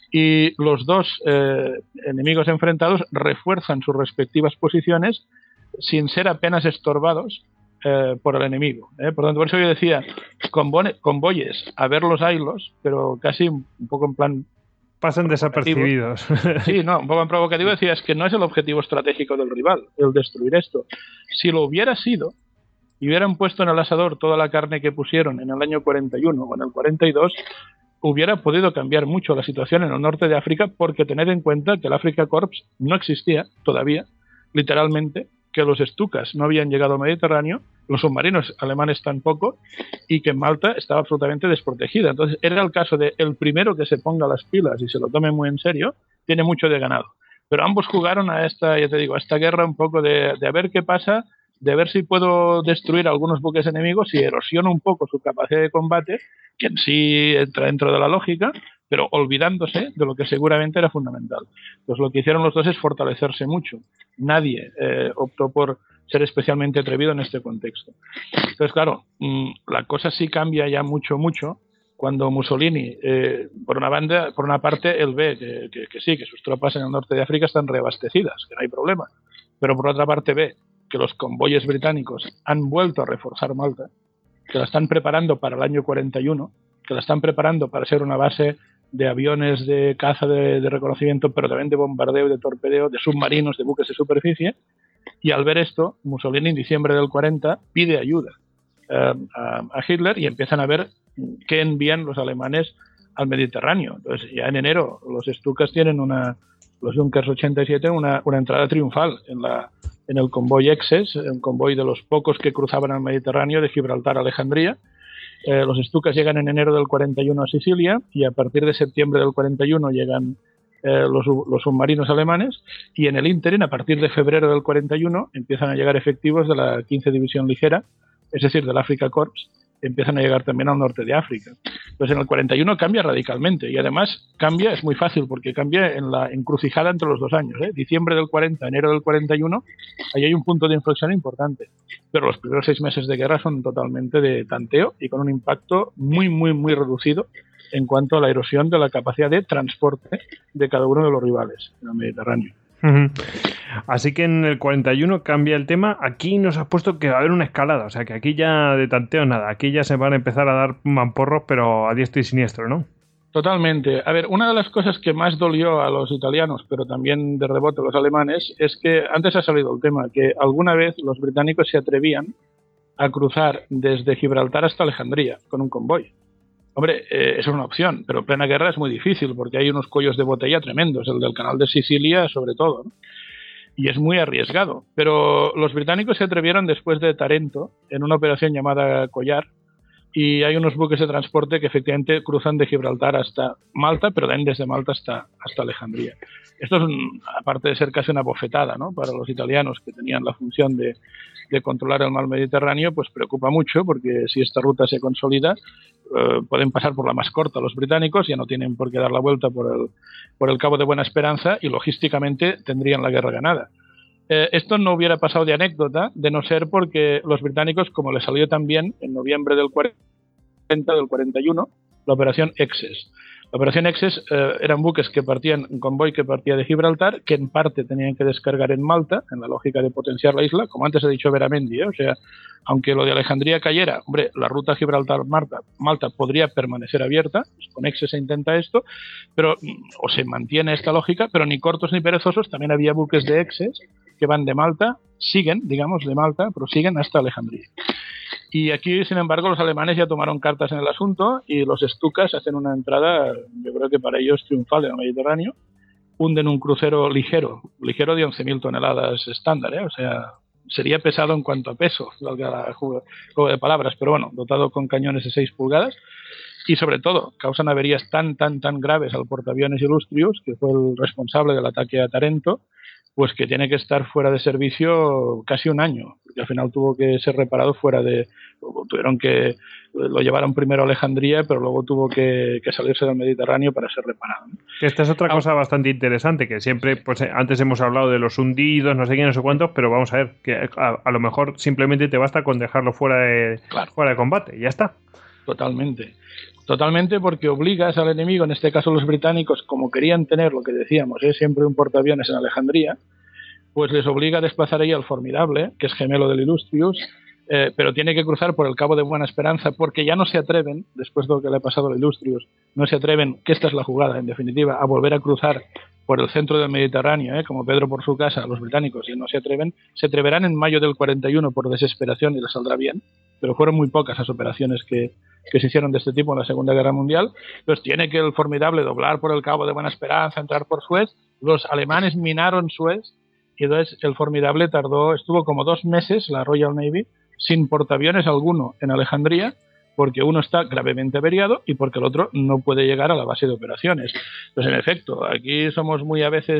y los dos eh, enemigos enfrentados refuerzan sus respectivas posiciones sin ser apenas estorbados eh, por el enemigo. ¿eh? Por lo tanto, por eso yo decía, convoyes, a ver los haylos, pero casi un poco en plan... Pasan desapercibidos. Sí, no, un poco en provocativo decía, es que no es el objetivo estratégico del rival, el destruir esto. Si lo hubiera sido, y hubieran puesto en el asador toda la carne que pusieron en el año cuarenta y uno o en el cuarenta y dos, hubiera podido cambiar mucho la situación en el norte de África, porque tened en cuenta que el Africa Corps no existía todavía, literalmente, que los Stukas no habían llegado al Mediterráneo, los submarinos alemanes tampoco, y que Malta estaba absolutamente desprotegida. Entonces era el caso de el primero que se ponga las pilas y se lo tome muy en serio, tiene mucho de ganado. Pero ambos jugaron a esta, ya te digo, a esta guerra un poco de, de a ver qué pasa, de ver si puedo destruir algunos buques enemigos y erosiono un poco su capacidad de combate, que en sí entra dentro de la lógica, pero olvidándose de lo que seguramente era fundamental. Pues lo que hicieron los dos es fortalecerse mucho. Nadie eh, optó por ser especialmente atrevido en este contexto. Entonces, claro, mmm, la cosa sí cambia ya mucho, mucho, cuando Mussolini, eh, por una banda, por una parte, él ve que, que, que sí, que sus tropas en el norte de África están reabastecidas, que no hay problema, pero por otra parte ve que los convoyes británicos han vuelto a reforzar Malta, que la están preparando para el año cuarenta y uno, que la están preparando para ser una base de aviones de caza de, de reconocimiento, pero también de bombardeo y de torpedeo, de submarinos, de buques de superficie, y al ver esto, Mussolini en diciembre del cuarenta pide ayuda eh, a, a Hitler y empiezan a ver qué envían los alemanes al Mediterráneo. Entonces ya en enero los Stukas tienen una, los Junkers ochenta y siete, una, una entrada triunfal en la en el convoy Excess, un convoy de los pocos que cruzaban al Mediterráneo de Gibraltar a Alejandría. Eh, los Stukas llegan en enero del cuarenta y uno a Sicilia y a partir de septiembre del cuarenta y uno llegan eh, los, los submarinos alemanes, y en el ínterin, a partir de febrero del cuarenta y uno, empiezan a llegar efectivos de la quince División Ligera, es decir, del Afrika Korps, empiezan a llegar también al norte de África. Entonces en el cuarenta y uno cambia radicalmente, y además cambia, es muy fácil, porque cambia en la encrucijada entre los dos años, ¿eh? Diciembre del cuarenta, enero del cuarenta y uno, ahí hay un punto de inflexión importante, pero los primeros seis meses de guerra son totalmente de tanteo y con un impacto muy, muy, muy reducido en cuanto a la erosión de la capacidad de transporte de cada uno de los rivales en el Mediterráneo. Uh-huh. Así que en el cuarenta y uno cambia el tema. Aquí nos has puesto que va a haber una escalada, o sea que aquí ya de tanteo nada, aquí ya se van a empezar a dar mamporros, pero a diestro y siniestro, ¿no? Totalmente. A ver, una de las cosas que más dolió a los italianos, pero también de rebote a los alemanes, es que antes ha salido el tema, que alguna vez los británicos se atrevían a cruzar desde Gibraltar hasta Alejandría con un convoy. Hombre, eh, es una opción, pero en plena guerra es muy difícil porque hay unos cuellos de botella tremendos, el del canal de Sicilia sobre todo, ¿no? Y es muy arriesgado. Pero los británicos se atrevieron después de Tarento en una operación llamada Collar, y hay unos buques de transporte que efectivamente cruzan de Gibraltar hasta Malta, pero también desde Malta hasta, hasta Alejandría. Esto es, un, aparte de ser casi una bofetada, ¿no?, para los italianos que tenían la función de, de controlar el mar Mediterráneo, pues preocupa mucho, porque si esta ruta se consolida, eh, pueden pasar por la más corta los británicos, ya no tienen por qué dar la vuelta por el, por el Cabo de Buena Esperanza, y logísticamente tendrían la guerra ganada. Eh, esto no hubiera pasado de anécdota, de no ser porque los británicos, como les salió también en noviembre del cuarenta, del cuarenta y uno, la operación Excess. La operación Excess eh, eran buques que partían, un convoy que partía de Gibraltar, que en parte tenían que descargar en Malta, en la lógica de potenciar la isla, como antes ha dicho Veramendi, ¿eh? O sea, aunque lo de Alejandría cayera, hombre, la ruta Gibraltar-Malta Malta podría permanecer abierta, con Excess se intenta esto, pero o se mantiene esta lógica, pero ni cortos ni perezosos, también había buques de Excess que van de Malta, siguen, digamos, de Malta, prosiguen hasta Alejandría. Y aquí, sin embargo, los alemanes ya tomaron cartas en el asunto y los Stukas hacen una entrada, yo creo que para ellos triunfal en el Mediterráneo, hunden un crucero ligero, ligero de once mil toneladas estándar, ¿eh? O sea, sería pesado en cuanto a peso, valga juego de palabras, pero bueno, dotado con cañones de seis pulgadas, y sobre todo causan averías tan, tan, tan graves al portaaviones Illustrious, que fue el responsable del ataque a Tarento, pues que tiene que estar fuera de servicio casi un año, porque al final tuvo que ser reparado fuera de... Tuvieron que... Lo llevaron primero a Alejandría, pero luego tuvo que, que salirse del Mediterráneo para ser reparado, ¿no? Esta es otra cosa bastante interesante, que siempre, pues antes hemos hablado de los hundidos, no sé quién, no sé cuántos, pero vamos a ver, que a, a lo mejor simplemente te basta con dejarlo fuera de, claro. fuera de combate, y ya está. Totalmente. Totalmente, porque obligas al enemigo, en este caso los británicos, como querían tener lo que decíamos, ¿eh? siempre un portaaviones en Alejandría, pues les obliga a desplazar ahí al Formidable, que es gemelo del Illustrious, eh, pero tiene que cruzar por el Cabo de Buena Esperanza, porque ya no se atreven, después de lo que le ha pasado al Illustrious, no se atreven, que esta es la jugada, en definitiva, a volver a cruzar por el centro del Mediterráneo, ¿eh? como Pedro por su casa, los británicos, y no se atreven, se atreverán en mayo del cuarenta y uno por desesperación y les saldrá bien, pero fueron muy pocas las operaciones que, que se hicieron de este tipo en la Segunda Guerra Mundial. Entonces tiene que el Formidable doblar por el Cabo de Buena Esperanza, entrar por Suez, los alemanes minaron Suez, y entonces el Formidable tardó, estuvo como dos meses, la Royal Navy, sin portaaviones alguno en Alejandría, porque uno está gravemente averiado y porque el otro no puede llegar a la base de operaciones. Pues en efecto, aquí somos muy a veces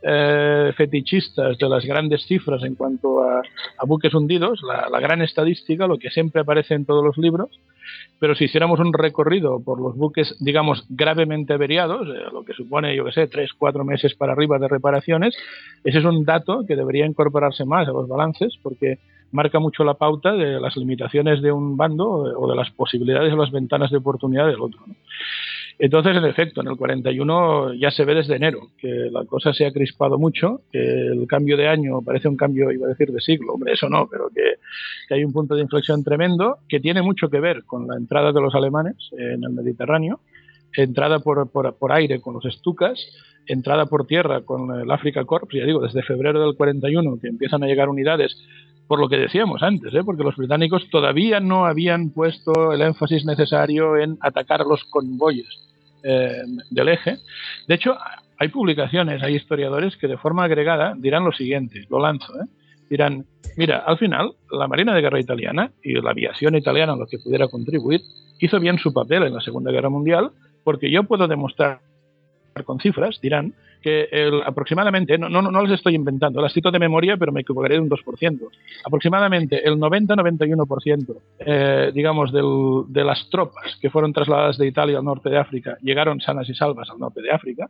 eh, fetichistas de las grandes cifras en cuanto a, a buques hundidos, la, la gran estadística, lo que siempre aparece en todos los libros, pero si hiciéramos un recorrido por los buques, digamos, gravemente averiados, eh, lo que supone, yo que sé, tres, cuatro meses para arriba de reparaciones, ese es un dato que debería incorporarse más a los balances, porque marca mucho la pauta de las limitaciones de un bando o de las posibilidades o las ventanas de oportunidad del otro, ¿no? Entonces, en efecto, en el cuarenta y uno ya se ve desde enero que la cosa se ha crispado mucho, que el cambio de año parece un cambio, iba a decir, de siglo, hombre, eso no, pero que, que hay un punto de inflexión tremendo que tiene mucho que ver con la entrada de los alemanes en el Mediterráneo, entrada por, por, por aire con los Stukas, entrada por tierra con el Africa Corps, ya digo, desde febrero del cuarenta y uno que empiezan a llegar unidades, por lo que decíamos antes, ¿eh? Porque los británicos todavía no habían puesto el énfasis necesario en atacar los convoyes eh, del eje. De hecho, hay publicaciones, hay historiadores que de forma agregada dirán lo siguiente, lo lanzo, ¿eh? Dirán, mira, al final la Marina de Guerra italiana y la aviación italiana en lo que pudiera contribuir hizo bien su papel en la Segunda Guerra Mundial, porque yo puedo demostrar con cifras, dirán, que el, aproximadamente, no, no, no les estoy inventando, las cito de memoria, pero me equivocaré de un dos por ciento, aproximadamente el noventa a noventa y uno por ciento, eh, digamos, del, de las tropas que fueron trasladadas de Italia al norte de África llegaron sanas y salvas al norte de África,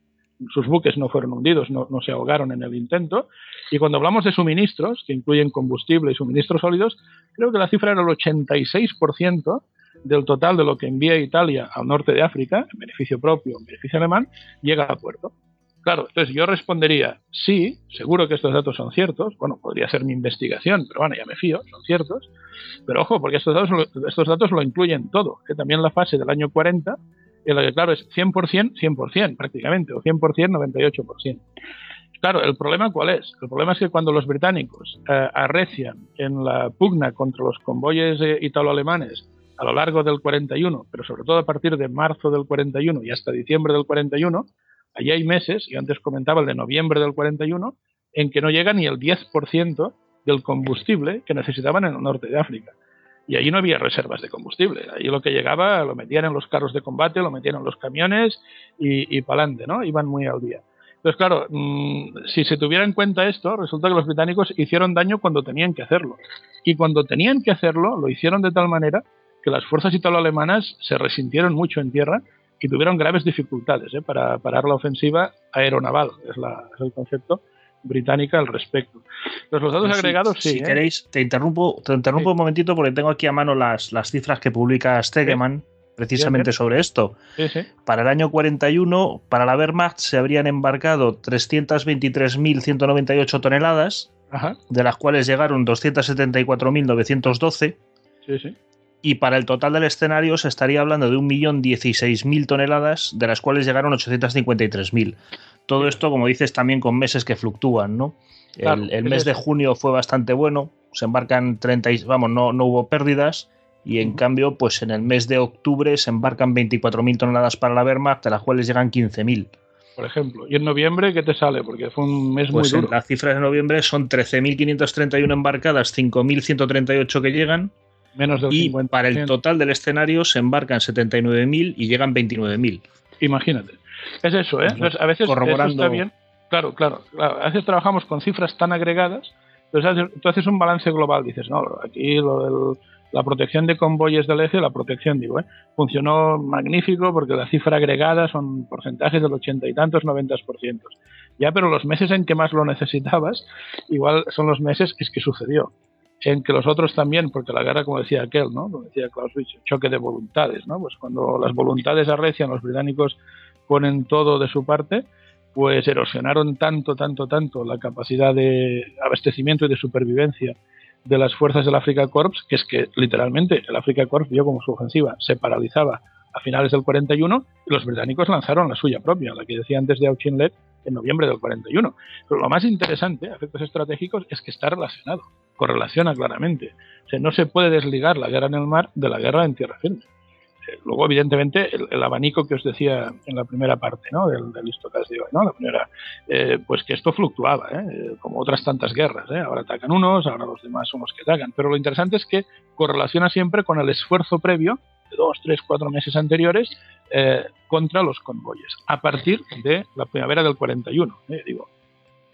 sus buques no fueron hundidos, no, no se ahogaron en el intento, y cuando hablamos de suministros, que incluyen combustible y suministros sólidos, creo que la cifra era el ochenta y seis por ciento del total de lo que envía Italia al norte de África, en beneficio propio, en beneficio alemán, llega a puerto. Claro, entonces yo respondería, sí, seguro que estos datos son ciertos, bueno, podría ser mi investigación, pero bueno, ya me fío, son ciertos, pero ojo, porque estos datos, estos datos lo incluyen todo, que también la fase del año cuarenta, en la que claro es cien por ciento, cien por ciento prácticamente, o cien por ciento, noventa y ocho por ciento. Claro, ¿el problema cuál es? El problema es que cuando los británicos eh, arrecian en la pugna contra los convoyes eh, italo-alemanes a lo largo del cuarenta y uno, pero sobre todo a partir de marzo del cuarenta y uno y hasta diciembre del cuarenta y uno, allí hay meses, y antes comentaba el de noviembre del cuarenta y uno, en que no llega ni el diez por ciento del combustible que necesitaban en el norte de África. Y allí no había reservas de combustible. Allí lo que llegaba lo metían en los carros de combate, lo metían en los camiones y, y pa'lante, ¿no? Iban muy al día. Entonces, claro, mmm, si se tuviera en cuenta esto, resulta que los británicos hicieron daño cuando tenían que hacerlo. Y cuando tenían que hacerlo, lo hicieron de tal manera que las fuerzas italo-alemanas se resintieron mucho en tierra y tuvieron graves dificultades ¿eh? para parar la ofensiva aeronaval, es, la, es el concepto británica al respecto. Los, los datos sí, agregados, sí. Si ¿eh? queréis, te interrumpo, te interrumpo sí. un momentito porque tengo aquí a mano las, las cifras que publica Stegeman ¿Sí? precisamente ¿Sí? sobre esto. Sí, sí. Para el año cuarenta y uno, para la Wehrmacht se habrían embarcado trescientas veintitrés mil ciento noventa y ocho toneladas, Ajá. de las cuales llegaron doscientas setenta y cuatro mil novecientos doce. Sí, sí. Y para el total del escenario se estaría hablando de un millón dieciséis mil toneladas, de las cuales llegaron ochocientas cincuenta y tres mil. Todo esto, como dices, también con meses que fluctúan, ¿no? Claro, el el mes de junio fue bastante bueno, se embarcan treinta, vamos, no, no hubo pérdidas, y en uh-huh. cambio, pues en el mes de octubre se embarcan veinticuatro mil toneladas para la Wehrmacht, de las cuales llegan quince mil. Por ejemplo, ¿y en noviembre qué te sale? Porque fue un mes pues muy duro. Las cifras de noviembre son trece mil quinientas treinta y uno embarcadas, cinco mil ciento treinta y ocho que llegan. Menos del y cincuenta por ciento. Para el total del escenario se embarcan setenta y nueve mil y llegan veintinueve mil. Imagínate. Es eso, ¿eh? Entonces, a veces corroborando... eso está bien. Claro, claro, claro. A veces trabajamos con cifras tan agregadas, entonces tú haces un balance global. Dices, no, aquí lo del, la protección de convoyes del eje, la protección, digo, ¿eh? funcionó magnífico porque la cifra agregada son porcentajes del ochenta y tantos, noventa por ciento. Ya, pero los meses en que más lo necesitabas, igual son los meses es que sucedió. En que los otros también, porque la guerra, como decía aquel, ¿no? Como decía Clausewitz, choque de voluntades, ¿no? Pues cuando las voluntades arrecian, los británicos ponen todo de su parte, pues erosionaron tanto, tanto, tanto la capacidad de abastecimiento y de supervivencia de las fuerzas del Africa Corps, que es que literalmente el Africa Corps vio como su ofensiva se paralizaba a finales del cuarenta y uno y los británicos lanzaron la suya propia, la que decía antes de Auchinleck, en noviembre del cuarenta y uno. Pero lo más interesante, a efectos estratégicos, es que está relacionado, correlaciona claramente. O sea, no se puede desligar la guerra en el mar de la guerra en tierra firme. Eh, luego, evidentemente, el, el abanico que os decía en la primera parte, ¿no? del, del Histocast de hoy, ¿no? La primera, eh, pues que esto fluctuaba, ¿eh? como otras tantas guerras. ¿eh? Ahora atacan unos, ahora los demás son los que atacan. Pero lo interesante es que correlaciona siempre con el esfuerzo previo de dos, tres, cuatro meses anteriores eh, contra los convoyes, a partir de la primavera del cuarenta y uno. Eh, digo,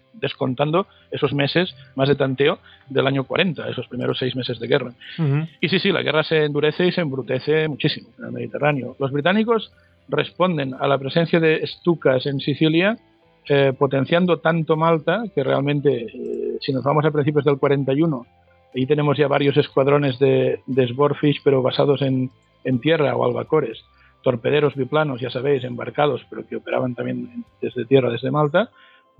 descontando esos meses más de tanteo del año cuarenta, esos primeros seis meses de guerra. Uh-huh. Y sí, sí, la guerra se endurece y se embrutece muchísimo en el Mediterráneo. Los británicos responden a la presencia de Stukas en Sicilia, eh, potenciando tanto Malta que realmente, eh, si nos vamos a principios del cuarenta y uno, ahí tenemos ya varios escuadrones de, de Swordfish, pero basados en, en tierra o albacores, torpederos biplanos, ya sabéis, embarcados, pero que operaban también desde tierra, desde Malta.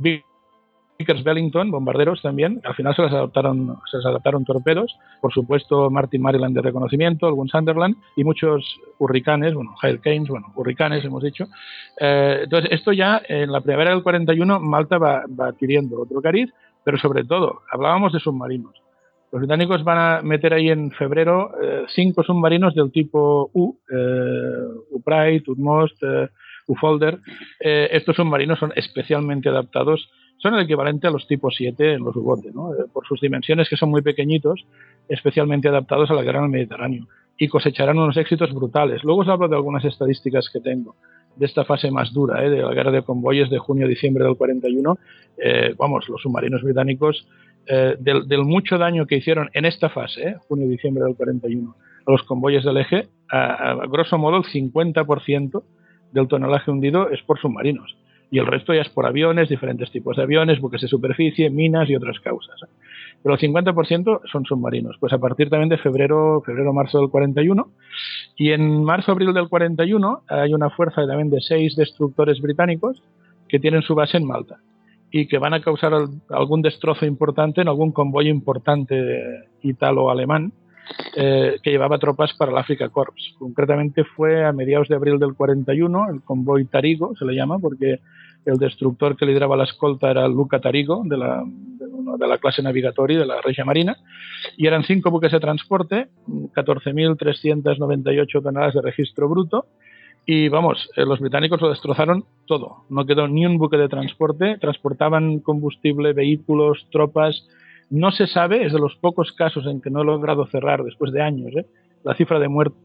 Vickers Wellington, bombarderos también, al final se les adaptaron, se les adaptaron torpedos, por supuesto Martin Maryland de reconocimiento, algún Sunderland y muchos hurricanes, bueno, Hurricanes, bueno, hurricanes hemos dicho. Eh, entonces esto ya en la primavera del cuarenta y uno Malta va, va adquiriendo otro cariz, pero sobre todo, hablábamos de submarinos. Los británicos van a meter ahí en febrero eh, cinco submarinos del tipo U, eh, U-Pride, Utmost, eh, U-Folder. Eh, estos submarinos son especialmente adaptados, son el equivalente a los tipo siete en los U-Bote, ¿no? Eh, por sus dimensiones, que son muy pequeñitos, especialmente adaptados a la guerra en el Mediterráneo. Y cosecharán unos éxitos brutales. Luego os hablo de algunas estadísticas que tengo de esta fase más dura, ¿eh? De la guerra de convoyes de junio-diciembre del cuarenta y uno. Eh, vamos, los submarinos británicos, eh, del, del mucho daño que hicieron en esta fase, ¿eh? junio-diciembre del cuarenta y uno, a los convoyes del eje, a, a grosso modo el cincuenta por ciento del tonelaje hundido es por submarinos. Y el resto ya es por aviones, diferentes tipos de aviones, buques de superficie, minas y otras causas. Pero el cincuenta por ciento son submarinos. Pues a partir también de febrero, febrero-marzo del cuarenta y uno. Y en marzo-abril del cuarenta y uno hay una fuerza también de seis destructores británicos que tienen su base en Malta y que van a causar algún destrozo importante en algún convoy importante italo-alemán eh, que llevaba tropas para el Africa Corps. Concretamente fue a mediados de abril del cuarenta y uno, el convoy Tarigo se le llama porque el destructor que lideraba la escolta era Luca Tarigo, de la, de, de la clase Navigatori, de la Regia Marina, y eran cinco buques de transporte, catorce mil trescientas noventa y ocho toneladas de registro bruto, y vamos, eh, los británicos lo destrozaron todo, no quedó ni un buque de transporte, transportaban combustible, vehículos, tropas. No se sabe, es de los pocos casos en que no he logrado cerrar después de años, ¿eh? la cifra de muertos,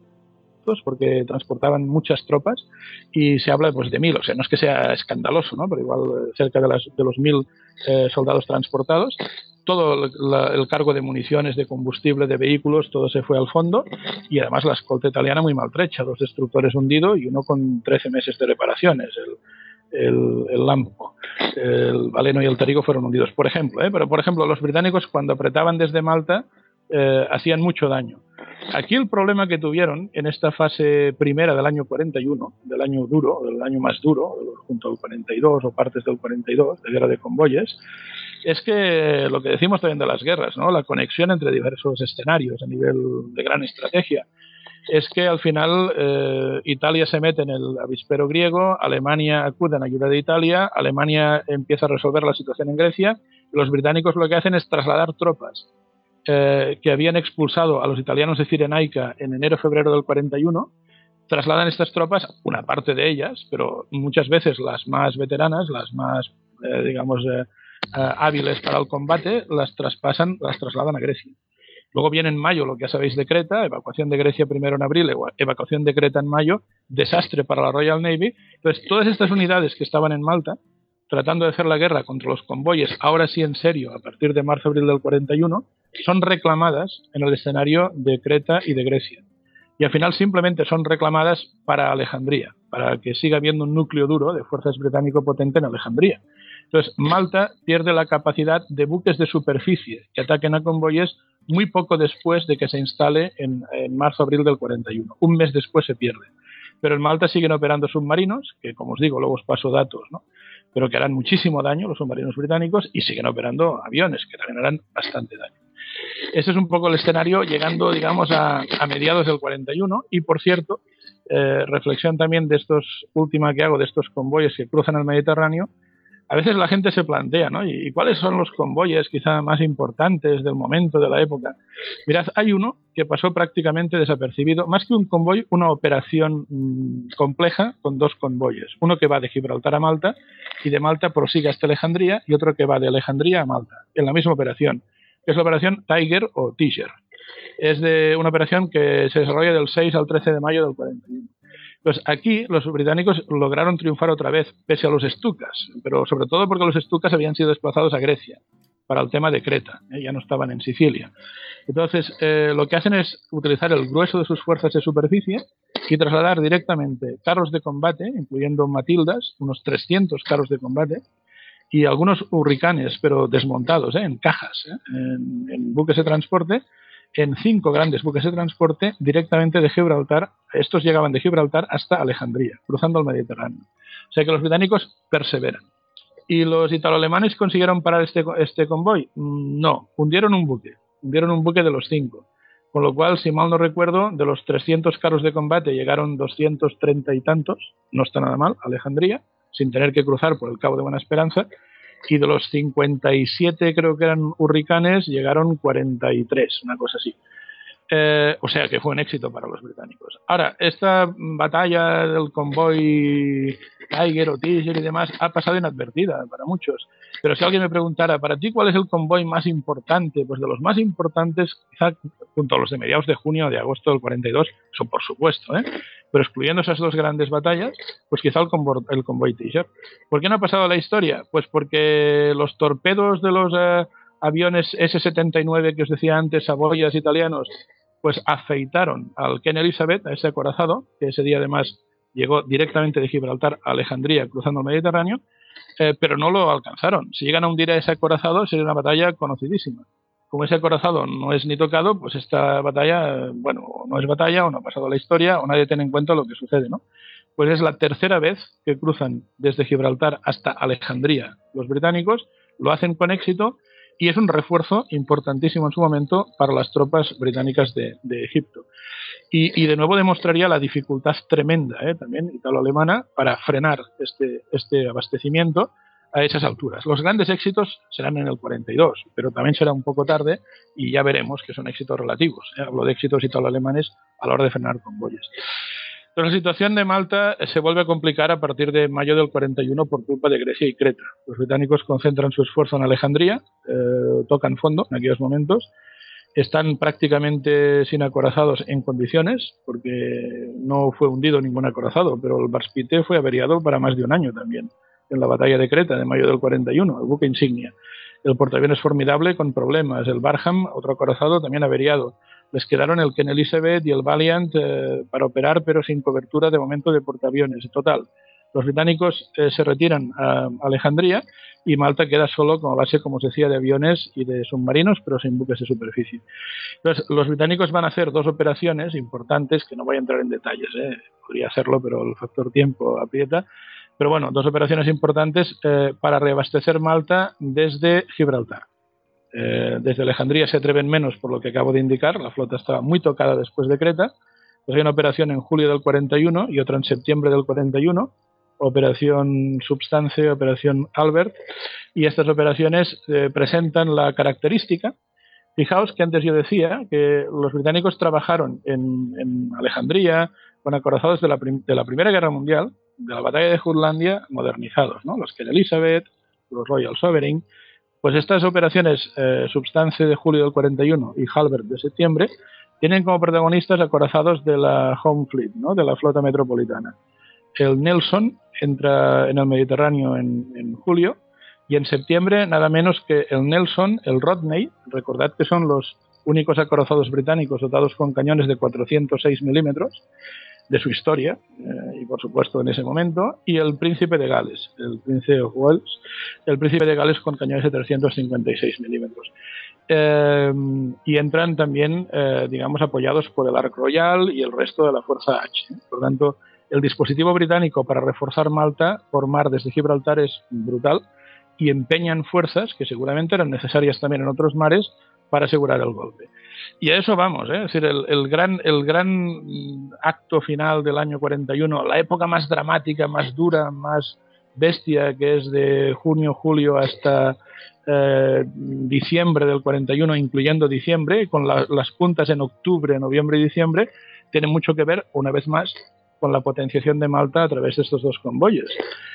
porque transportaban muchas tropas y se habla pues de mil, o sea, no es que sea escandaloso, ¿no? Pero igual cerca de, las, de los mil eh, soldados transportados. Todo la, el cargo de municiones, de combustible, de vehículos, todo se fue al fondo y además la escolta italiana muy maltrecha, dos destructores hundidos y uno con trece meses de reparaciones. El, el, el Lampo, el Valeno y el Tarigo fueron hundidos, por ejemplo, ¿eh? Pero por ejemplo los británicos cuando apretaban desde Malta eh, hacían mucho daño. Aquí el problema que tuvieron en esta fase primera del año cuarenta y uno, del año duro, del año más duro, junto al cuarenta y dos o partes del cuarenta y dos, de guerra de convoyes, es que lo que decimos también de las guerras, ¿no? La conexión entre diversos escenarios a nivel de gran estrategia, es que al final eh, Italia se mete en el avispero griego, Alemania acude en ayuda de Italia, Alemania empieza a resolver la situación en Grecia, y los británicos lo que hacen es trasladar tropas Eh, que habían expulsado a los italianos de Cirenaica en enero-febrero del cuarenta y uno, trasladan estas tropas, una parte de ellas, pero muchas veces las más veteranas, las más, eh, digamos, eh, eh, hábiles para el combate, las traspasan, las trasladan a Grecia. Luego viene en mayo lo que ya sabéis de Creta, evacuación de Grecia primero en abril, evacuación de Creta en mayo, desastre para la Royal Navy. Entonces, todas estas unidades que estaban en Malta, tratando de hacer la guerra contra los convoyes, ahora sí en serio, a partir de marzo-abril del cuarenta y uno, son reclamadas en el escenario de Creta y de Grecia. Y al final simplemente son reclamadas para Alejandría, para que siga habiendo un núcleo duro de fuerzas británico potente en Alejandría. Entonces, Malta pierde la capacidad de buques de superficie que ataquen a convoyes muy poco después de que se instale en, en marzo-abril del cuarenta y uno. Un mes después se pierde. Pero en Malta siguen operando submarinos, que como os digo, luego os paso datos, ¿no? Pero que harán muchísimo daño los submarinos británicos, y siguen operando aviones, que también harán bastante daño. Ese es un poco el escenario llegando, digamos, a, a mediados del cuarenta y uno. Y, por cierto, eh, reflexión también de estos, última que hago, de estos convoyes que cruzan el Mediterráneo. A veces la gente se plantea, ¿no? ¿Y cuáles son los convoyes quizá más importantes del momento, de la época? Mirad, hay uno que pasó prácticamente desapercibido, más que un convoy, una operación mmm, compleja con dos convoyes. Uno que va de Gibraltar a Malta y de Malta prosigue hasta Alejandría, y otro que va de Alejandría a Malta, en la misma operación, que es la operación Tiger o Tiger. Es de una operación que se desarrolla del seis al trece de mayo del cuarenta y uno. Pues aquí los británicos lograron triunfar otra vez, pese a los Stukas, pero sobre todo porque los Stukas habían sido desplazados a Grecia para el tema de Creta, ¿eh? Ya no estaban en Sicilia. Entonces, eh, lo que hacen es utilizar el grueso de sus fuerzas de superficie y trasladar directamente carros de combate, incluyendo Matildas, unos trescientos carros de combate, y algunos hurricanes, pero desmontados, ¿eh? en cajas, ¿eh? en, en buques de transporte, en cinco grandes buques de transporte directamente de Gibraltar. Estos llegaban de Gibraltar hasta Alejandría, cruzando el Mediterráneo. O sea que los británicos perseveran. ¿Y los italo-alemanes consiguieron parar este, este convoy? No, hundieron un buque, hundieron un buque de los cinco. Con lo cual, si mal no recuerdo, de los trescientos carros de combate llegaron doscientos treinta y tantos, no está nada mal, a Alejandría, sin tener que cruzar por el Cabo de Buena Esperanza, y de los cincuenta y siete, creo que eran hurricanes, llegaron cuarenta y tres, una cosa así. Eh, o sea que fue un éxito para los británicos. Ahora, esta batalla del convoy Tiger o Tiger y demás ha pasado inadvertida para muchos. Pero si alguien me preguntara, ¿para ti cuál es el convoy más importante? Pues de los más importantes, quizá junto a los de mediados de junio o de agosto del cuarenta y dos, eso por supuesto, ¿eh? Pero excluyendo esas dos grandes batallas, pues quizá el convoy, el convoy Tiger. ¿Por qué no ha pasado a la historia? Pues porque los torpedos de los eh, aviones ese setenta y nueve que os decía antes, Saboyas italianos, pues afeitaron al Ken Elizabeth, a ese acorazado, que ese día además llegó directamente de Gibraltar a Alejandría cruzando el Mediterráneo, eh, pero no lo alcanzaron. Si llegan a hundir a ese acorazado sería una batalla conocidísima. Como ese acorazado no es ni tocado, pues esta batalla, bueno, no es batalla o no ha pasado a la historia o nadie tiene en cuenta lo que sucede, ¿no? Pues es la tercera vez que cruzan desde Gibraltar hasta Alejandría los británicos, lo hacen con éxito y es un refuerzo importantísimo en su momento para las tropas británicas de, de Egipto. Y, y de nuevo demostraría la dificultad tremenda, ¿eh? también italo-alemana, para frenar este, este abastecimiento a esas alturas. Los grandes éxitos serán en el cuarenta y dos, pero también será un poco tarde y ya veremos que son éxitos relativos. ¿eh? Hablo de éxitos italo-alemanes a la hora de frenar convoyes. Pero la situación de Malta se vuelve a complicar a partir de mayo del cuarenta y uno por culpa de Grecia y Creta. Los británicos concentran su esfuerzo en Alejandría, eh, tocan fondo en aquellos momentos, están prácticamente sin acorazados en condiciones, porque no fue hundido ningún acorazado, pero el Barspite fue averiado para más de un año también, en la batalla de Creta de mayo del cuarenta y uno, el buque insignia. El portaaviones Formidable con problemas, el Barham, otro acorazado, también averiado. Les quedaron el Ken Elizabeth y el Valiant eh, para operar, pero sin cobertura de momento de portaaviones. Total, los británicos eh, se retiran a Alejandría y Malta queda solo como base, como os decía, de aviones y de submarinos, pero sin buques de superficie. Entonces, los británicos van a hacer dos operaciones importantes, que no voy a entrar en detalles, eh, podría hacerlo, pero el factor tiempo aprieta. Pero bueno, dos operaciones importantes eh, para reabastecer Malta desde Gibraltar. Eh, desde Alejandría se atreven menos por lo que acabo de indicar, la flota estaba muy tocada después de Creta. Pues hay una operación en julio del cuarenta y uno y otra en septiembre del cuarenta y uno, operación Substance, operación Albert, y estas operaciones eh, presentan la característica. Fijaos que antes yo decía que los británicos trabajaron en, en Alejandría con acorazados de la, prim- de la Primera Guerra Mundial, de la batalla de Jutlandia, modernizados, ¿no? Los Ken Elizabeth, los Royal Sovereign. Pues estas operaciones, eh, Substance de julio del cuarenta y uno y Halbert de septiembre, tienen como protagonistas acorazados de la Home Fleet, ¿no? De la flota metropolitana. El Nelson entra en el Mediterráneo en, en julio y en septiembre nada menos que el Nelson, el Rodney, recordad que son los únicos acorazados británicos dotados con cañones de cuatrocientos seis milímetros de su historia, eh, y por supuesto en ese momento, y el Príncipe de Gales, el Príncipe of Wales, el Príncipe de Gales con cañones de trescientos cincuenta y seis milímetros. Eh, y entran también, eh, digamos, apoyados por el Ark Royal y el resto de la Fuerza H. ¿eh? Por lo tanto, el dispositivo británico para reforzar Malta por mar desde Gibraltar es brutal y empeñan fuerzas que seguramente eran necesarias también en otros mares para asegurar el golpe. Y a eso vamos, ¿eh? Es decir, el, el, gran, el gran acto final del año cuarenta y uno, la época más dramática, más dura, más bestia, que es de junio, julio hasta eh, diciembre del cuarenta y uno, incluyendo diciembre, con la, las puntas en octubre, noviembre y diciembre, tiene mucho que ver, una vez más, con la potenciación de Malta a través de estos dos convoyes.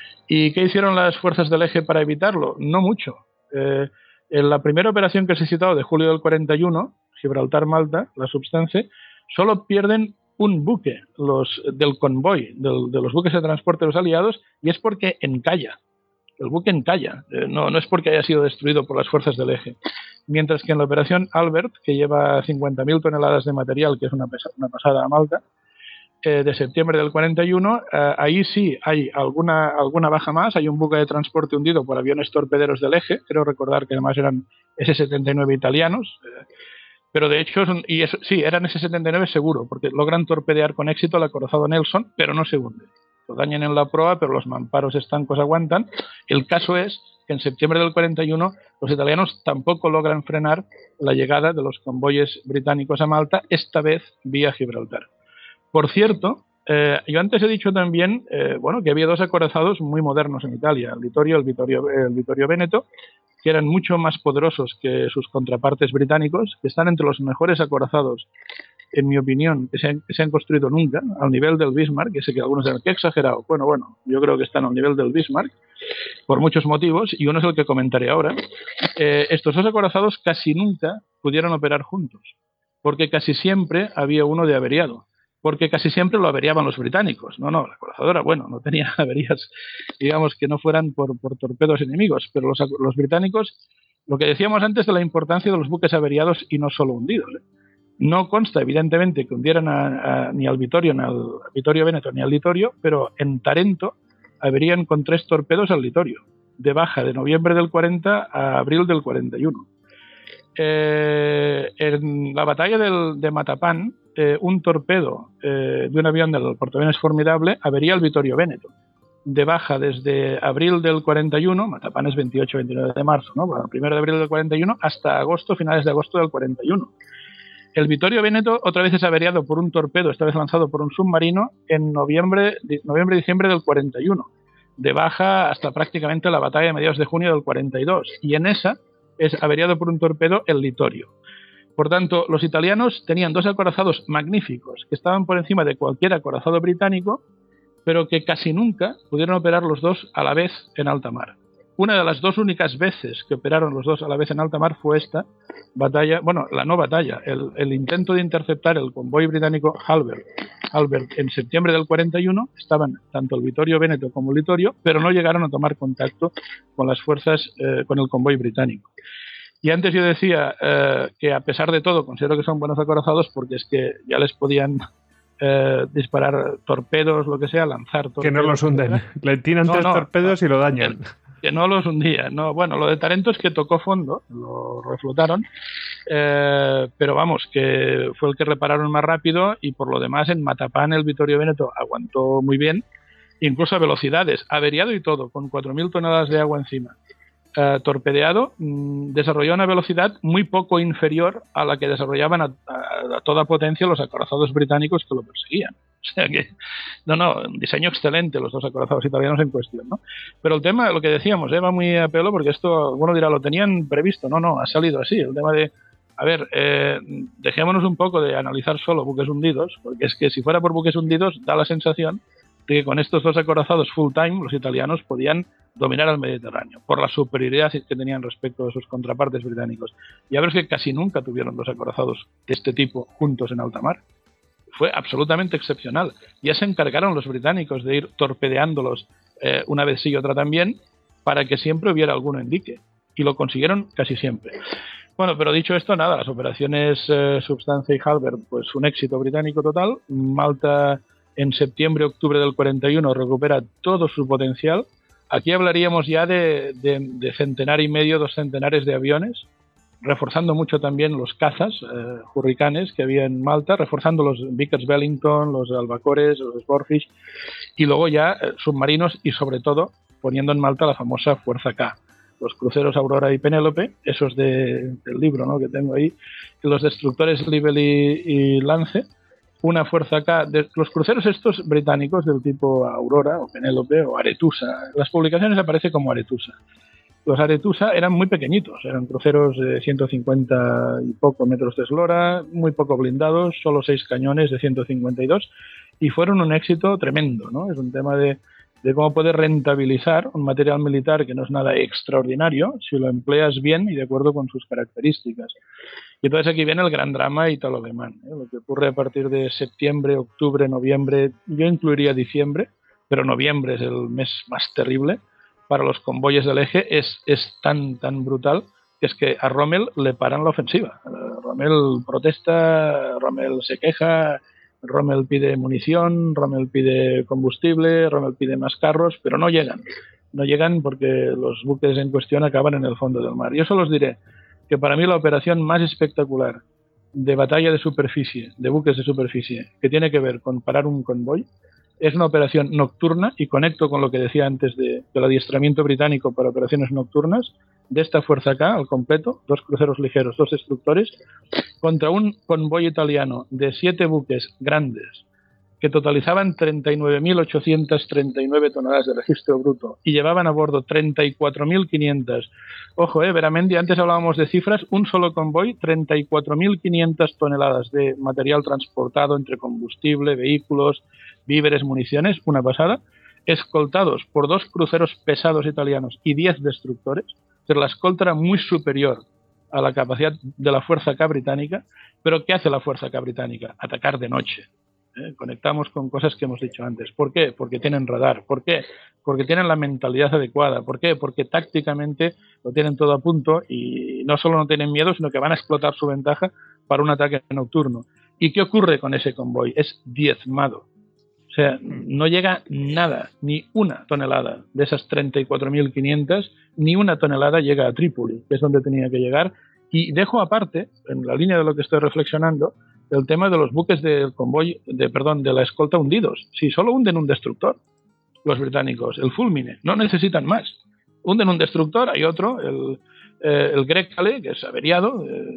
¿Y qué hicieron las fuerzas del eje para evitarlo? No mucho. Eh, en la primera operación que se ha citado de julio del cuarenta y uno, Gibraltar-Malta, la Substance, solo pierden un buque los del convoy, del, de los buques de transporte de los aliados, y es porque encalla. El buque encalla, eh, no, no es porque haya sido destruido por las fuerzas del eje. Mientras que en la operación Albert, que lleva cincuenta mil toneladas de material, que es una, pesa, una pasada a Malta, eh, de septiembre del cuarenta y uno, eh, ahí sí hay alguna, alguna baja más. Hay un buque de transporte hundido por aviones torpederos del eje, creo recordar que además eran ese setenta y nueve italianos, eh, pero de hecho, y eso, sí, eran ese setenta y nueve seguro, porque logran torpedear con éxito al acorazado Nelson, pero no se hunde. Lo dañan en la proa, pero los mamparos estancos aguantan. El caso es que en septiembre del cuarenta y uno los italianos tampoco logran frenar la llegada de los convoyes británicos a Malta, esta vez vía Gibraltar. Por cierto, eh, yo antes he dicho también eh, bueno, que había dos acorazados muy modernos en Italia, el Vittorio y el Vittorio, el Vittorio Veneto, que eran mucho más poderosos que sus contrapartes británicos, que están entre los mejores acorazados, en mi opinión, que se han, que se han construido nunca, al nivel del Bismarck, que sé que algunos dirán, qué exagerado. Bueno, bueno, yo creo que están al nivel del Bismarck, por muchos motivos, y uno es el que comentaré ahora. Eh, estos dos acorazados casi nunca pudieron operar juntos, porque casi siempre había uno de averiado, porque casi siempre lo averiaban los británicos. No, no, la acorazadora, bueno, no tenía averías, digamos, que no fueran por, por torpedos enemigos, pero los, los británicos, lo que decíamos antes de la importancia de los buques averiados y no solo hundidos, ¿eh? No consta, evidentemente, que hundieran a, a, ni al Vittorio, ni al Vittorio Veneto, ni al Littorio, pero en Tarento averían con tres torpedos al Littorio, de baja de noviembre del cuarenta a abril del cuarenta y uno. Eh, en la batalla del, de Matapan, eh, un torpedo eh, de un avión del portaaviones Formidable avería al Vittorio Veneto, de baja desde abril del cuarenta y uno, Matapan es veintiocho veintinueve de marzo, ¿no? Bueno, primero de abril del cuarenta y uno, hasta agosto, finales de agosto del cuarenta y uno. El Vittorio Veneto otra vez es averiado por un torpedo, esta vez lanzado por un submarino, en noviembre, noviembre-diciembre del cuarenta y uno, de baja hasta prácticamente la batalla de mediados de junio del cuarenta y dos, y en esa es averiado por un torpedo el Littorio. Por tanto, los italianos tenían dos acorazados magníficos, que estaban por encima de cualquier acorazado británico, pero que casi nunca pudieron operar los dos a la vez en alta mar. Una de las dos únicas veces que operaron los dos a la vez en alta mar fue esta batalla, bueno, la no batalla, el, el intento de interceptar el convoy británico Albert. Albert en septiembre del cuarenta y uno estaban tanto el Vittorio Veneto como el Littorio, pero no llegaron a tomar contacto con las fuerzas, eh, con el convoy británico. Y antes yo decía eh, que a pesar de todo considero que son buenos acorazados porque es que ya les podían eh, disparar torpedos, lo que sea, lanzar torpedos. Que no los hunden, le tiran no, tres no, torpedos no, y lo dañan. El, que no los hundía. No, bueno, lo de Tarento es que tocó fondo, lo reflotaron, eh, pero vamos, que fue el que repararon más rápido y por lo demás en Matapan el Vittorio Veneto aguantó muy bien, incluso a velocidades, averiado y todo, con cuatro mil toneladas de agua encima. Eh, torpedeado, mmm, desarrolló una velocidad muy poco inferior a la que desarrollaban a, a, a toda potencia los acorazados británicos que lo perseguían. O sea que, no, no, un diseño excelente los dos acorazados italianos en cuestión, ¿no? Pero el tema, lo que decíamos, ¿eh? va muy a pelo porque esto, bueno, dirá, lo tenían previsto, no, no, ha salido así. El tema de, a ver, eh, dejémonos un poco de analizar solo buques hundidos, porque es que si fuera por buques hundidos da la sensación de que con estos dos acorazados full time los italianos podían dominar el Mediterráneo por la superioridad que tenían respecto de sus contrapartes británicos. Y a ver, es que casi nunca tuvieron dos acorazados de este tipo juntos en alta mar. Fue absolutamente excepcional. Ya se encargaron los británicos de ir torpedeándolos eh, una vez sí y otra también, para que siempre hubiera alguno en dique. Y lo consiguieron casi siempre. Bueno, pero dicho esto, nada, las operaciones eh, Substancia y Halbert, pues un éxito británico total. Malta en septiembre-octubre del cuarenta y uno recupera todo su potencial. Aquí hablaríamos ya de, de, de centenar y medio, dos centenares de aviones, reforzando mucho también los cazas, eh, hurricanes que había en Malta, reforzando los Vickers Wellington, los albacores, los Sportfish, y luego ya eh, submarinos y sobre todo poniendo en Malta la famosa Fuerza K, los cruceros Aurora y Penélope, esos de, del libro, ¿no?, que tengo ahí, los destructores Libel y, y Lance, una Fuerza K, de, los cruceros estos británicos del tipo Aurora o Penélope o Aretusa, en las publicaciones aparece como Aretusa. Los Aretusa eran muy pequeñitos, eran cruceros de ciento cincuenta y poco metros de eslora, muy poco blindados, solo seis cañones de ciento cincuenta y dos, y fueron un éxito tremendo, ¿no? Es un tema de, de cómo poder rentabilizar un material militar que no es nada extraordinario si lo empleas bien y de acuerdo con sus características. Y entonces aquí viene el gran drama italo-alemán, ¿eh? Lo que ocurre a partir de septiembre, octubre, noviembre, yo incluiría diciembre, pero noviembre es el mes más terrible para los convoyes del eje, es, es tan, tan brutal que es que a Rommel le paran la ofensiva. Rommel protesta, Rommel se queja, Rommel pide munición, Rommel pide combustible, Rommel pide más carros, pero no llegan. No llegan porque los buques en cuestión acaban en el fondo del mar. Yo solo os diré que para mí la operación más espectacular de batalla de superficie, de buques de superficie, que tiene que ver con parar un convoy, es una operación nocturna, y conecto con lo que decía antes de, del adiestramiento británico para operaciones nocturnas, de esta fuerza K al completo, dos cruceros ligeros, dos destructores, contra un convoy italiano de siete buques grandes, que totalizaban treinta y nueve mil ochocientas treinta y nueve toneladas de registro bruto y llevaban a bordo treinta y cuatro mil quinientas. Ojo, eh, Veramendi, antes hablábamos de cifras, un solo convoy, treinta y cuatro mil quinientas toneladas de material transportado entre combustible, vehículos, víveres, municiones, una pasada, escoltados por dos cruceros pesados italianos y diez destructores. Pero la escolta era muy superior a la capacidad de la fuerza K británica. Pero ¿qué hace la fuerza K británica? Atacar de noche. ¿Eh? Conectamos con cosas que hemos dicho antes. ¿Por qué? Porque tienen radar. ¿Por qué? Porque tienen la mentalidad adecuada. ¿Por qué? Porque tácticamente lo tienen todo a punto y no solo no tienen miedo, sino que van a explotar su ventaja para un ataque nocturno. ¿Y qué ocurre con ese convoy? Es diezmado. O sea, no llega nada, ni una tonelada de esas treinta y cuatro mil quinientas, ni una tonelada llega a Trípoli, que es donde tenía que llegar. Y dejo aparte, en la línea de lo que estoy reflexionando, el tema de los buques del convoy, de perdón, de la escolta hundidos. Si solo hunden un destructor, los británicos, el Fulmine, no necesitan más. Hunden un destructor, hay otro, el, eh, el Grecale, que es averiado, eh,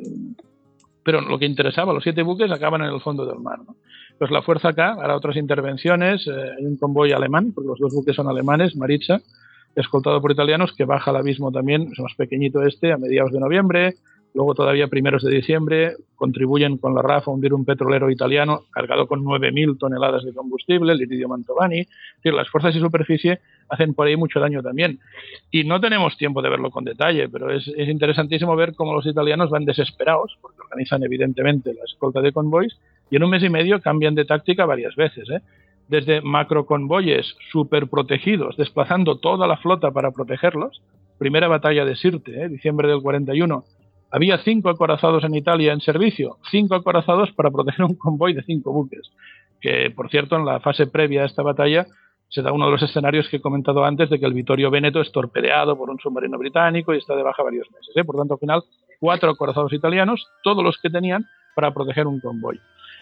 pero lo que interesaba, los siete buques acaban en el fondo del mar, ¿no? Pues la fuerza K hará otras intervenciones, eh, hay un convoy alemán, porque los dos buques son alemanes, Maritza, escoltado por italianos, que baja al abismo también, es más pequeñito este, a mediados de noviembre. Luego todavía primeros de diciembre contribuyen con la R A F a hundir un petrolero italiano cargado con nueve mil toneladas de combustible, el Iridio Mantovani. Es decir, las fuerzas de superficie hacen por ahí mucho daño también. Y no tenemos tiempo de verlo con detalle, pero es, es interesantísimo ver cómo los italianos van desesperados, porque organizan evidentemente la escolta de convoys, y en un mes y medio cambian de táctica varias veces, ¿eh? Desde macroconvoyes súper protegidos, desplazando toda la flota para protegerlos. Primera batalla de Sirte, ¿eh? Diciembre del cuarenta y uno. Había cinco acorazados en Italia en servicio, cinco acorazados para proteger un convoy de cinco buques, que por cierto en la fase previa a esta batalla se da uno de los escenarios que he comentado antes de que el Vittorio Veneto es torpedeado por un submarino británico y está de baja varios meses, ¿eh? Por tanto al final cuatro acorazados italianos, todos los que tenían para proteger un convoy.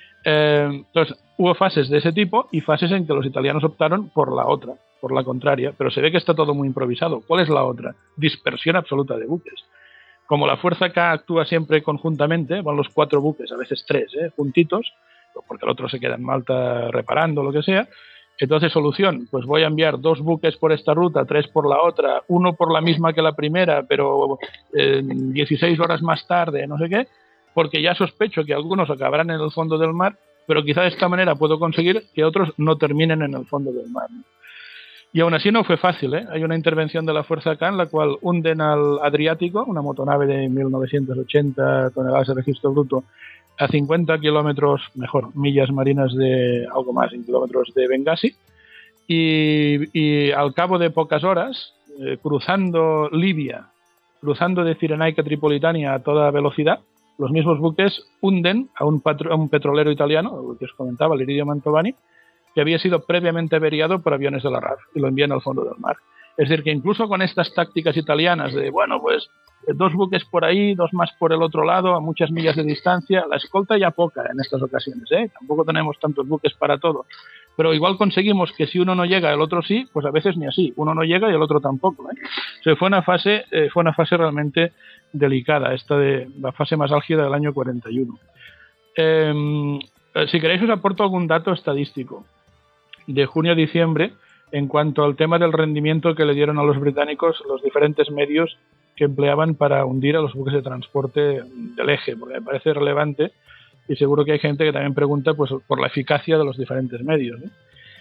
Eh, entonces hubo fases de ese tipo y fases en que los italianos optaron por la otra, por la contraria, pero se ve que está todo muy improvisado. ¿Cuál es la otra? Dispersión absoluta de buques. Como la fuerza K actúa siempre conjuntamente, van los cuatro buques, a veces tres, ¿eh? juntitos, porque el otro se queda en Malta reparando, lo que sea. Entonces, solución, pues voy a enviar dos buques por esta ruta, tres por la otra, uno por la misma que la primera, pero eh, dieciséis horas más tarde, no sé qué, porque ya sospecho que algunos acabarán en el fondo del mar, pero quizá de esta manera puedo conseguir que otros no terminen en el fondo del mar, ¿no? Y aún así no fue fácil, ¿eh? Hay una intervención de la Fuerza K en la cual hunden al Adriático, una motonave de mil novecientos ochenta toneladas de registro bruto, a cincuenta kilómetros, mejor, millas marinas de algo más, en kilómetros de Bengasi, y, y al cabo de pocas horas, eh, cruzando Libia, cruzando de Cirenaica a Tripolitania a toda velocidad, los mismos buques hunden a un, patro, a un petrolero italiano, el que os comentaba, el Iridio Mantovani, que había sido previamente averiado por aviones de la R A F y lo envían al fondo del mar. Es decir, que incluso con estas tácticas italianas de, bueno, pues dos buques por ahí, dos más por el otro lado, a muchas millas de distancia, la escolta ya poca en estas ocasiones, ¿eh? Tampoco tenemos tantos buques para todo. Pero igual conseguimos que si uno no llega, el otro sí, pues a veces ni así. Uno no llega y el otro tampoco, ¿eh? O sea, fue una fase, eh, fue una fase realmente delicada, esta de la fase más álgida del año cuarenta y uno. Eh, si queréis os aporto algún dato estadístico de junio a diciembre en cuanto al tema del rendimiento que le dieron a los británicos los diferentes medios que empleaban para hundir a los buques de transporte del eje, porque me parece relevante y seguro que hay gente que también pregunta pues por la eficacia de los diferentes medios, ¿no?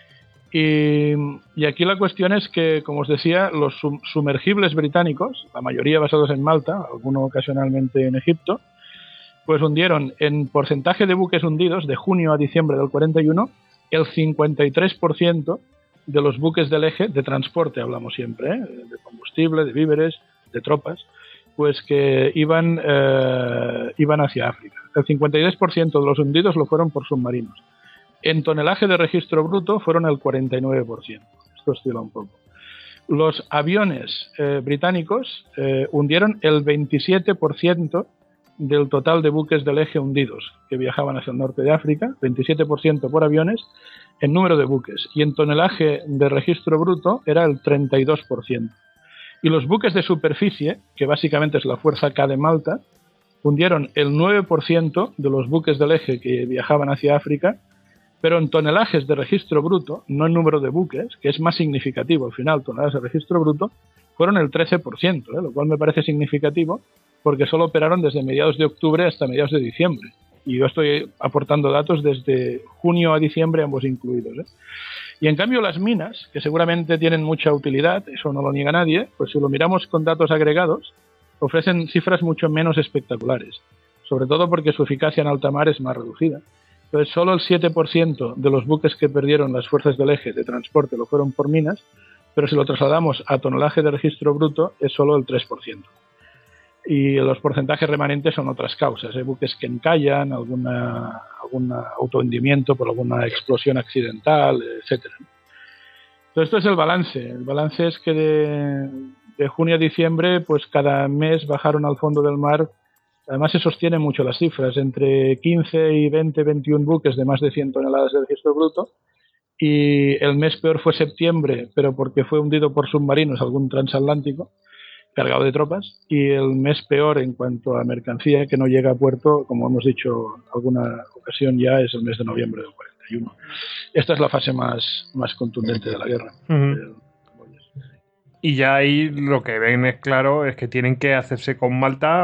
Y, y aquí la cuestión es que, como os decía, los sum- sumergibles británicos, la mayoría basados en Malta, algunos ocasionalmente en Egipto, pues hundieron en porcentaje de buques hundidos de junio a diciembre del cuarenta y uno el cincuenta y tres por ciento de los buques del eje, de transporte hablamos siempre, ¿eh? de combustible, de víveres, de tropas, pues que iban, eh, iban hacia África. El cincuenta y tres por ciento de los hundidos lo fueron por submarinos. En tonelaje de registro bruto fueron el cuarenta y nueve por ciento. Esto oscila un poco. Los aviones eh, británicos eh, hundieron el veintisiete por ciento del total de buques del eje hundidos que viajaban hacia el norte de África, veintisiete por ciento por aviones en número de buques, y en tonelaje de registro bruto era el treinta y dos por ciento. Y los buques de superficie, que básicamente es la Fuerza K de Malta, hundieron el nueve por ciento de los buques del eje que viajaban hacia África, pero en tonelajes de registro bruto, no en número de buques, que es más significativo al final, tonelajes de registro bruto, fueron el trece por ciento, ¿eh? Lo cual me parece significativo porque solo operaron desde mediados de octubre hasta mediados de diciembre. Y yo estoy aportando datos desde junio a diciembre, ambos incluidos, ¿eh? Y en cambio las minas, que seguramente tienen mucha utilidad, eso no lo niega nadie, pues si lo miramos con datos agregados, ofrecen cifras mucho menos espectaculares, sobre todo porque su eficacia en alta mar es más reducida. Entonces, solo el siete por ciento de los buques que perdieron las fuerzas del eje de transporte lo fueron por minas, pero si lo trasladamos a tonelaje de registro bruto es solo el tres por ciento. Y los porcentajes remanentes son otras causas, ¿eh? Buques que encallan, alguna, algún autohundimiento por alguna explosión accidental, etcétera. Entonces, esto es el balance. El balance es que de, de junio a diciembre, pues cada mes bajaron al fondo del mar. Además, se sostienen mucho las cifras, entre quince y veinte, veintiún buques de más de cien toneladas de registro bruto. Y el mes peor fue septiembre, pero porque fue hundido por submarinos algún transatlántico cargado de tropas, y el mes peor en cuanto a mercancía que no llega a puerto, como hemos dicho alguna ocasión ya, es el mes de noviembre del cuarenta y uno. Esta es la fase más, más contundente de la guerra. Uh-huh. Y ya ahí lo que ven es claro, es que tienen que hacerse con Malta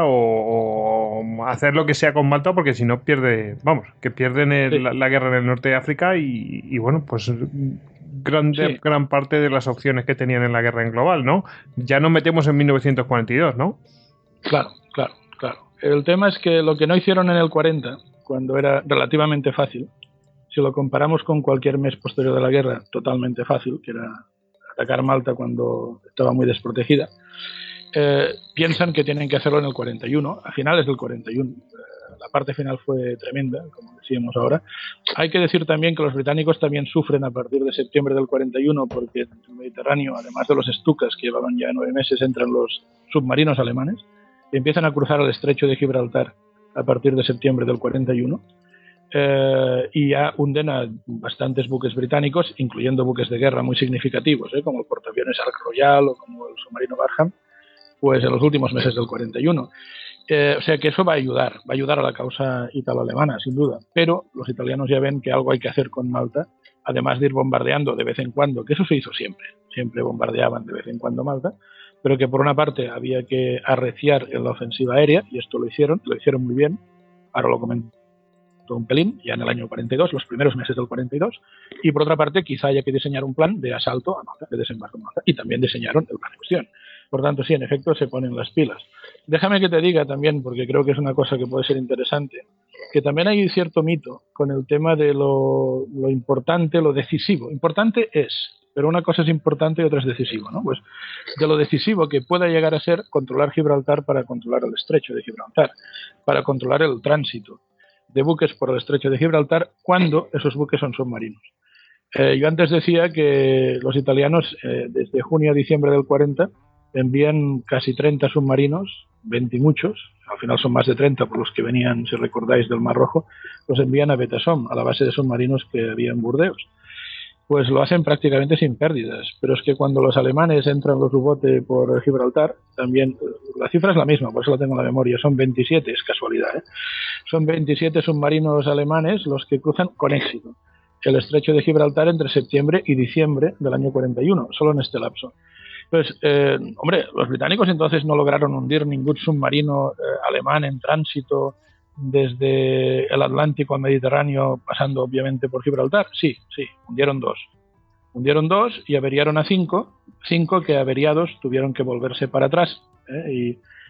o, o hacer lo que sea con Malta, porque si no pierde, vamos, que pierden el, sí. la, la guerra en el norte de África y, y bueno, pues grande, sí. gran parte de las opciones que tenían en la guerra en global, ¿no? Ya nos metemos en mil novecientos cuarenta y dos, ¿no? Claro, claro, claro. El tema es que lo que no hicieron en el cuarenta, cuando era relativamente fácil, si lo comparamos con cualquier mes posterior de la guerra, totalmente fácil, que era atacar Malta cuando estaba muy desprotegida, eh, piensan que tienen que hacerlo en el cuarenta y uno, a finales del cuarenta y uno. Eh, la parte final fue tremenda, como decíamos ahora. Hay que decir también que los británicos también sufren a partir de septiembre del cuarenta y uno, porque en el Mediterráneo, además de los Stukas, que llevaban ya nueve meses, entran los submarinos alemanes y empiezan a cruzar el estrecho de Gibraltar a partir de septiembre del cuarenta y uno. Eh, y ya hunden a bastantes buques británicos, incluyendo buques de guerra muy significativos, ¿eh? como el portaaviones Ark Royal o como el submarino Barham, pues en los últimos meses del cuarenta y uno. Eh, o sea que eso va a ayudar, va a ayudar a la causa italo-alemana, sin duda. Pero los italianos ya ven que algo hay que hacer con Malta, además de ir bombardeando de vez en cuando, que eso se hizo siempre, siempre bombardeaban de vez en cuando Malta, pero que por una parte había que arreciar en la ofensiva aérea, y esto lo hicieron, lo hicieron muy bien, ahora lo comento un pelín, ya en el año cuarenta y dos, los primeros meses del cuarenta y dos, y por otra parte quizá haya que diseñar un plan de asalto a Malta, de desembarco a Malta, y también diseñaron el plan de cuestión. Por tanto, sí, en efecto, se ponen las pilas. Déjame que te diga también, porque creo que es una cosa que puede ser interesante, que también hay cierto mito con el tema de lo, lo importante, lo decisivo. Importante es, pero una cosa es importante y otra es decisivo, ¿no? Pues de lo decisivo que pueda llegar a ser controlar Gibraltar para controlar el estrecho de Gibraltar, para controlar el tránsito de buques por el estrecho de Gibraltar cuando esos buques son submarinos. Eh, yo antes decía que los italianos eh, desde junio a diciembre del cuarenta envían casi treinta submarinos, veinte y muchos, al final son más de treinta por los que venían, si recordáis, del Mar Rojo, los envían a Betasom, a la base de submarinos que había en Burdeos. Pues lo hacen prácticamente sin pérdidas, pero es que cuando los alemanes entran los U-bote por Gibraltar, también, la cifra es la misma, por eso la tengo en la memoria, son veintisiete, es casualidad, ¿eh? Son veintisiete submarinos alemanes los que cruzan con éxito el estrecho de Gibraltar entre septiembre y diciembre del año cuarenta y uno, solo en este lapso. Pues, eh, hombre, los británicos entonces no lograron hundir ningún submarino eh, alemán en tránsito desde el Atlántico al Mediterráneo, pasando obviamente por Gibraltar. Sí, sí, hundieron dos. Hundieron dos y averiaron a cinco, cinco que averiados tuvieron que volverse para atrás, ¿eh? y,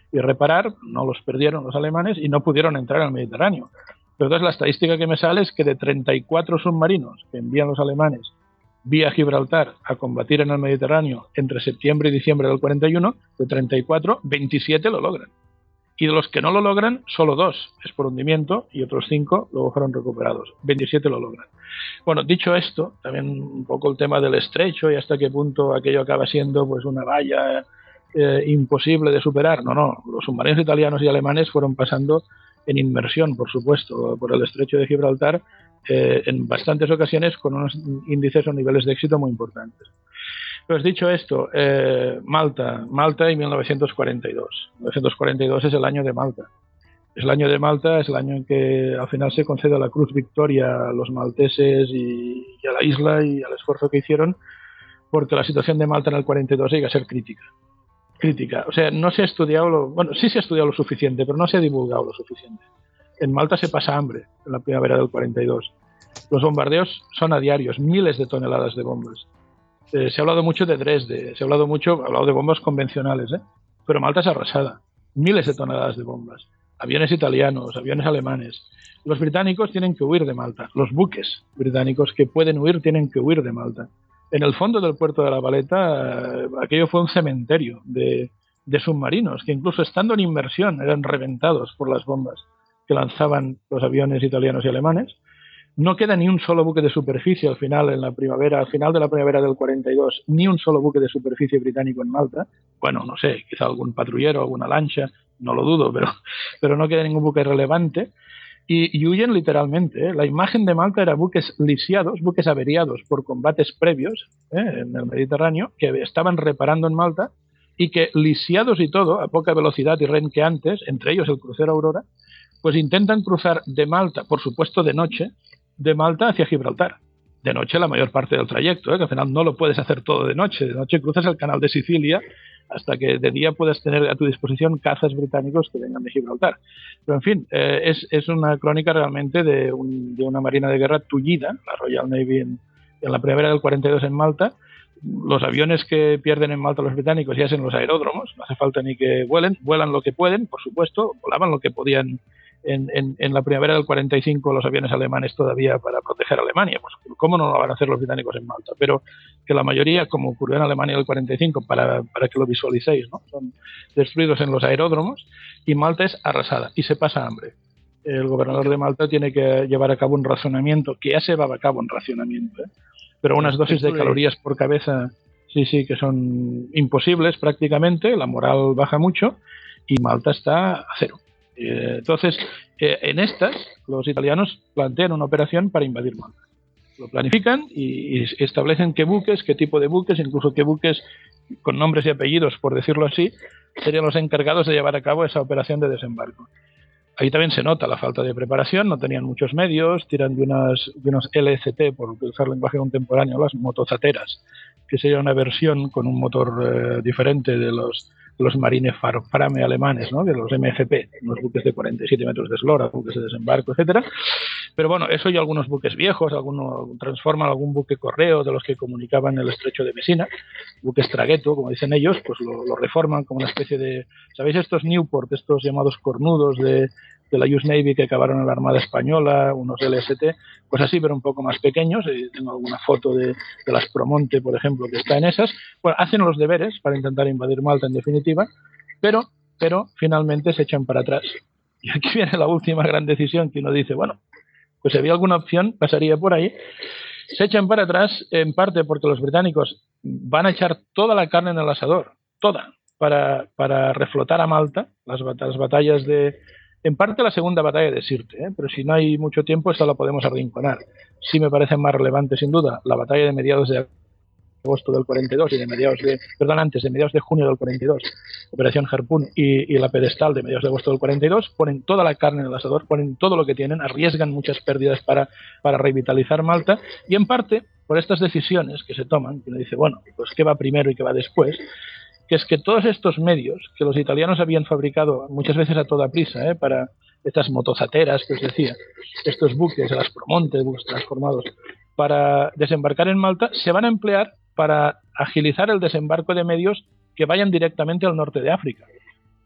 y reparar, no los perdieron los alemanes y no pudieron entrar al Mediterráneo. Pero entonces la estadística que me sale es que de treinta y cuatro submarinos que envían los alemanes vía Gibraltar a combatir en el Mediterráneo entre septiembre y diciembre del cuarenta y uno, de treinta y cuatro, veintisiete lo logran. Y de los que no lo logran, solo dos es por hundimiento y otros cinco luego fueron recuperados. veintisiete lo logran. Bueno, dicho esto, también un poco el tema del estrecho y hasta qué punto aquello acaba siendo pues una valla eh, imposible de superar. No, no, los submarinos italianos y alemanes fueron pasando en inmersión, por supuesto, por el estrecho de Gibraltar, eh, en bastantes ocasiones con unos índices o niveles de éxito muy importantes. Pues dicho esto, eh, Malta, Malta y mil novecientos cuarenta y dos. mil novecientos cuarenta y dos es el año de Malta. Es el año de Malta, es el año en que al final se concede la Cruz Victoria a los malteses y, y a la isla y al esfuerzo que hicieron, porque la situación de Malta en el cuarenta y dos llega a ser crítica. Crítica. O sea, no se ha estudiado, lo, bueno, sí se ha estudiado lo suficiente, pero no se ha divulgado lo suficiente. En Malta se pasa hambre en la primavera del cuarenta y dos. Los bombardeos son a diarios, miles de toneladas de bombas. Eh, se ha hablado mucho de Dresde, se ha hablado mucho, ha hablado de bombas convencionales, ¿eh? Pero Malta es arrasada. Miles de toneladas de bombas. Aviones italianos, aviones alemanes. Los británicos tienen que huir de Malta. Los buques británicos que pueden huir tienen que huir de Malta. En el fondo del puerto de La Valeta, eh, aquello fue un cementerio de, de submarinos que incluso estando en inmersión eran reventados por las bombas que lanzaban los aviones italianos y alemanes. No queda ni un solo buque de superficie al final, en la primavera, al final de la primavera del cuarenta y dos, ni un solo buque de superficie británico en Malta. Bueno, no sé, quizá algún patrullero, alguna lancha, no lo dudo, pero, pero no queda ningún buque relevante. Y, y huyen literalmente, ¿eh? La imagen de Malta era buques lisiados, buques averiados por combates previos, ¿eh? en el Mediterráneo, que estaban reparando en Malta y que lisiados y todo, a poca velocidad y renqueantes, entre ellos el crucero Aurora, pues intentan cruzar de Malta, por supuesto de noche, de Malta hacia Gibraltar. De noche la mayor parte del trayecto, ¿eh? Que al final no lo puedes hacer todo de noche. De noche cruzas el canal de Sicilia hasta que de día puedas tener a tu disposición cazas británicos que vengan de Gibraltar. Pero en fin, eh, es, es una crónica realmente de, un, de una marina de guerra tullida, la Royal Navy en, en la primavera del cuarenta y dos en Malta. Los aviones que pierden en Malta los británicos ya es en los aeródromos, no hace falta ni que vuelen, vuelan lo que pueden, por supuesto, volaban lo que podían. En, en, en la primavera del cuarenta y cinco los aviones alemanes todavía para proteger a Alemania. Pues ¿cómo no lo van a hacer los británicos en Malta? Pero que la mayoría, como ocurrió en Alemania del cuarenta y cinco, para, para que lo visualicéis, ¿no? Son destruidos en los aeródromos y Malta es arrasada y se pasa hambre. El gobernador de Malta tiene que llevar a cabo un racionamiento, que ya se va a cabo en racionamiento, ¿eh? Pero unas dosis de calorías por cabeza, sí, sí, que son imposibles prácticamente, la moral baja mucho y Malta está a cero. Entonces, eh, en estas, los italianos plantean una operación para invadir Malta. Lo planifican y, y establecen qué buques, qué tipo de buques, incluso qué buques con nombres y apellidos, por decirlo así, serían los encargados de llevar a cabo esa operación de desembarco. Ahí también se nota la falta de preparación, no tenían muchos medios, tiran de, unas, de unos L C T, por utilizar lenguaje contemporáneo, las motozateras, que sería una versión con un motor eh, diferente de los los marines Frame alemanes, ¿no? De los M F P, unos buques de cuarenta y siete metros de eslora, buques de desembarco, etcétera. Pero bueno, eso y algunos buques viejos, algunos transforman algún buque correo de los que comunicaban el estrecho de Messina, buques tragueto, como dicen ellos, pues lo, lo reforman como una especie de, ¿sabéis estos Newport, estos llamados cornudos de, de la U S Navy que acabaron en la Armada Española, unos L S T, pues así, pero un poco más pequeños? Eh, tengo alguna foto de, de las Promonte, por ejemplo, que está en esas. Bueno, hacen los deberes para intentar invadir Malta en definitiva, pero, pero finalmente se echan para atrás. Y aquí viene la última gran decisión que uno dice, bueno, pues si había alguna opción, pasaría por ahí. Se echan para atrás en parte porque los británicos van a echar toda la carne en el asador, toda, para, para reflotar a Malta, las, las batallas de... En parte la segunda batalla de Sirte, ¿eh? Pero si no hay mucho tiempo, esta la podemos arrinconar. Sí me parece más relevante, sin duda, la batalla de mediados de agosto del cuarenta y dos y de mediados de, perdón, antes de mediados de junio del cuarenta y dos, Operación Harpoon y, y la Pedestal de mediados de agosto del cuarenta y dos, ponen toda la carne en el asador, ponen todo lo que tienen, arriesgan muchas pérdidas para, para revitalizar Malta, y en parte por estas decisiones que se toman, que uno dice, bueno, pues qué va primero y qué va después, que es que todos estos medios que los italianos habían fabricado muchas veces a toda prisa, ¿eh? Para estas motozateras que os decía, estos buques, las Promonte, buques transformados, para desembarcar en Malta, se van a emplear para agilizar el desembarco de medios que vayan directamente al norte de África.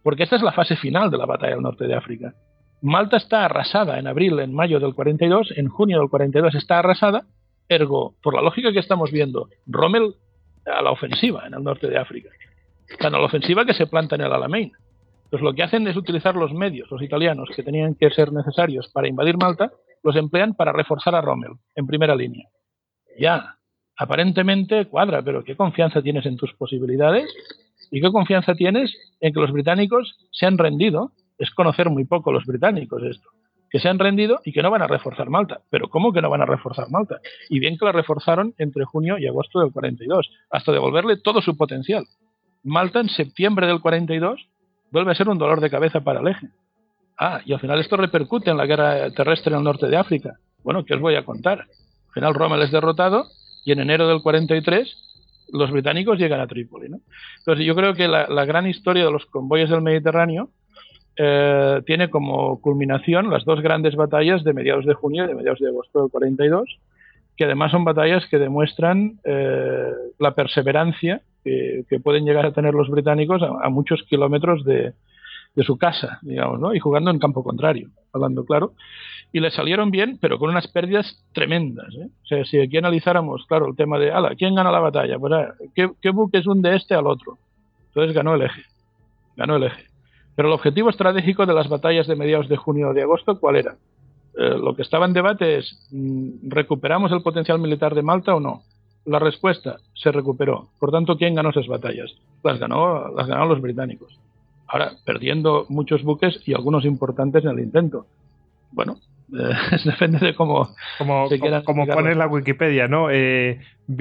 porque esta es la fase final de la batalla del norte de África. Malta está arrasada en abril, en mayo del cuarenta y dos, en junio del cuarenta y dos está arrasada, ergo, por la lógica que estamos viendo, Rommel a la ofensiva en el norte de África. Tan a la ofensiva que se planta en el Alamein. Entonces lo que hacen es utilizar los medios, los italianos, que tenían que ser necesarios para invadir Malta, los emplean para reforzar a Rommel en primera línea. Ya, aparentemente cuadra, pero ¿qué confianza tienes en tus posibilidades? ¿Y qué confianza tienes en que los británicos se han rendido? Es conocer muy poco los británicos esto. Que se han rendido y que no van a reforzar Malta. ¿Pero cómo que no van a reforzar Malta? Y bien que la reforzaron entre junio y agosto del cuarenta y dos, hasta devolverle todo su potencial. Malta en septiembre del cuarenta y dos vuelve a ser un dolor de cabeza para el eje. Ah, y al final esto repercute en la guerra terrestre en el norte de África. Bueno, ¿qué os voy a contar? Al final Rommel es derrotado y en enero del cuarenta y tres los británicos llegan a Trípoli, ¿no? Entonces yo creo que la, la gran historia de los convoyes del Mediterráneo eh, tiene como culminación las dos grandes batallas de mediados de junio y de mediados de agosto del cuarenta y dos, que además son batallas que demuestran eh, la perseverancia que, que pueden llegar a tener los británicos a, a muchos kilómetros de, de su casa, digamos, ¿no? Y jugando en campo contrario, hablando claro. Y le salieron bien, pero con unas pérdidas tremendas, ¿eh? O sea, si aquí analizáramos, claro, el tema de, ala, ¿quién gana la batalla? Pues, ah, ¿qué, qué buques un de este al otro? Entonces ganó el eje, ganó el eje. Pero el objetivo estratégico de las batallas de mediados de junio o de agosto, ¿cuál era? Eh, lo que estaba en debate es, ¿recuperamos el potencial militar de Malta o no? La respuesta, se recuperó. Por tanto, ¿quién ganó esas batallas? Las ganó, las ganaron los británicos. Ahora, perdiendo muchos buques y algunos importantes en el intento. Bueno, eh, depende de cómo como, se quieran como pone la Wikipedia, ¿no? Eh,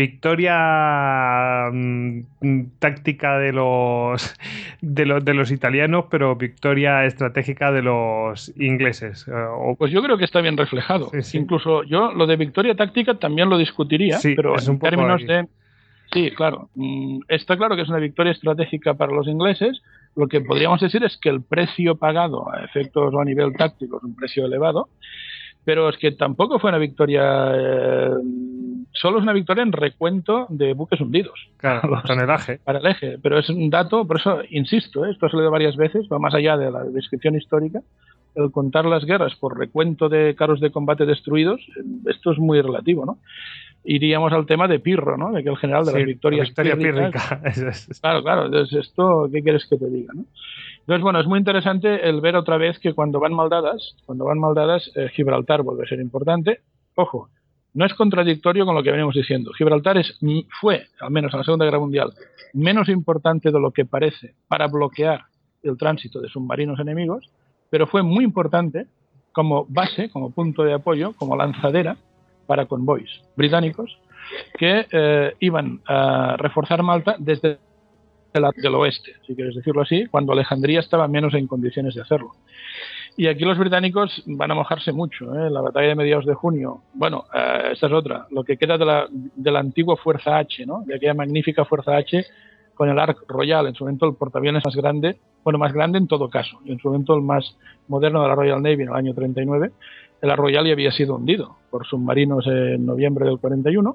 victoria mmm, táctica de los, de los de los italianos, pero victoria estratégica de los ingleses. Eh, o... Pues yo creo que está bien reflejado. Sí, sí. Incluso yo lo de victoria táctica también lo discutiría, sí, pero en términos de... Sí, claro. Está claro que es una victoria estratégica para los ingleses. Lo que podríamos decir es que el precio pagado a efectos o a nivel táctico es un precio elevado, pero es que tampoco fue una victoria, eh, solo es una victoria en recuento de buques hundidos. Claro, con el eje. Para el eje, pero es un dato, por eso insisto, ¿eh? Esto ha salido varias veces, va más allá de la descripción histórica, el contar las guerras por recuento de carros de combate destruidos, esto es muy relativo, ¿no? Iríamos al tema de Pirro, ¿no? De que el general de sí, las victorias victoria pírrica. Claro, claro. Entonces, esto, ¿qué quieres que te diga, no? Entonces, bueno, es muy interesante el ver otra vez que cuando van mal dadas, cuando van mal dadas, eh, Gibraltar vuelve a ser importante. Ojo, no es contradictorio con lo que venimos diciendo. Gibraltar es, fue, al menos en la Segunda Guerra Mundial, menos importante de lo que parece para bloquear el tránsito de submarinos enemigos, pero fue muy importante como base, como punto de apoyo, como lanzadera para convoys británicos que eh, iban a reforzar Malta desde el, del oeste, si quieres decirlo así, cuando Alejandría estaba menos en condiciones de hacerlo. Y aquí los británicos van a mojarse mucho, ¿eh? La batalla de mediados de junio, bueno, eh, esta es otra, lo que queda de la, de la antigua Fuerza H, ¿no? De aquella magnífica Fuerza H con el Ark Royal, en su momento el portaaviones más grande, bueno, más grande en todo caso, y en su momento el más moderno de la Royal Navy en el año treinta y nueve. El Royal ya había sido hundido por submarinos en noviembre del cuarenta y uno.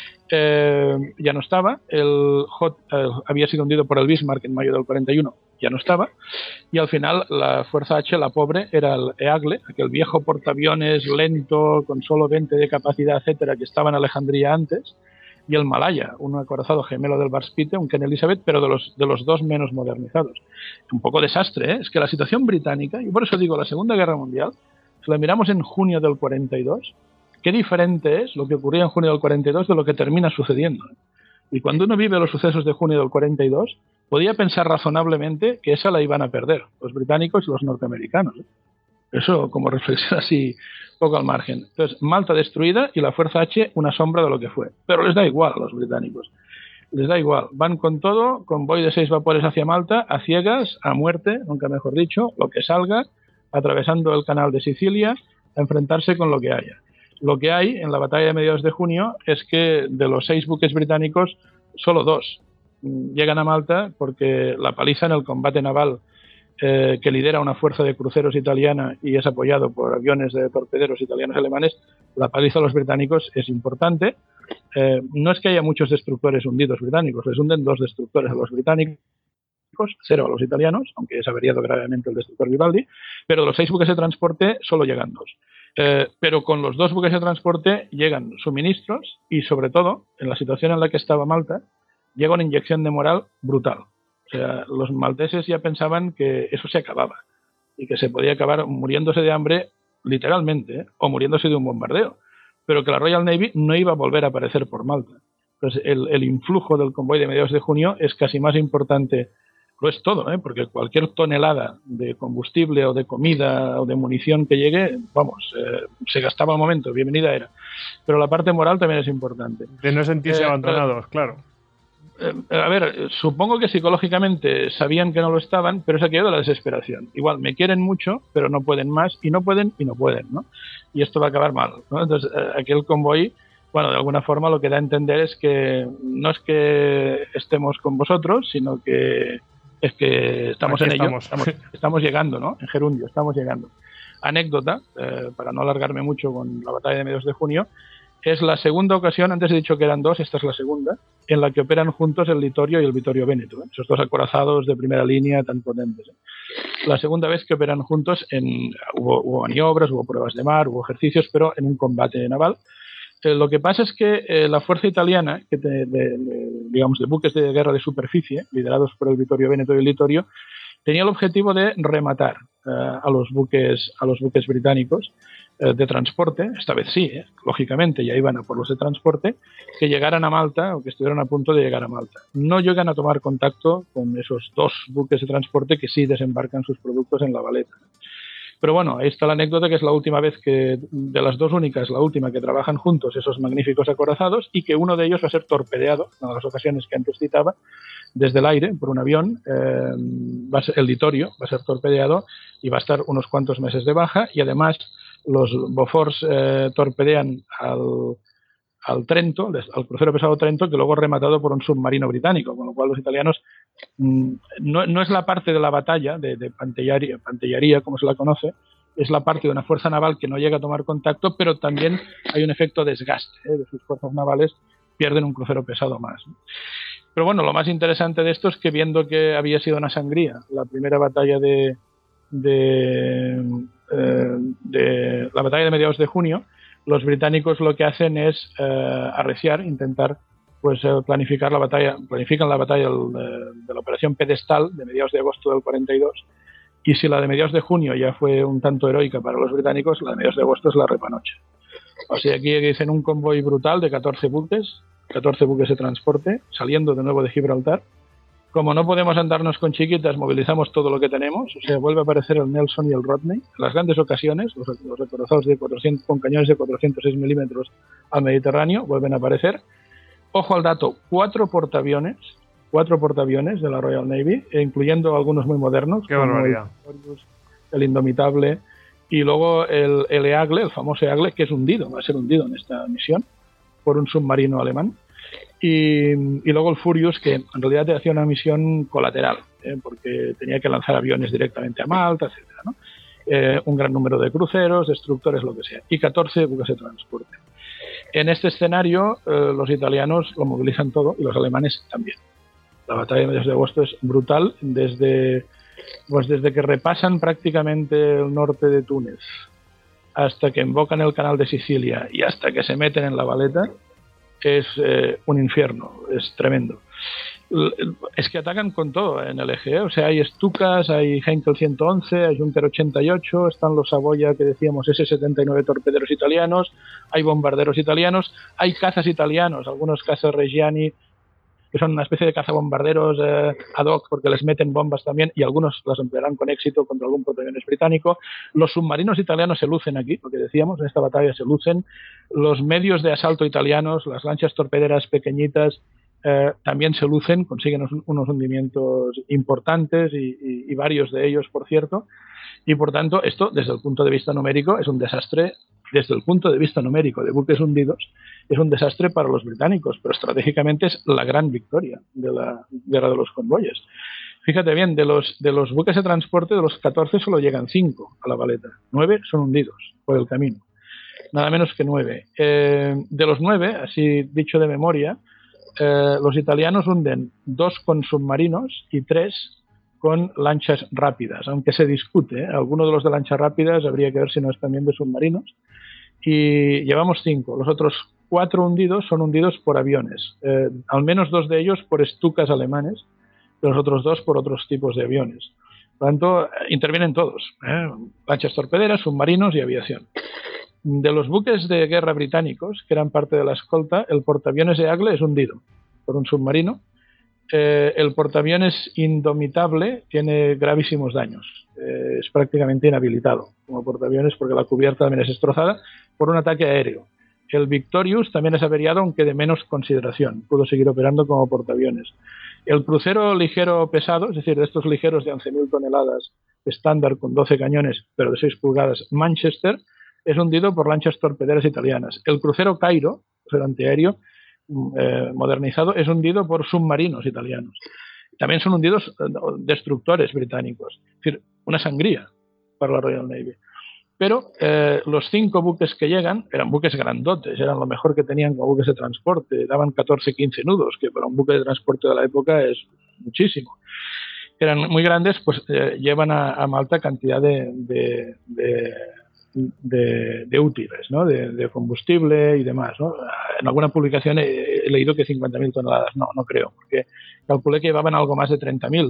Eh, ya no estaba. El Hot eh, había sido hundido por el Bismarck en mayo del cuarenta y uno. Ya no estaba. Y al final la Fuerza H, la pobre, era el Eagle, aquel viejo portaaviones lento, con solo veinte de capacidad, etcétera, que estaba en Alejandría antes. Y el Malaya, un acorazado gemelo del Bar-Spite, un Queen Elizabeth, pero de los, de los dos menos modernizados. Un poco desastre, ¿eh? Es que la situación británica, y por eso digo, la Segunda Guerra Mundial, si la miramos en junio del cuarenta y dos, qué diferente es lo que ocurría en junio del cuarenta y dos de lo que termina sucediendo. Y cuando uno vive los sucesos de junio del cuarenta y dos, podía pensar razonablemente que esa la iban a perder los británicos y los norteamericanos. Eso como reflexión así, poco al margen. Entonces, Malta destruida y la Fuerza H una sombra de lo que fue. Pero les da igual a los británicos. Les da igual. Van con todo, convoy de seis vapores hacia Malta, a ciegas, a muerte, nunca mejor dicho, lo que salga, atravesando el canal de Sicilia, a enfrentarse con lo que haya. Lo que hay en la batalla de mediados de junio es que de los seis buques británicos, solo dos llegan a Malta porque la paliza en el combate naval eh, que lidera una fuerza de cruceros italiana y es apoyado por aviones de torpederos italianos y alemanes, la paliza a los británicos es importante. Eh, no es que haya muchos destructores hundidos británicos, les hunden dos destructores a los británicos, cero a los italianos, aunque es averiado gravemente el destructor Vivaldi, pero de los seis buques de transporte solo llegan dos. Eh, pero con los dos buques de transporte llegan suministros y, sobre todo, en la situación en la que estaba Malta, llega una inyección de moral brutal. O sea, los malteses ya pensaban que eso se acababa y que se podía acabar muriéndose de hambre, literalmente, ¿eh? o muriéndose de un bombardeo, pero que la Royal Navy no iba a volver a aparecer por Malta. Entonces, el, el influjo del convoy de mediados de junio es casi más importante, lo es todo, ¿eh? porque cualquier tonelada de combustible o de comida o de munición que llegue, vamos, eh, se gastaba al momento, bienvenida era. Pero la parte moral también es importante. De no sentirse eh, abandonados, eh, claro. Eh, a ver, supongo que psicológicamente sabían que no lo estaban, pero es aquello de la desesperación. Igual, me quieren mucho, pero no pueden más, y no pueden, y no pueden, ¿no? Y esto va a acabar mal, ¿no? Entonces, eh, aquel convoy, bueno, de alguna forma lo que da a entender es que no es que estemos con vosotros, sino que es que estamos Aquí en ello, estamos. estamos, estamos llegando, ¿no? En gerundio, estamos llegando. Anécdota, eh, para no alargarme mucho con la batalla de mediados de junio, es la segunda ocasión, antes he dicho que eran dos, esta es la segunda, en la que operan juntos el Littorio y el Vittorio Veneto, ¿eh? Esos dos acorazados de primera línea tan potentes. ¿eh? La segunda vez que operan juntos, en, hubo, hubo maniobras, hubo pruebas de mar, hubo ejercicios, pero en un combate naval. Eh, lo que pasa es que eh, la fuerza italiana, que de, de, de, digamos, de buques de guerra de superficie, liderados por el Vittorio Veneto y el Littorio, tenía el objetivo de rematar eh, a los buques, a los buques británicos de transporte, esta vez sí, ¿eh? lógicamente ya iban a por los de transporte, que llegaran a Malta o que estuvieran a punto de llegar a Malta. No llegan a tomar contacto con esos dos buques de transporte que sí desembarcan sus productos en La Valeta. Pero bueno, ahí está la anécdota, que es la última vez que, de las dos únicas, la última que trabajan juntos esos magníficos acorazados, y que uno de ellos va a ser torpedeado, en una de las ocasiones que antes citaba, desde el aire, por un avión, eh, va a ser, el Littorio va a ser torpedeado y va a estar unos cuantos meses de baja, y además los Bofors eh, torpedean al, al Trento, al crucero pesado Trento, que luego es rematado por un submarino británico, con lo cual los italianos mmm, no, no es la parte de la batalla de, de pantellaría, pantellaría, como se la conoce, es la parte de una fuerza naval que no llega a tomar contacto, pero también hay un efecto desgaste ¿eh? de sus fuerzas navales, pierden un crucero pesado más. Pero bueno, lo más interesante de esto es que, viendo que había sido una sangría la primera batalla de de Eh, de la batalla de mediados de junio, los británicos lo que hacen es eh, arreciar, intentar pues eh, planificar la batalla, planifican la batalla de, de la operación Pedestal de mediados de agosto del cuarenta y dos, y si la de mediados de junio ya fue un tanto heroica para los británicos, la de mediados de agosto es la repanoche. O sea, aquí dicen un convoy brutal de catorce buques, catorce buques de transporte, saliendo de nuevo de Gibraltar. Como no podemos andarnos con chiquitas, movilizamos todo lo que tenemos. O sea, vuelve a aparecer el Nelson y el Rodney. En las grandes ocasiones, los, los acorazados de cuatrocientos, con cañones de cuatrocientos seis milímetros al Mediterráneo, vuelven a aparecer. Ojo al dato, cuatro portaaviones, cuatro portaaviones de la Royal Navy, incluyendo algunos muy modernos. ¡Qué barbaridad! El, el Indomitable, y luego el, el Eagle, el famoso Eagle, que es hundido, va a ser hundido en esta misión por un submarino alemán. Y, y luego el Furious, que en realidad hacía una misión colateral, ¿eh? porque tenía que lanzar aviones directamente a Malta, etcétera, ¿no? Eh, un gran número de cruceros, destructores, lo que sea, y catorce buques de transporte. En este escenario, eh, los italianos lo movilizan todo y los alemanes también. La batalla de mediados de agosto es brutal, desde, pues desde que repasan prácticamente el norte de Túnez hasta que invocan el canal de Sicilia y hasta que se meten en La Valeta. Es eh, un infierno, es tremendo. Es que atacan con todo en el eje, ¿eh? O sea, hay Stukas, hay Heinkel ciento once, hay Junker ochenta y ocho, están los Savoia, que decíamos, ese setenta y nueve torpederos italianos, hay bombarderos italianos, hay cazas italianos, algunos cazas Reggiani, que son una especie de cazabombarderos eh, ad hoc, porque les meten bombas también, y algunos las emplearán con éxito contra algún portaaviones británico. Los submarinos italianos se lucen aquí, lo que decíamos, en esta batalla se lucen. Los medios de asalto italianos, las lanchas torpederas pequeñitas, eh, también se lucen, consiguen unos, unos hundimientos importantes, y, y, y varios de ellos, por cierto. Y por tanto, esto, desde el punto de vista numérico, es un desastre. Desde el punto de vista numérico de buques hundidos, es un desastre para los británicos, pero estratégicamente es la gran victoria de la guerra de los convoyes. Fíjate bien, de los, de los buques de transporte, de los catorce solo llegan cinco a La Valeta. nueve son hundidos por el camino. Nada menos que nueve. Eh, de los nueve, así dicho de memoria, eh, los italianos hunden dos con submarinos y tres con lanchas rápidas, aunque se discute, ¿eh? Alguno de los de lanchas rápidas habría que ver si no es también de submarinos. Y llevamos cinco. Los otros cuatro hundidos son hundidos por aviones, eh, al menos dos de ellos por Stukas alemanes, y los otros dos por otros tipos de aviones. Por lo tanto, intervienen todos, ¿eh? Lanchas torpederas, submarinos y aviación. De los buques de guerra británicos, que eran parte de la escolta, el portaaviones Eagle es hundido por un submarino. Eh, el portaaviones Indomitable tiene gravísimos daños. Eh, es prácticamente inhabilitado como portaaviones porque la cubierta también es destrozada por un ataque aéreo. El Victorious también es averiado, aunque de menos consideración. Pudo seguir operando como portaaviones. El crucero ligero pesado, es decir, de estos ligeros de once mil toneladas estándar con doce cañones, pero de seis pulgadas, Manchester, es hundido por lanchas torpederas italianas. El crucero Cairo, crucero antiaéreo eh, modernizado, es hundido por submarinos italianos. También son hundidos eh, destructores británicos. Es decir, una sangría para la Royal Navy. Pero eh, los cinco buques que llegan eran buques grandotes, eran lo mejor que tenían como buques de transporte, daban catorce quince nudos, que para un buque de transporte de la época es muchísimo. Eran muy grandes, pues eh, llevan a, a Malta cantidad de, de, de, de, de útiles, ¿no? de, de combustible y demás, ¿no? En alguna publicación he, he leído que cincuenta mil toneladas, no, no creo, porque calculé que llevaban algo más de treinta mil.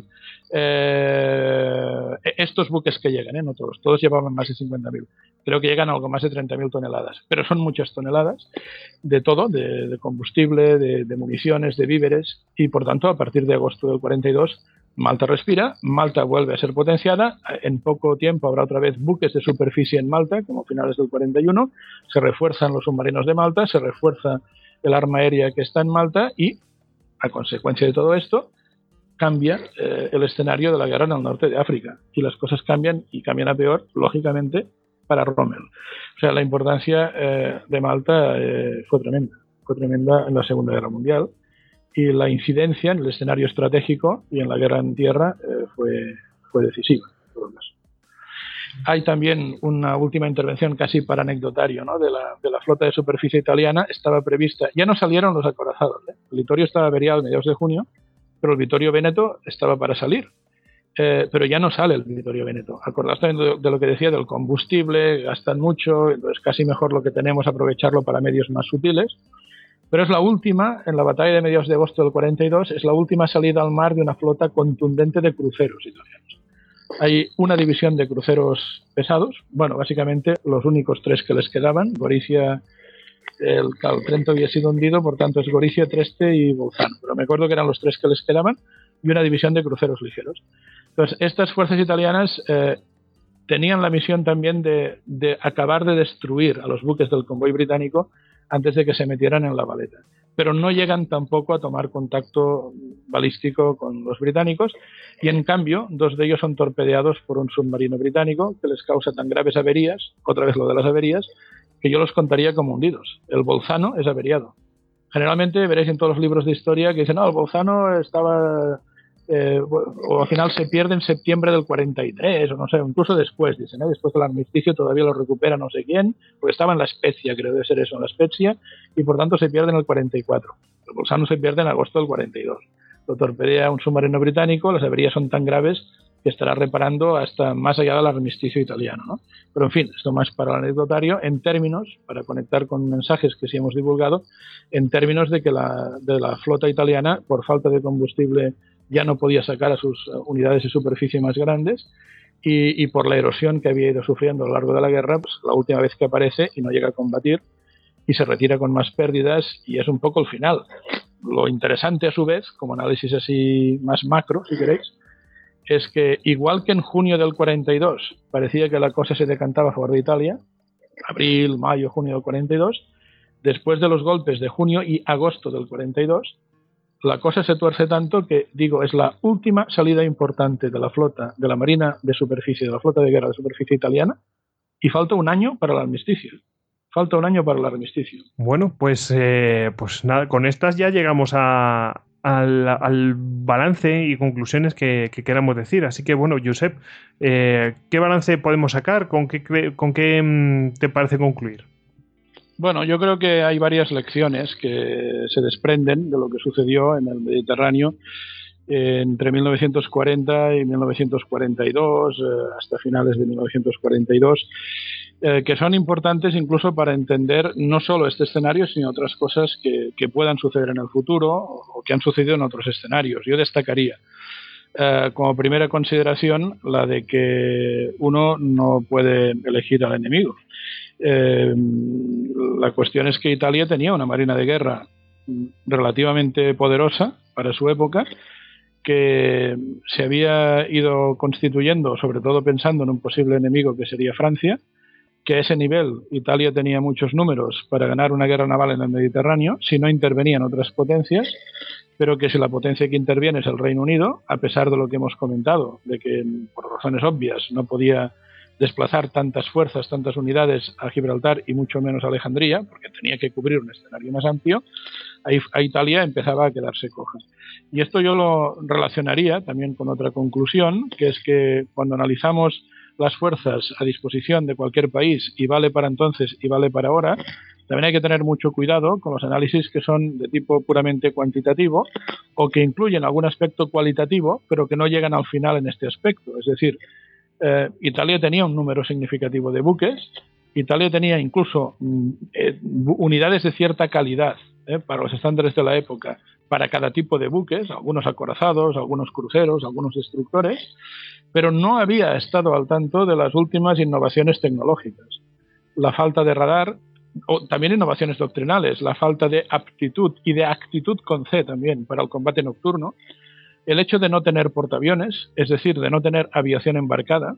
Eh, estos buques que llegan, ¿eh? No todos, todos llevaban más de cincuenta mil. Creo que llegan a algo más de treinta mil toneladas, pero son muchas toneladas de todo, de, de combustible, de, de municiones, de víveres, y por tanto, a partir de agosto del cuarenta y dos, Malta respira, Malta vuelve a ser potenciada, en poco tiempo habrá otra vez buques de superficie en Malta, como a finales del cuarenta y uno, se refuerzan los submarinos de Malta, se refuerza el arma aérea que está en Malta y, a consecuencia de todo esto, cambia eh, el escenario de la guerra en el norte de África. Y las cosas cambian, y cambian a peor, lógicamente, para Rommel. O sea, la importancia eh, de Malta eh, fue tremenda. Fue tremenda en la Segunda Guerra Mundial. Y la incidencia en el escenario estratégico y en la guerra en tierra eh, fue, fue decisiva. Por lo menos. Hay también una última intervención casi para anecdotario, ¿no? de, la, de la flota de superficie italiana. Estaba prevista, ya no salieron los acorazados, ¿eh? El Vittorio estaba averiado a mediados de junio, pero el Vittorio Veneto estaba para salir. Eh, pero ya no sale el Vittorio Veneto. Acordaos también de, de lo que decía del combustible, gastan mucho, entonces casi mejor lo que tenemos aprovecharlo para medios más sutiles. Pero es la última, en la batalla de mediados de agosto del cuarenta y dos, es la última salida al mar de una flota contundente de cruceros italianos. Hay una división de cruceros pesados, bueno, básicamente los únicos tres que les quedaban, Gorizia, el Trento había sido hundido, por tanto es Gorizia, Trieste y Bolzano, pero me acuerdo que eran los tres que les quedaban, y una división de cruceros ligeros. Entonces, estas fuerzas italianas eh, tenían la misión también de, de acabar de destruir a los buques del convoy británico antes de que se metieran en la Valeta. Pero no llegan tampoco a tomar contacto balístico con los británicos, y en cambio, dos de ellos son torpedeados por un submarino británico que les causa tan graves averías, otra vez lo de las averías, que yo los contaría como hundidos. El Bolzano es averiado. Generalmente veréis en todos los libros de historia que dicen, no, el Bolzano estaba... Eh, o al final se pierde en septiembre del cuarenta y tres, o no sé, incluso después, dicen, ¿eh? Después del armisticio todavía lo recupera no sé quién, porque estaba en La Spezia, creo que debe ser eso, en La Spezia, y por tanto se pierde en el cuarenta y cuatro. El Bolzano se pierde en agosto del cuarenta y dos. Lo torpedea un submarino británico, las averías son tan graves que estará reparando hasta más allá del armisticio italiano, ¿no? Pero en fin, esto más para el anecdotario, en términos, para conectar con mensajes que sí hemos divulgado, en términos de que la, de la flota italiana, por falta de combustible, ya no podía sacar a sus unidades de superficie más grandes, y, y por la erosión que había ido sufriendo a lo largo de la guerra, pues la última vez que aparece y no llega a combatir y se retira con más pérdidas, y es un poco el final. Lo interesante a su vez, como análisis así más macro, si queréis, es que igual que en junio del cuarenta y dos parecía que la cosa se decantaba a favor de Italia, abril, mayo, junio del cuarenta y dos, después de los golpes de junio y agosto del cuarenta y dos, la cosa se tuerce tanto que, digo, es la última salida importante de la flota, de la marina de superficie, de la flota de guerra de superficie italiana, y falta un año para el armisticio. Falta un año para el armisticio. Bueno, pues, eh, pues nada, con estas ya llegamos a, al, al balance y conclusiones que, que queramos decir. Así que, bueno, Josep, eh, ¿qué balance podemos sacar? ¿Con qué, con qué mmm, te parece concluir? Bueno, yo creo que hay varias lecciones que se desprenden de lo que sucedió en el Mediterráneo eh, entre mil novecientos cuarenta y mil novecientos cuarenta y dos, eh, hasta finales de mil novecientos cuarenta y dos, eh, que son importantes incluso para entender no solo este escenario, sino otras cosas que, que puedan suceder en el futuro o que han sucedido en otros escenarios. Yo destacaría eh, como primera consideración la de que uno no puede elegir al enemigo. Eh, la cuestión es que Italia tenía una marina de guerra relativamente poderosa para su época, que se había ido constituyendo, sobre todo pensando en un posible enemigo que sería Francia, que a ese nivel Italia tenía muchos números para ganar una guerra naval en el Mediterráneo si no intervenían otras potencias, pero que si la potencia que interviene es el Reino Unido, a pesar de lo que hemos comentado, de que por razones obvias no podía desplazar tantas fuerzas, tantas unidades a Gibraltar y mucho menos a Alejandría, porque tenía que cubrir un escenario más amplio, ahí a Italia empezaba a quedarse coja. Y esto yo lo relacionaría también con otra conclusión, que es que cuando analizamos las fuerzas a disposición de cualquier país, y vale para entonces y vale para ahora, también hay que tener mucho cuidado con los análisis que son de tipo puramente cuantitativo o que incluyen algún aspecto cualitativo, pero que no llegan al final en este aspecto. Es decir, Eh, Italia tenía un número significativo de buques, Italia tenía incluso eh, unidades de cierta calidad eh, para los estándares de la época, para cada tipo de buques, algunos acorazados, algunos cruceros, algunos destructores, pero no había estado al tanto de las últimas innovaciones tecnológicas. La falta de radar, o también innovaciones doctrinales, la falta de aptitud y de actitud con C también para el combate nocturno, el hecho de no tener portaaviones, es decir, de no tener aviación embarcada,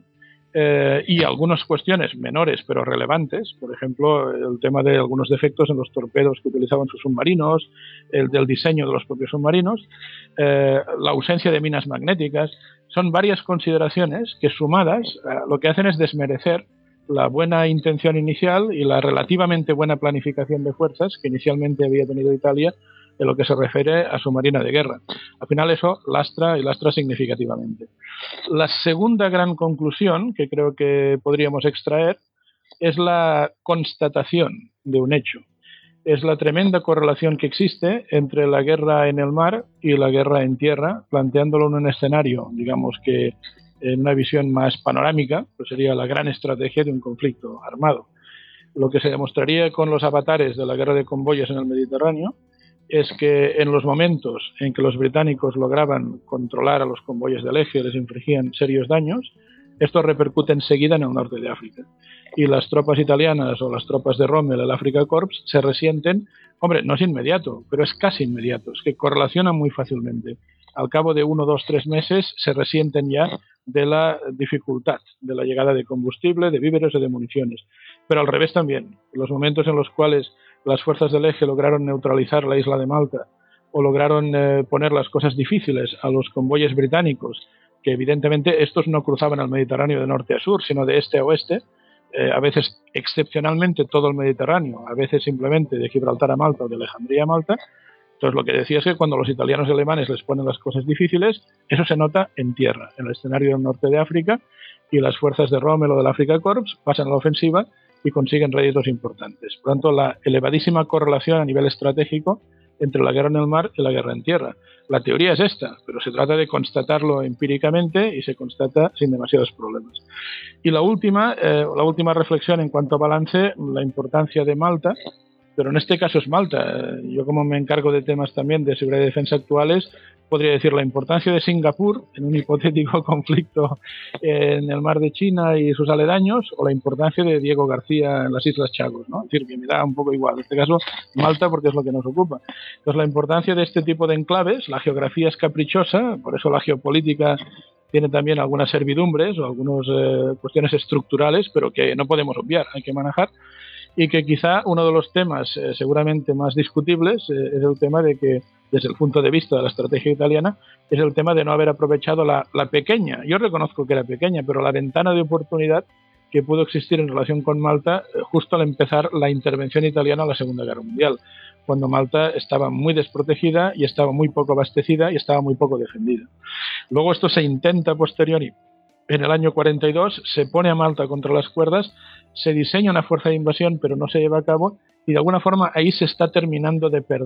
eh, y algunas cuestiones menores pero relevantes, por ejemplo, el tema de algunos defectos en los torpedos que utilizaban sus submarinos, el del diseño de los propios submarinos, eh, la ausencia de minas magnéticas, son varias consideraciones que sumadas eh, lo que hacen es desmerecer la buena intención inicial y la relativamente buena planificación de fuerzas que inicialmente había tenido Italia en lo que se refiere a su marina de guerra. Al final eso lastra y lastra significativamente. La segunda gran conclusión que creo que podríamos extraer es la constatación de un hecho. Es la tremenda correlación que existe entre la guerra en el mar y la guerra en tierra, planteándolo en un escenario, digamos que en una visión más panorámica, pues sería la gran estrategia de un conflicto armado. Lo que se demostraría con los avatares de la guerra de convoyes en el Mediterráneo es que en los momentos en que los británicos lograban controlar a los convoyes del eje y les infligían serios daños, esto repercute enseguida en el norte de África. Y las tropas italianas o las tropas de Rommel, el Afrika Korps, se resienten, hombre, no es inmediato, pero es casi inmediato, es que correlacionan muy fácilmente. Al cabo de uno, dos, tres meses se resienten ya de la dificultad, de la llegada de combustible, de víveres o de municiones. Pero al revés también, los momentos en los cuales las fuerzas del eje lograron neutralizar la isla de Malta o lograron eh, poner las cosas difíciles a los convoyes británicos, que evidentemente estos no cruzaban el Mediterráneo de norte a sur, sino de este a oeste, eh, a veces excepcionalmente todo el Mediterráneo, a veces simplemente de Gibraltar a Malta o de Alejandría a Malta. Entonces lo que decía es que cuando los italianos y alemanes les ponen las cosas difíciles, eso se nota en tierra, en el escenario del norte de África, y las fuerzas de Rommel o del Afrika Korps pasan a la ofensiva y consiguen réditos importantes. Por tanto, la elevadísima correlación a nivel estratégico entre la guerra en el mar y la guerra en tierra. La teoría es esta, pero se trata de constatarlo empíricamente y se constata sin demasiados problemas. Y la última, eh, la última reflexión en cuanto a balance, la importancia de Malta, pero en este caso es Malta. Yo, como me encargo de temas también de seguridad y defensa actuales, podría decir la importancia de Singapur en un hipotético conflicto en el mar de China y sus aledaños, o la importancia de Diego García en las Islas Chagos, ¿no? Es decir, que me da un poco igual. En este caso, Malta, porque es lo que nos ocupa. Entonces, la importancia de este tipo de enclaves, la geografía es caprichosa, por eso la geopolítica tiene también algunas servidumbres o algunas eh, cuestiones estructurales, pero que no podemos obviar, hay que manejar. Y que quizá uno de los temas eh, seguramente más discutibles eh, es el tema de que, desde el punto de vista de la estrategia italiana, es el tema de no haber aprovechado la, la pequeña, yo reconozco que era pequeña, pero la ventana de oportunidad que pudo existir en relación con Malta eh, justo al empezar la intervención italiana en la Segunda Guerra Mundial, cuando Malta estaba muy desprotegida y estaba muy poco abastecida y estaba muy poco defendida. Luego esto se intenta a posteriori. En el año cuarenta y dos se pone a Malta contra las cuerdas, se diseña una fuerza de invasión, pero no se lleva a cabo, y de alguna forma ahí se está terminando de perder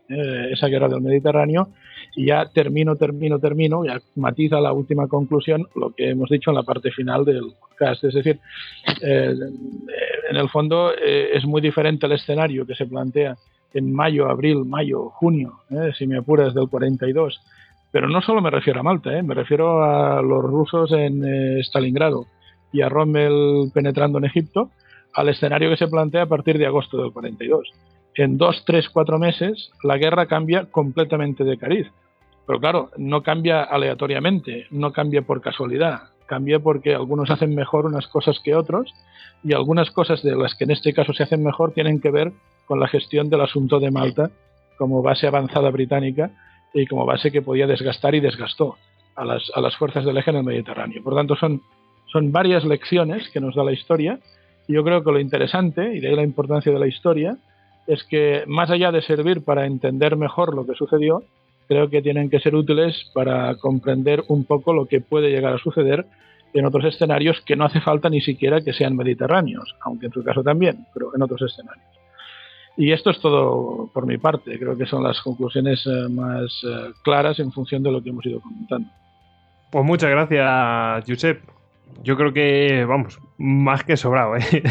eh, esa guerra del Mediterráneo, y ya termino, termino, termino, ya matiza la última conclusión, lo que hemos dicho en la parte final del podcast. Es decir, eh, en el fondo eh, es muy diferente el escenario que se plantea en mayo, abril, mayo, junio, eh, si me apuras, del cuarenta y dos. Pero no solo me refiero a Malta, eh, me refiero a los rusos en eh, Stalingrado y a Rommel penetrando en Egipto, al escenario que se plantea a partir de agosto del cuarenta y dos. En dos, tres, cuatro meses la guerra cambia completamente de cariz. Pero claro, no cambia aleatoriamente, no cambia por casualidad, cambia porque algunos hacen mejor unas cosas que otros, y algunas cosas de las que en este caso se hacen mejor tienen que ver con la gestión del asunto de Malta como base avanzada británica y como base que podía desgastar y desgastó a las, a las fuerzas del eje en el Mediterráneo. Por tanto, son, son varias lecciones que nos da la historia, y yo creo que lo interesante, y de ahí la importancia de la historia, es que más allá de servir para entender mejor lo que sucedió, creo que tienen que ser útiles para comprender un poco lo que puede llegar a suceder en otros escenarios que no hace falta ni siquiera que sean mediterráneos, aunque en su caso también, pero en otros escenarios. Y esto es todo por mi parte. Creo que son las conclusiones eh, más eh, claras en función de lo que hemos ido comentando. Pues muchas gracias, Josep. Yo creo que, vamos, más que sobrado, ¿eh?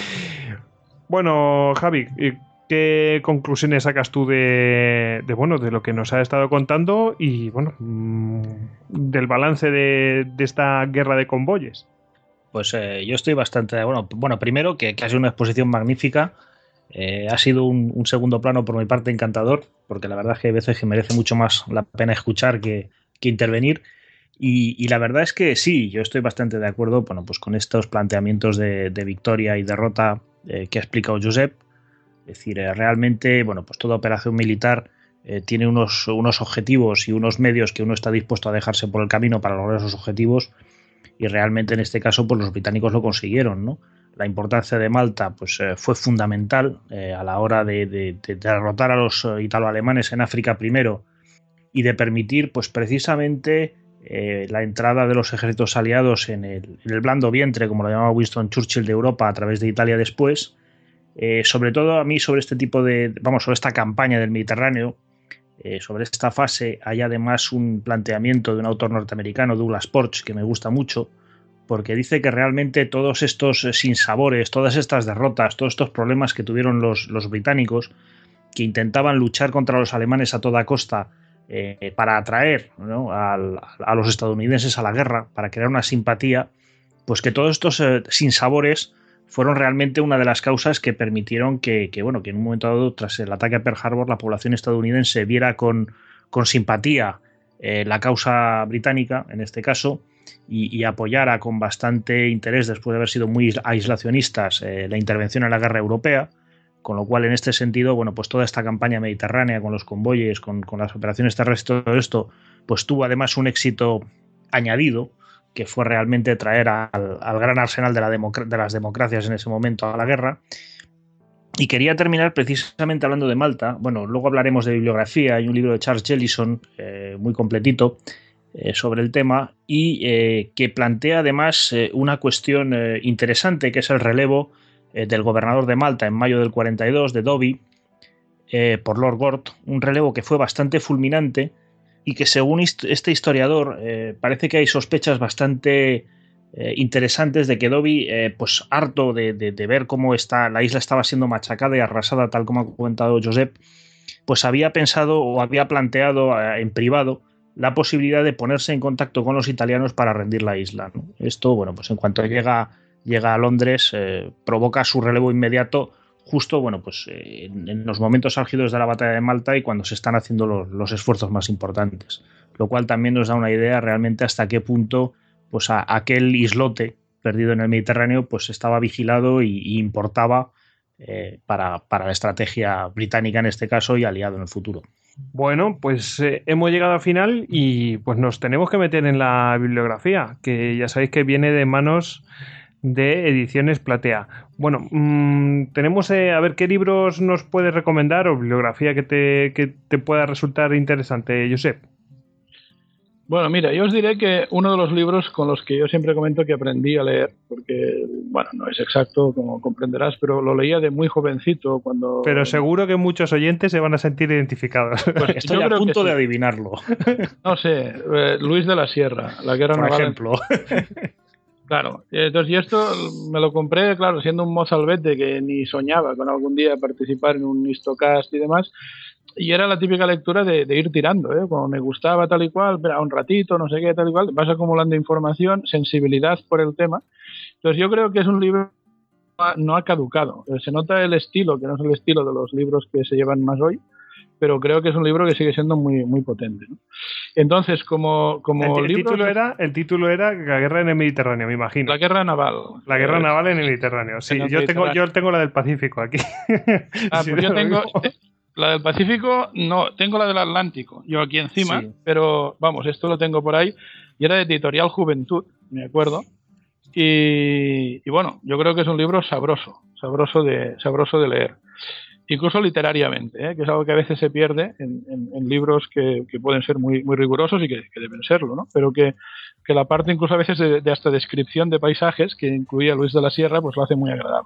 Bueno, Javi, ¿qué conclusiones sacas tú de, de, bueno, de lo que nos ha estado contando y, bueno, del balance de, de esta guerra de convoyes? Pues eh, yo estoy bastante... Bueno, bueno primero, que, que ha sido una exposición magnífica. Eh, ha sido un, un segundo plano por mi parte encantador, porque la verdad es que hay veces que merece mucho más la pena escuchar que, que intervenir. Y, y la verdad es que sí, yo estoy bastante de acuerdo, bueno, pues con estos planteamientos de, de victoria y derrota eh, que ha explicado Josep. Es decir, eh, realmente, bueno, pues toda operación militar eh, tiene unos, unos objetivos y unos medios que uno está dispuesto a dejarse por el camino para lograr esos objetivos, y realmente en este caso pues los británicos lo consiguieron, ¿no? La importancia de Malta pues eh, fue fundamental eh, a la hora de, de, de derrotar a los italo-alemanes en África primero, y de permitir pues precisamente eh, la entrada de los ejércitos aliados en el, en el blando vientre, como lo llamaba Winston Churchill, de Europa a través de Italia después. Eh, sobre todo a mí sobre este tipo de, vamos, sobre esta campaña del Mediterráneo, eh, sobre esta fase, hay además un planteamiento de un autor norteamericano, Douglas Porch, que me gusta mucho, porque dice que realmente todos estos sinsabores, todas estas derrotas, todos estos problemas que tuvieron los, los británicos, que intentaban luchar contra los alemanes a toda costa eh, para atraer, ¿no?, a, a los estadounidenses a la guerra, para crear una simpatía, pues que todos estos eh, sinsabores fueron realmente una de las causas que permitieron que, que, bueno, que en un momento dado, tras el ataque a Pearl Harbor, la población estadounidense viera con, con simpatía eh, la causa británica, en este caso, y, y apoyara con bastante interés, después de haber sido muy aislacionistas, eh, la intervención en la guerra europea. Con lo cual, en este sentido, bueno, pues toda esta campaña mediterránea con los convoyes, con, con las operaciones terrestres, todo esto, pues tuvo además un éxito añadido, que fue realmente traer al, al gran arsenal de, la democ- de las democracias en ese momento a la guerra. Y quería terminar precisamente hablando de Malta. Bueno, luego hablaremos de bibliografía. Hay un libro de Charles Jellison, eh, muy completito, eh, sobre el tema, y eh, que plantea además eh, una cuestión eh, interesante, que es el relevo eh, del gobernador de Malta en mayo del cuarenta y dos, de Dobie, eh, por Lord Gort, un relevo que fue bastante fulminante, y que según este historiador eh, parece que hay sospechas bastante eh, interesantes de que Dobie, eh, pues harto de, de, de ver cómo está, la isla estaba siendo machacada y arrasada, tal como ha comentado Josep, pues había pensado o había planteado eh, en privado la posibilidad de ponerse en contacto con los italianos para rendir la isla, ¿no? Esto, bueno, pues en cuanto llega, llega a Londres, eh, provoca su relevo inmediato, justo, bueno, pues eh, en los momentos álgidos de la batalla de Malta y cuando se están haciendo los, los esfuerzos más importantes, lo cual también nos da una idea realmente hasta qué punto pues a, aquel islote perdido en el Mediterráneo pues estaba vigilado y, y importaba eh, para, para la estrategia británica en este caso y aliado en el futuro. Bueno, pues eh, hemos llegado al final y pues nos tenemos que meter en la bibliografía, que ya sabéis que viene de manos de Ediciones Platea. Bueno, mmm, tenemos eh, a ver qué libros nos puedes recomendar o bibliografía que te, que te pueda resultar interesante, Josep. Bueno, mira, yo os diré que uno de los libros con los que yo siempre comento que aprendí a leer, porque, bueno, no es exacto, como comprenderás, pero lo leía de muy jovencito cuando... Pero seguro que muchos oyentes se van a sentir identificados. Pues estoy a punto sí. de adivinarlo. No sé, eh, Luis de la Sierra, la guerra Por naval. ejemplo. Claro, entonces y esto me lo compré, claro, siendo un mozalbete que ni soñaba con algún día participar en un Histocast y demás, y era la típica lectura de, de ir tirando, ¿eh? Como me gustaba tal y cual, pero un ratito, no sé qué, tal y cual, vas acumulando información, sensibilidad por el tema. Entonces yo creo que es un libro que no ha caducado. Se nota el estilo, que no es el estilo de los libros que se llevan más hoy, pero creo que es un libro que sigue siendo muy muy potente, ¿no? Entonces, como, como el, el libros, título era el título era La guerra en el Mediterráneo, me imagino. La guerra naval. La guerra eh, naval en el Mediterráneo. Sí, el yo Mediterráneo. tengo yo tengo la del Pacífico aquí. Ah, pues yo tengo la del Pacífico, no, tengo la del Atlántico, yo aquí encima, sí. Pero vamos, esto lo tengo por ahí y era de Editorial Juventud, me acuerdo. Y, y bueno, yo creo que es un libro sabroso, sabroso de sabroso de leer. Incluso literariamente, ¿eh? Que es algo que a veces se pierde en, en, en libros que, que pueden ser muy, muy rigurosos y que, que deben serlo, ¿no? Pero que, que la parte incluso a veces de, de hasta descripción de paisajes que incluía Luis de la Sierra, pues lo hace muy agradable.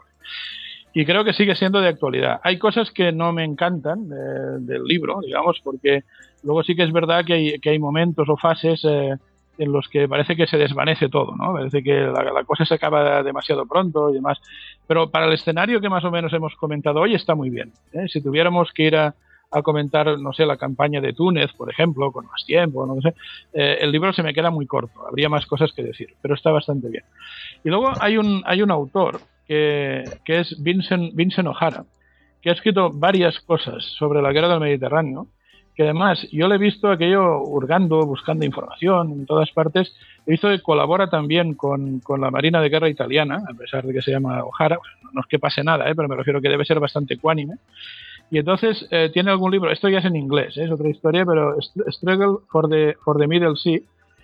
Y creo que sigue siendo de actualidad. Hay cosas que no me encantan eh, del libro, digamos, porque luego sí que es verdad que hay, que hay momentos o fases eh, en los que parece que se desvanece todo, ¿no? Parece que la, la cosa se acaba demasiado pronto y demás. Pero para el escenario que más o menos hemos comentado hoy está muy bien, ¿eh? Si tuviéramos que ir a, a comentar, no sé, la campaña de Túnez, por ejemplo, con más tiempo, no sé, eh, el libro se me queda muy corto, habría más cosas que decir, pero está bastante bien. Y luego hay un, hay un autor que, que es Vincent, Vincent O'Hara, que ha escrito varias cosas sobre la guerra del Mediterráneo, que además yo le he visto aquello hurgando, buscando información en todas partes. He visto que colabora también con, con la Marina de Guerra italiana, a pesar de que se llama O'Hara. No es que pase nada, ¿eh? Pero me refiero que debe ser bastante ecuánime. Y entonces eh, tiene algún libro, esto ya es en inglés, ¿eh? Es otra historia, pero Struggle for the, for the Middle Sea.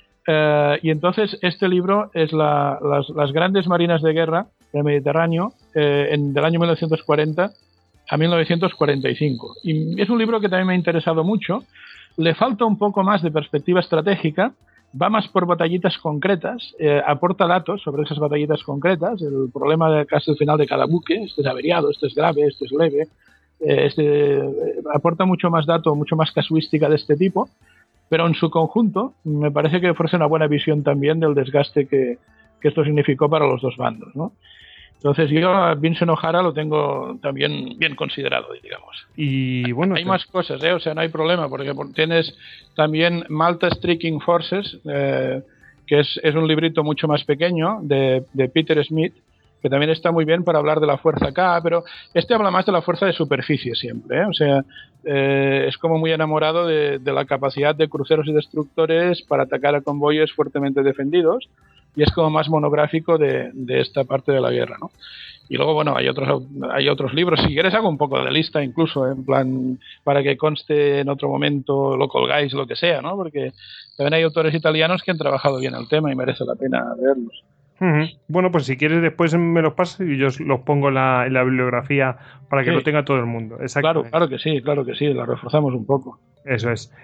Eh, y entonces este libro es la, las, las grandes marinas de guerra del Mediterráneo eh, en, del año mil novecientos cuarenta a mil novecientos cuarenta y cinco. Y es un libro que también me ha interesado mucho. Le falta un poco más de perspectiva estratégica, va más por batallitas concretas, eh, aporta datos sobre esas batallitas concretas, el problema de casi el final de cada buque, este es averiado, este es grave, este es leve, eh, este, eh, aporta mucho más dato, mucho más casuística de este tipo, pero en su conjunto me parece que ofrece una buena visión también del desgaste que, que esto significó para los dos bandos, ¿no? Entonces yo a Vincent O'Hara lo tengo también bien considerado, digamos. Y bueno, hay más cosas, ¿eh? O sea, no hay problema, porque tienes también Malta Striking Forces, eh, que es, es un librito mucho más pequeño de, de Peter Smith, que también está muy bien para hablar de la fuerza K, pero este habla más de la fuerza de superficie siempre, ¿eh? O sea, eh, es como muy enamorado de, de la capacidad de cruceros y destructores para atacar a convoyes fuertemente defendidos, y es como más monográfico de, de esta parte de la guerra, ¿no? Y luego, bueno, hay otros hay otros libros, si quieres hago un poco de lista incluso, en plan, para que conste en otro momento, lo colgáis, lo que sea, ¿no? Porque también hay autores italianos que han trabajado bien el tema y merece la pena leerlos. Uh-huh. Bueno, pues si quieres después me los pasas y yo los pongo en la, en la bibliografía para que sí. Lo tenga todo el mundo. Claro, claro que sí, claro que sí, la reforzamos un poco. Eso es.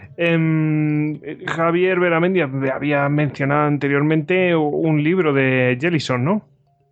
Eh, Javier Beramendi había mencionado anteriormente un libro de Jellison, ¿no?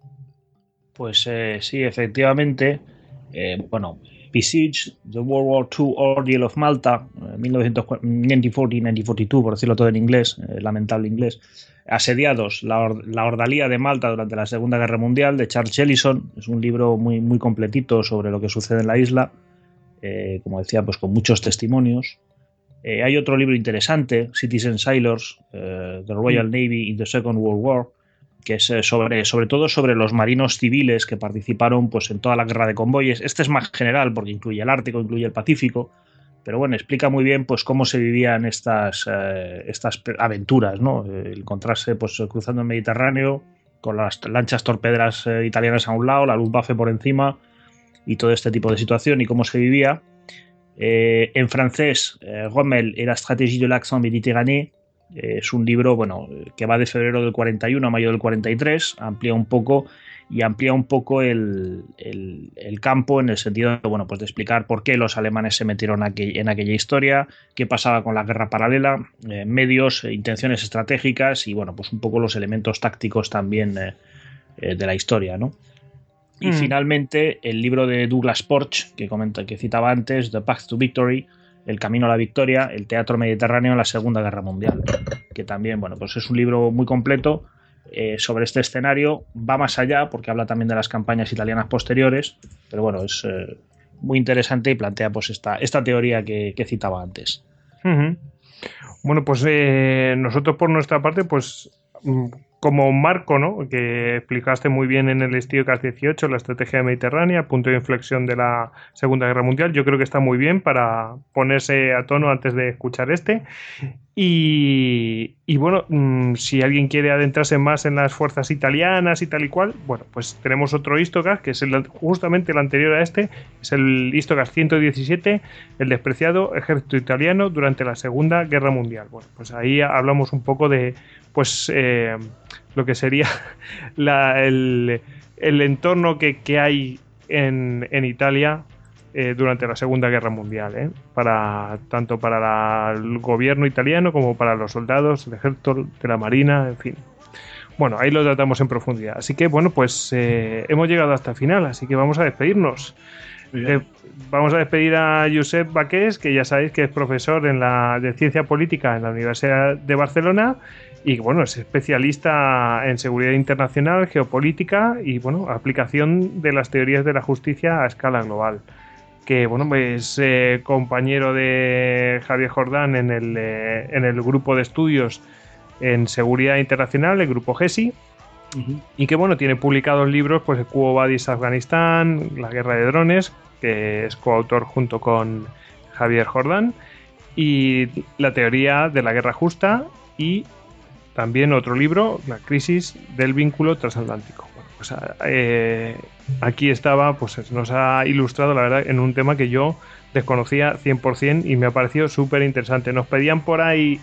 Pues eh, sí, efectivamente. Eh, bueno, Besieged, The World War Two Ordeal of Malta, mil novecientos cuarenta, mil novecientos cuarenta, mil novecientos cuarenta y dos, por decirlo todo en inglés, eh, lamentable inglés. Asediados, la, or la ordalía de Malta durante la Segunda Guerra Mundial, de Charles Jellison. Es un libro muy, muy completito sobre lo que sucede en la isla, eh, como decía, pues con muchos testimonios. Eh, hay otro libro interesante, Citizen Sailors, eh, The Royal Navy in the Second World War, que es eh, sobre, sobre todo sobre los marinos civiles que participaron pues, en toda la guerra de convoyes. Este es más general porque incluye el Ártico, incluye el Pacífico, pero bueno, explica muy bien pues, cómo se vivían estas, eh, estas aventuras, ¿no? El encontrarse pues, cruzando el Mediterráneo con las lanchas torpederas eh, italianas a un lado, la Luftwaffe por encima y todo este tipo de situación y cómo se vivía. Eh, en francés, eh, Rommel et la stratégie de l'accent méditerranée, Eh, es un libro, bueno, que va de febrero del cuarenta y uno a mayo del cuarenta y tres, amplía un poco y amplía un poco el, el, el campo en el sentido de, bueno, pues de explicar por qué los alemanes se metieron aquí, en aquella historia, qué pasaba con la guerra paralela, eh, medios, eh, intenciones estratégicas y, bueno, pues un poco los elementos tácticos también eh, eh, de la historia, ¿no? Y mm. finalmente el libro de Douglas Porch, que, comenta, que citaba antes, The Path to Victory, El camino a la victoria, el teatro mediterráneo en la Segunda Guerra Mundial, que también, bueno, pues es un libro muy completo eh, sobre este escenario, va más allá porque habla también de las campañas italianas posteriores, pero bueno, es eh, muy interesante y plantea pues esta, esta teoría que, que citaba antes. Uh-huh. Bueno, pues eh, nosotros por nuestra parte, pues como marco, ¿no?, que explicaste muy bien en el estilo C A S dieciocho, la estrategia mediterránea, punto de inflexión de la Segunda Guerra Mundial, yo creo que está muy bien para ponerse a tono antes de escuchar este. Y, y bueno, mmm, si alguien quiere adentrarse más en las fuerzas italianas y tal y cual, bueno, pues tenemos otro Histocast, que es el, justamente el anterior a este, es el Histocast ciento diecisiete, el despreciado ejército italiano durante la Segunda Guerra Mundial. Bueno, pues ahí hablamos un poco de, pues, eh, lo que sería la, el, el entorno que, que hay en, en Italia eh, durante la Segunda Guerra Mundial, ¿eh? Para, tanto para la, el gobierno italiano como para los soldados, el ejército de la marina, en fin. Bueno, ahí lo tratamos en profundidad. Así que, bueno, pues eh, hemos llegado hasta el final, así que vamos a despedirnos. Eh, vamos a despedir a Josep Baqués, que ya sabéis que es profesor en la, de Ciencia Política en la Universidad de Barcelona y, bueno, es especialista en seguridad internacional, geopolítica y, bueno, aplicación de las teorías de la justicia a escala global. Que, bueno, es eh, compañero de Javier Jordán en el, eh, en el grupo de estudios en seguridad internacional, el grupo GESI. Uh-huh. Y que, bueno, tiene publicados libros, pues Quo Vadis Afganistán, La guerra de drones, que es coautor junto con Javier Jordán, y La teoría de la guerra justa, y también otro libro, La crisis del vínculo transatlántico. Bueno, pues eh, aquí estaba, pues nos ha ilustrado, la verdad, en un tema que yo desconocía cien por ciento y me ha parecido súper interesante. Nos pedían por ahí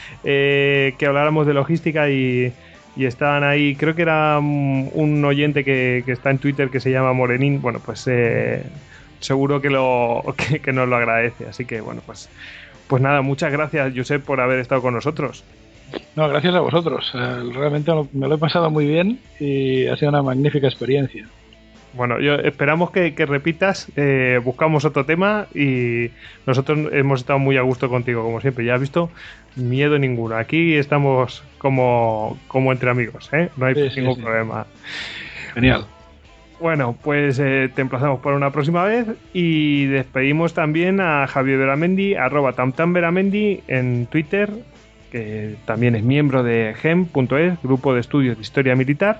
eh, que habláramos de logística y Y estaban ahí, creo que era un, un oyente que, que está en Twitter que se llama Morenín. Bueno, pues eh, seguro que, lo, que, que nos lo agradece. Así que, bueno, pues, pues nada, muchas gracias, Josep, por haber estado con nosotros. No, gracias a vosotros. Realmente me lo he pasado muy bien y ha sido una magnífica experiencia. Bueno, yo esperamos que, que repitas, eh, buscamos otro tema y nosotros hemos estado muy a gusto contigo, como siempre. Ya has visto, miedo ninguno. Aquí estamos como, como entre amigos, ¿eh? No hay sí, ningún sí, problema. Genial. Bueno, pues eh, te emplazamos para una próxima vez y despedimos también a Javier Beramendi, arroba tamtamberamendi en Twitter, que también es miembro de gem punto es, Grupo de Estudios de Historia Militar.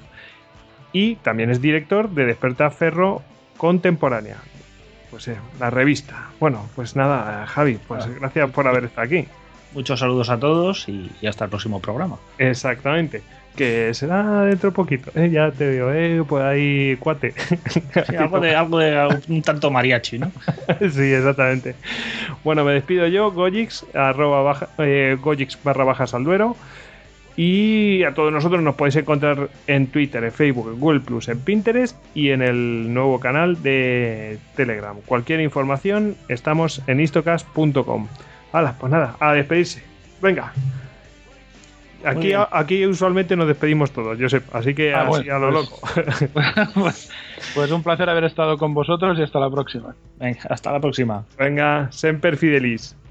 Y también es director de Despertaferro Contemporánea, pues eh, la revista. Bueno, pues nada, Javi, pues ah, gracias por haber estado aquí. Muchos saludos a todos y, y hasta el próximo programa. Exactamente, que será dentro de poquito, ¿eh? Ya te digo, eh, pues ahí cuate. Sí, algo, de, algo de un tanto mariachi, ¿no? Sí, exactamente. Bueno, me despido yo, Gojix, arroba baja, eh, Gojix barra baja Salduero. Y a todos nosotros nos podéis encontrar en Twitter, en Facebook, en Google Plus, en Pinterest y en el nuevo canal de Telegram. Cualquier información estamos en histocast punto com. Hala, pues nada, a despedirse. Venga. Aquí, a, aquí usualmente nos despedimos todos, Josep, así que ah, así bueno, a lo pues, loco. Pues, pues un placer haber estado con vosotros y hasta la próxima. Venga, hasta la próxima. Venga, semper fidelis.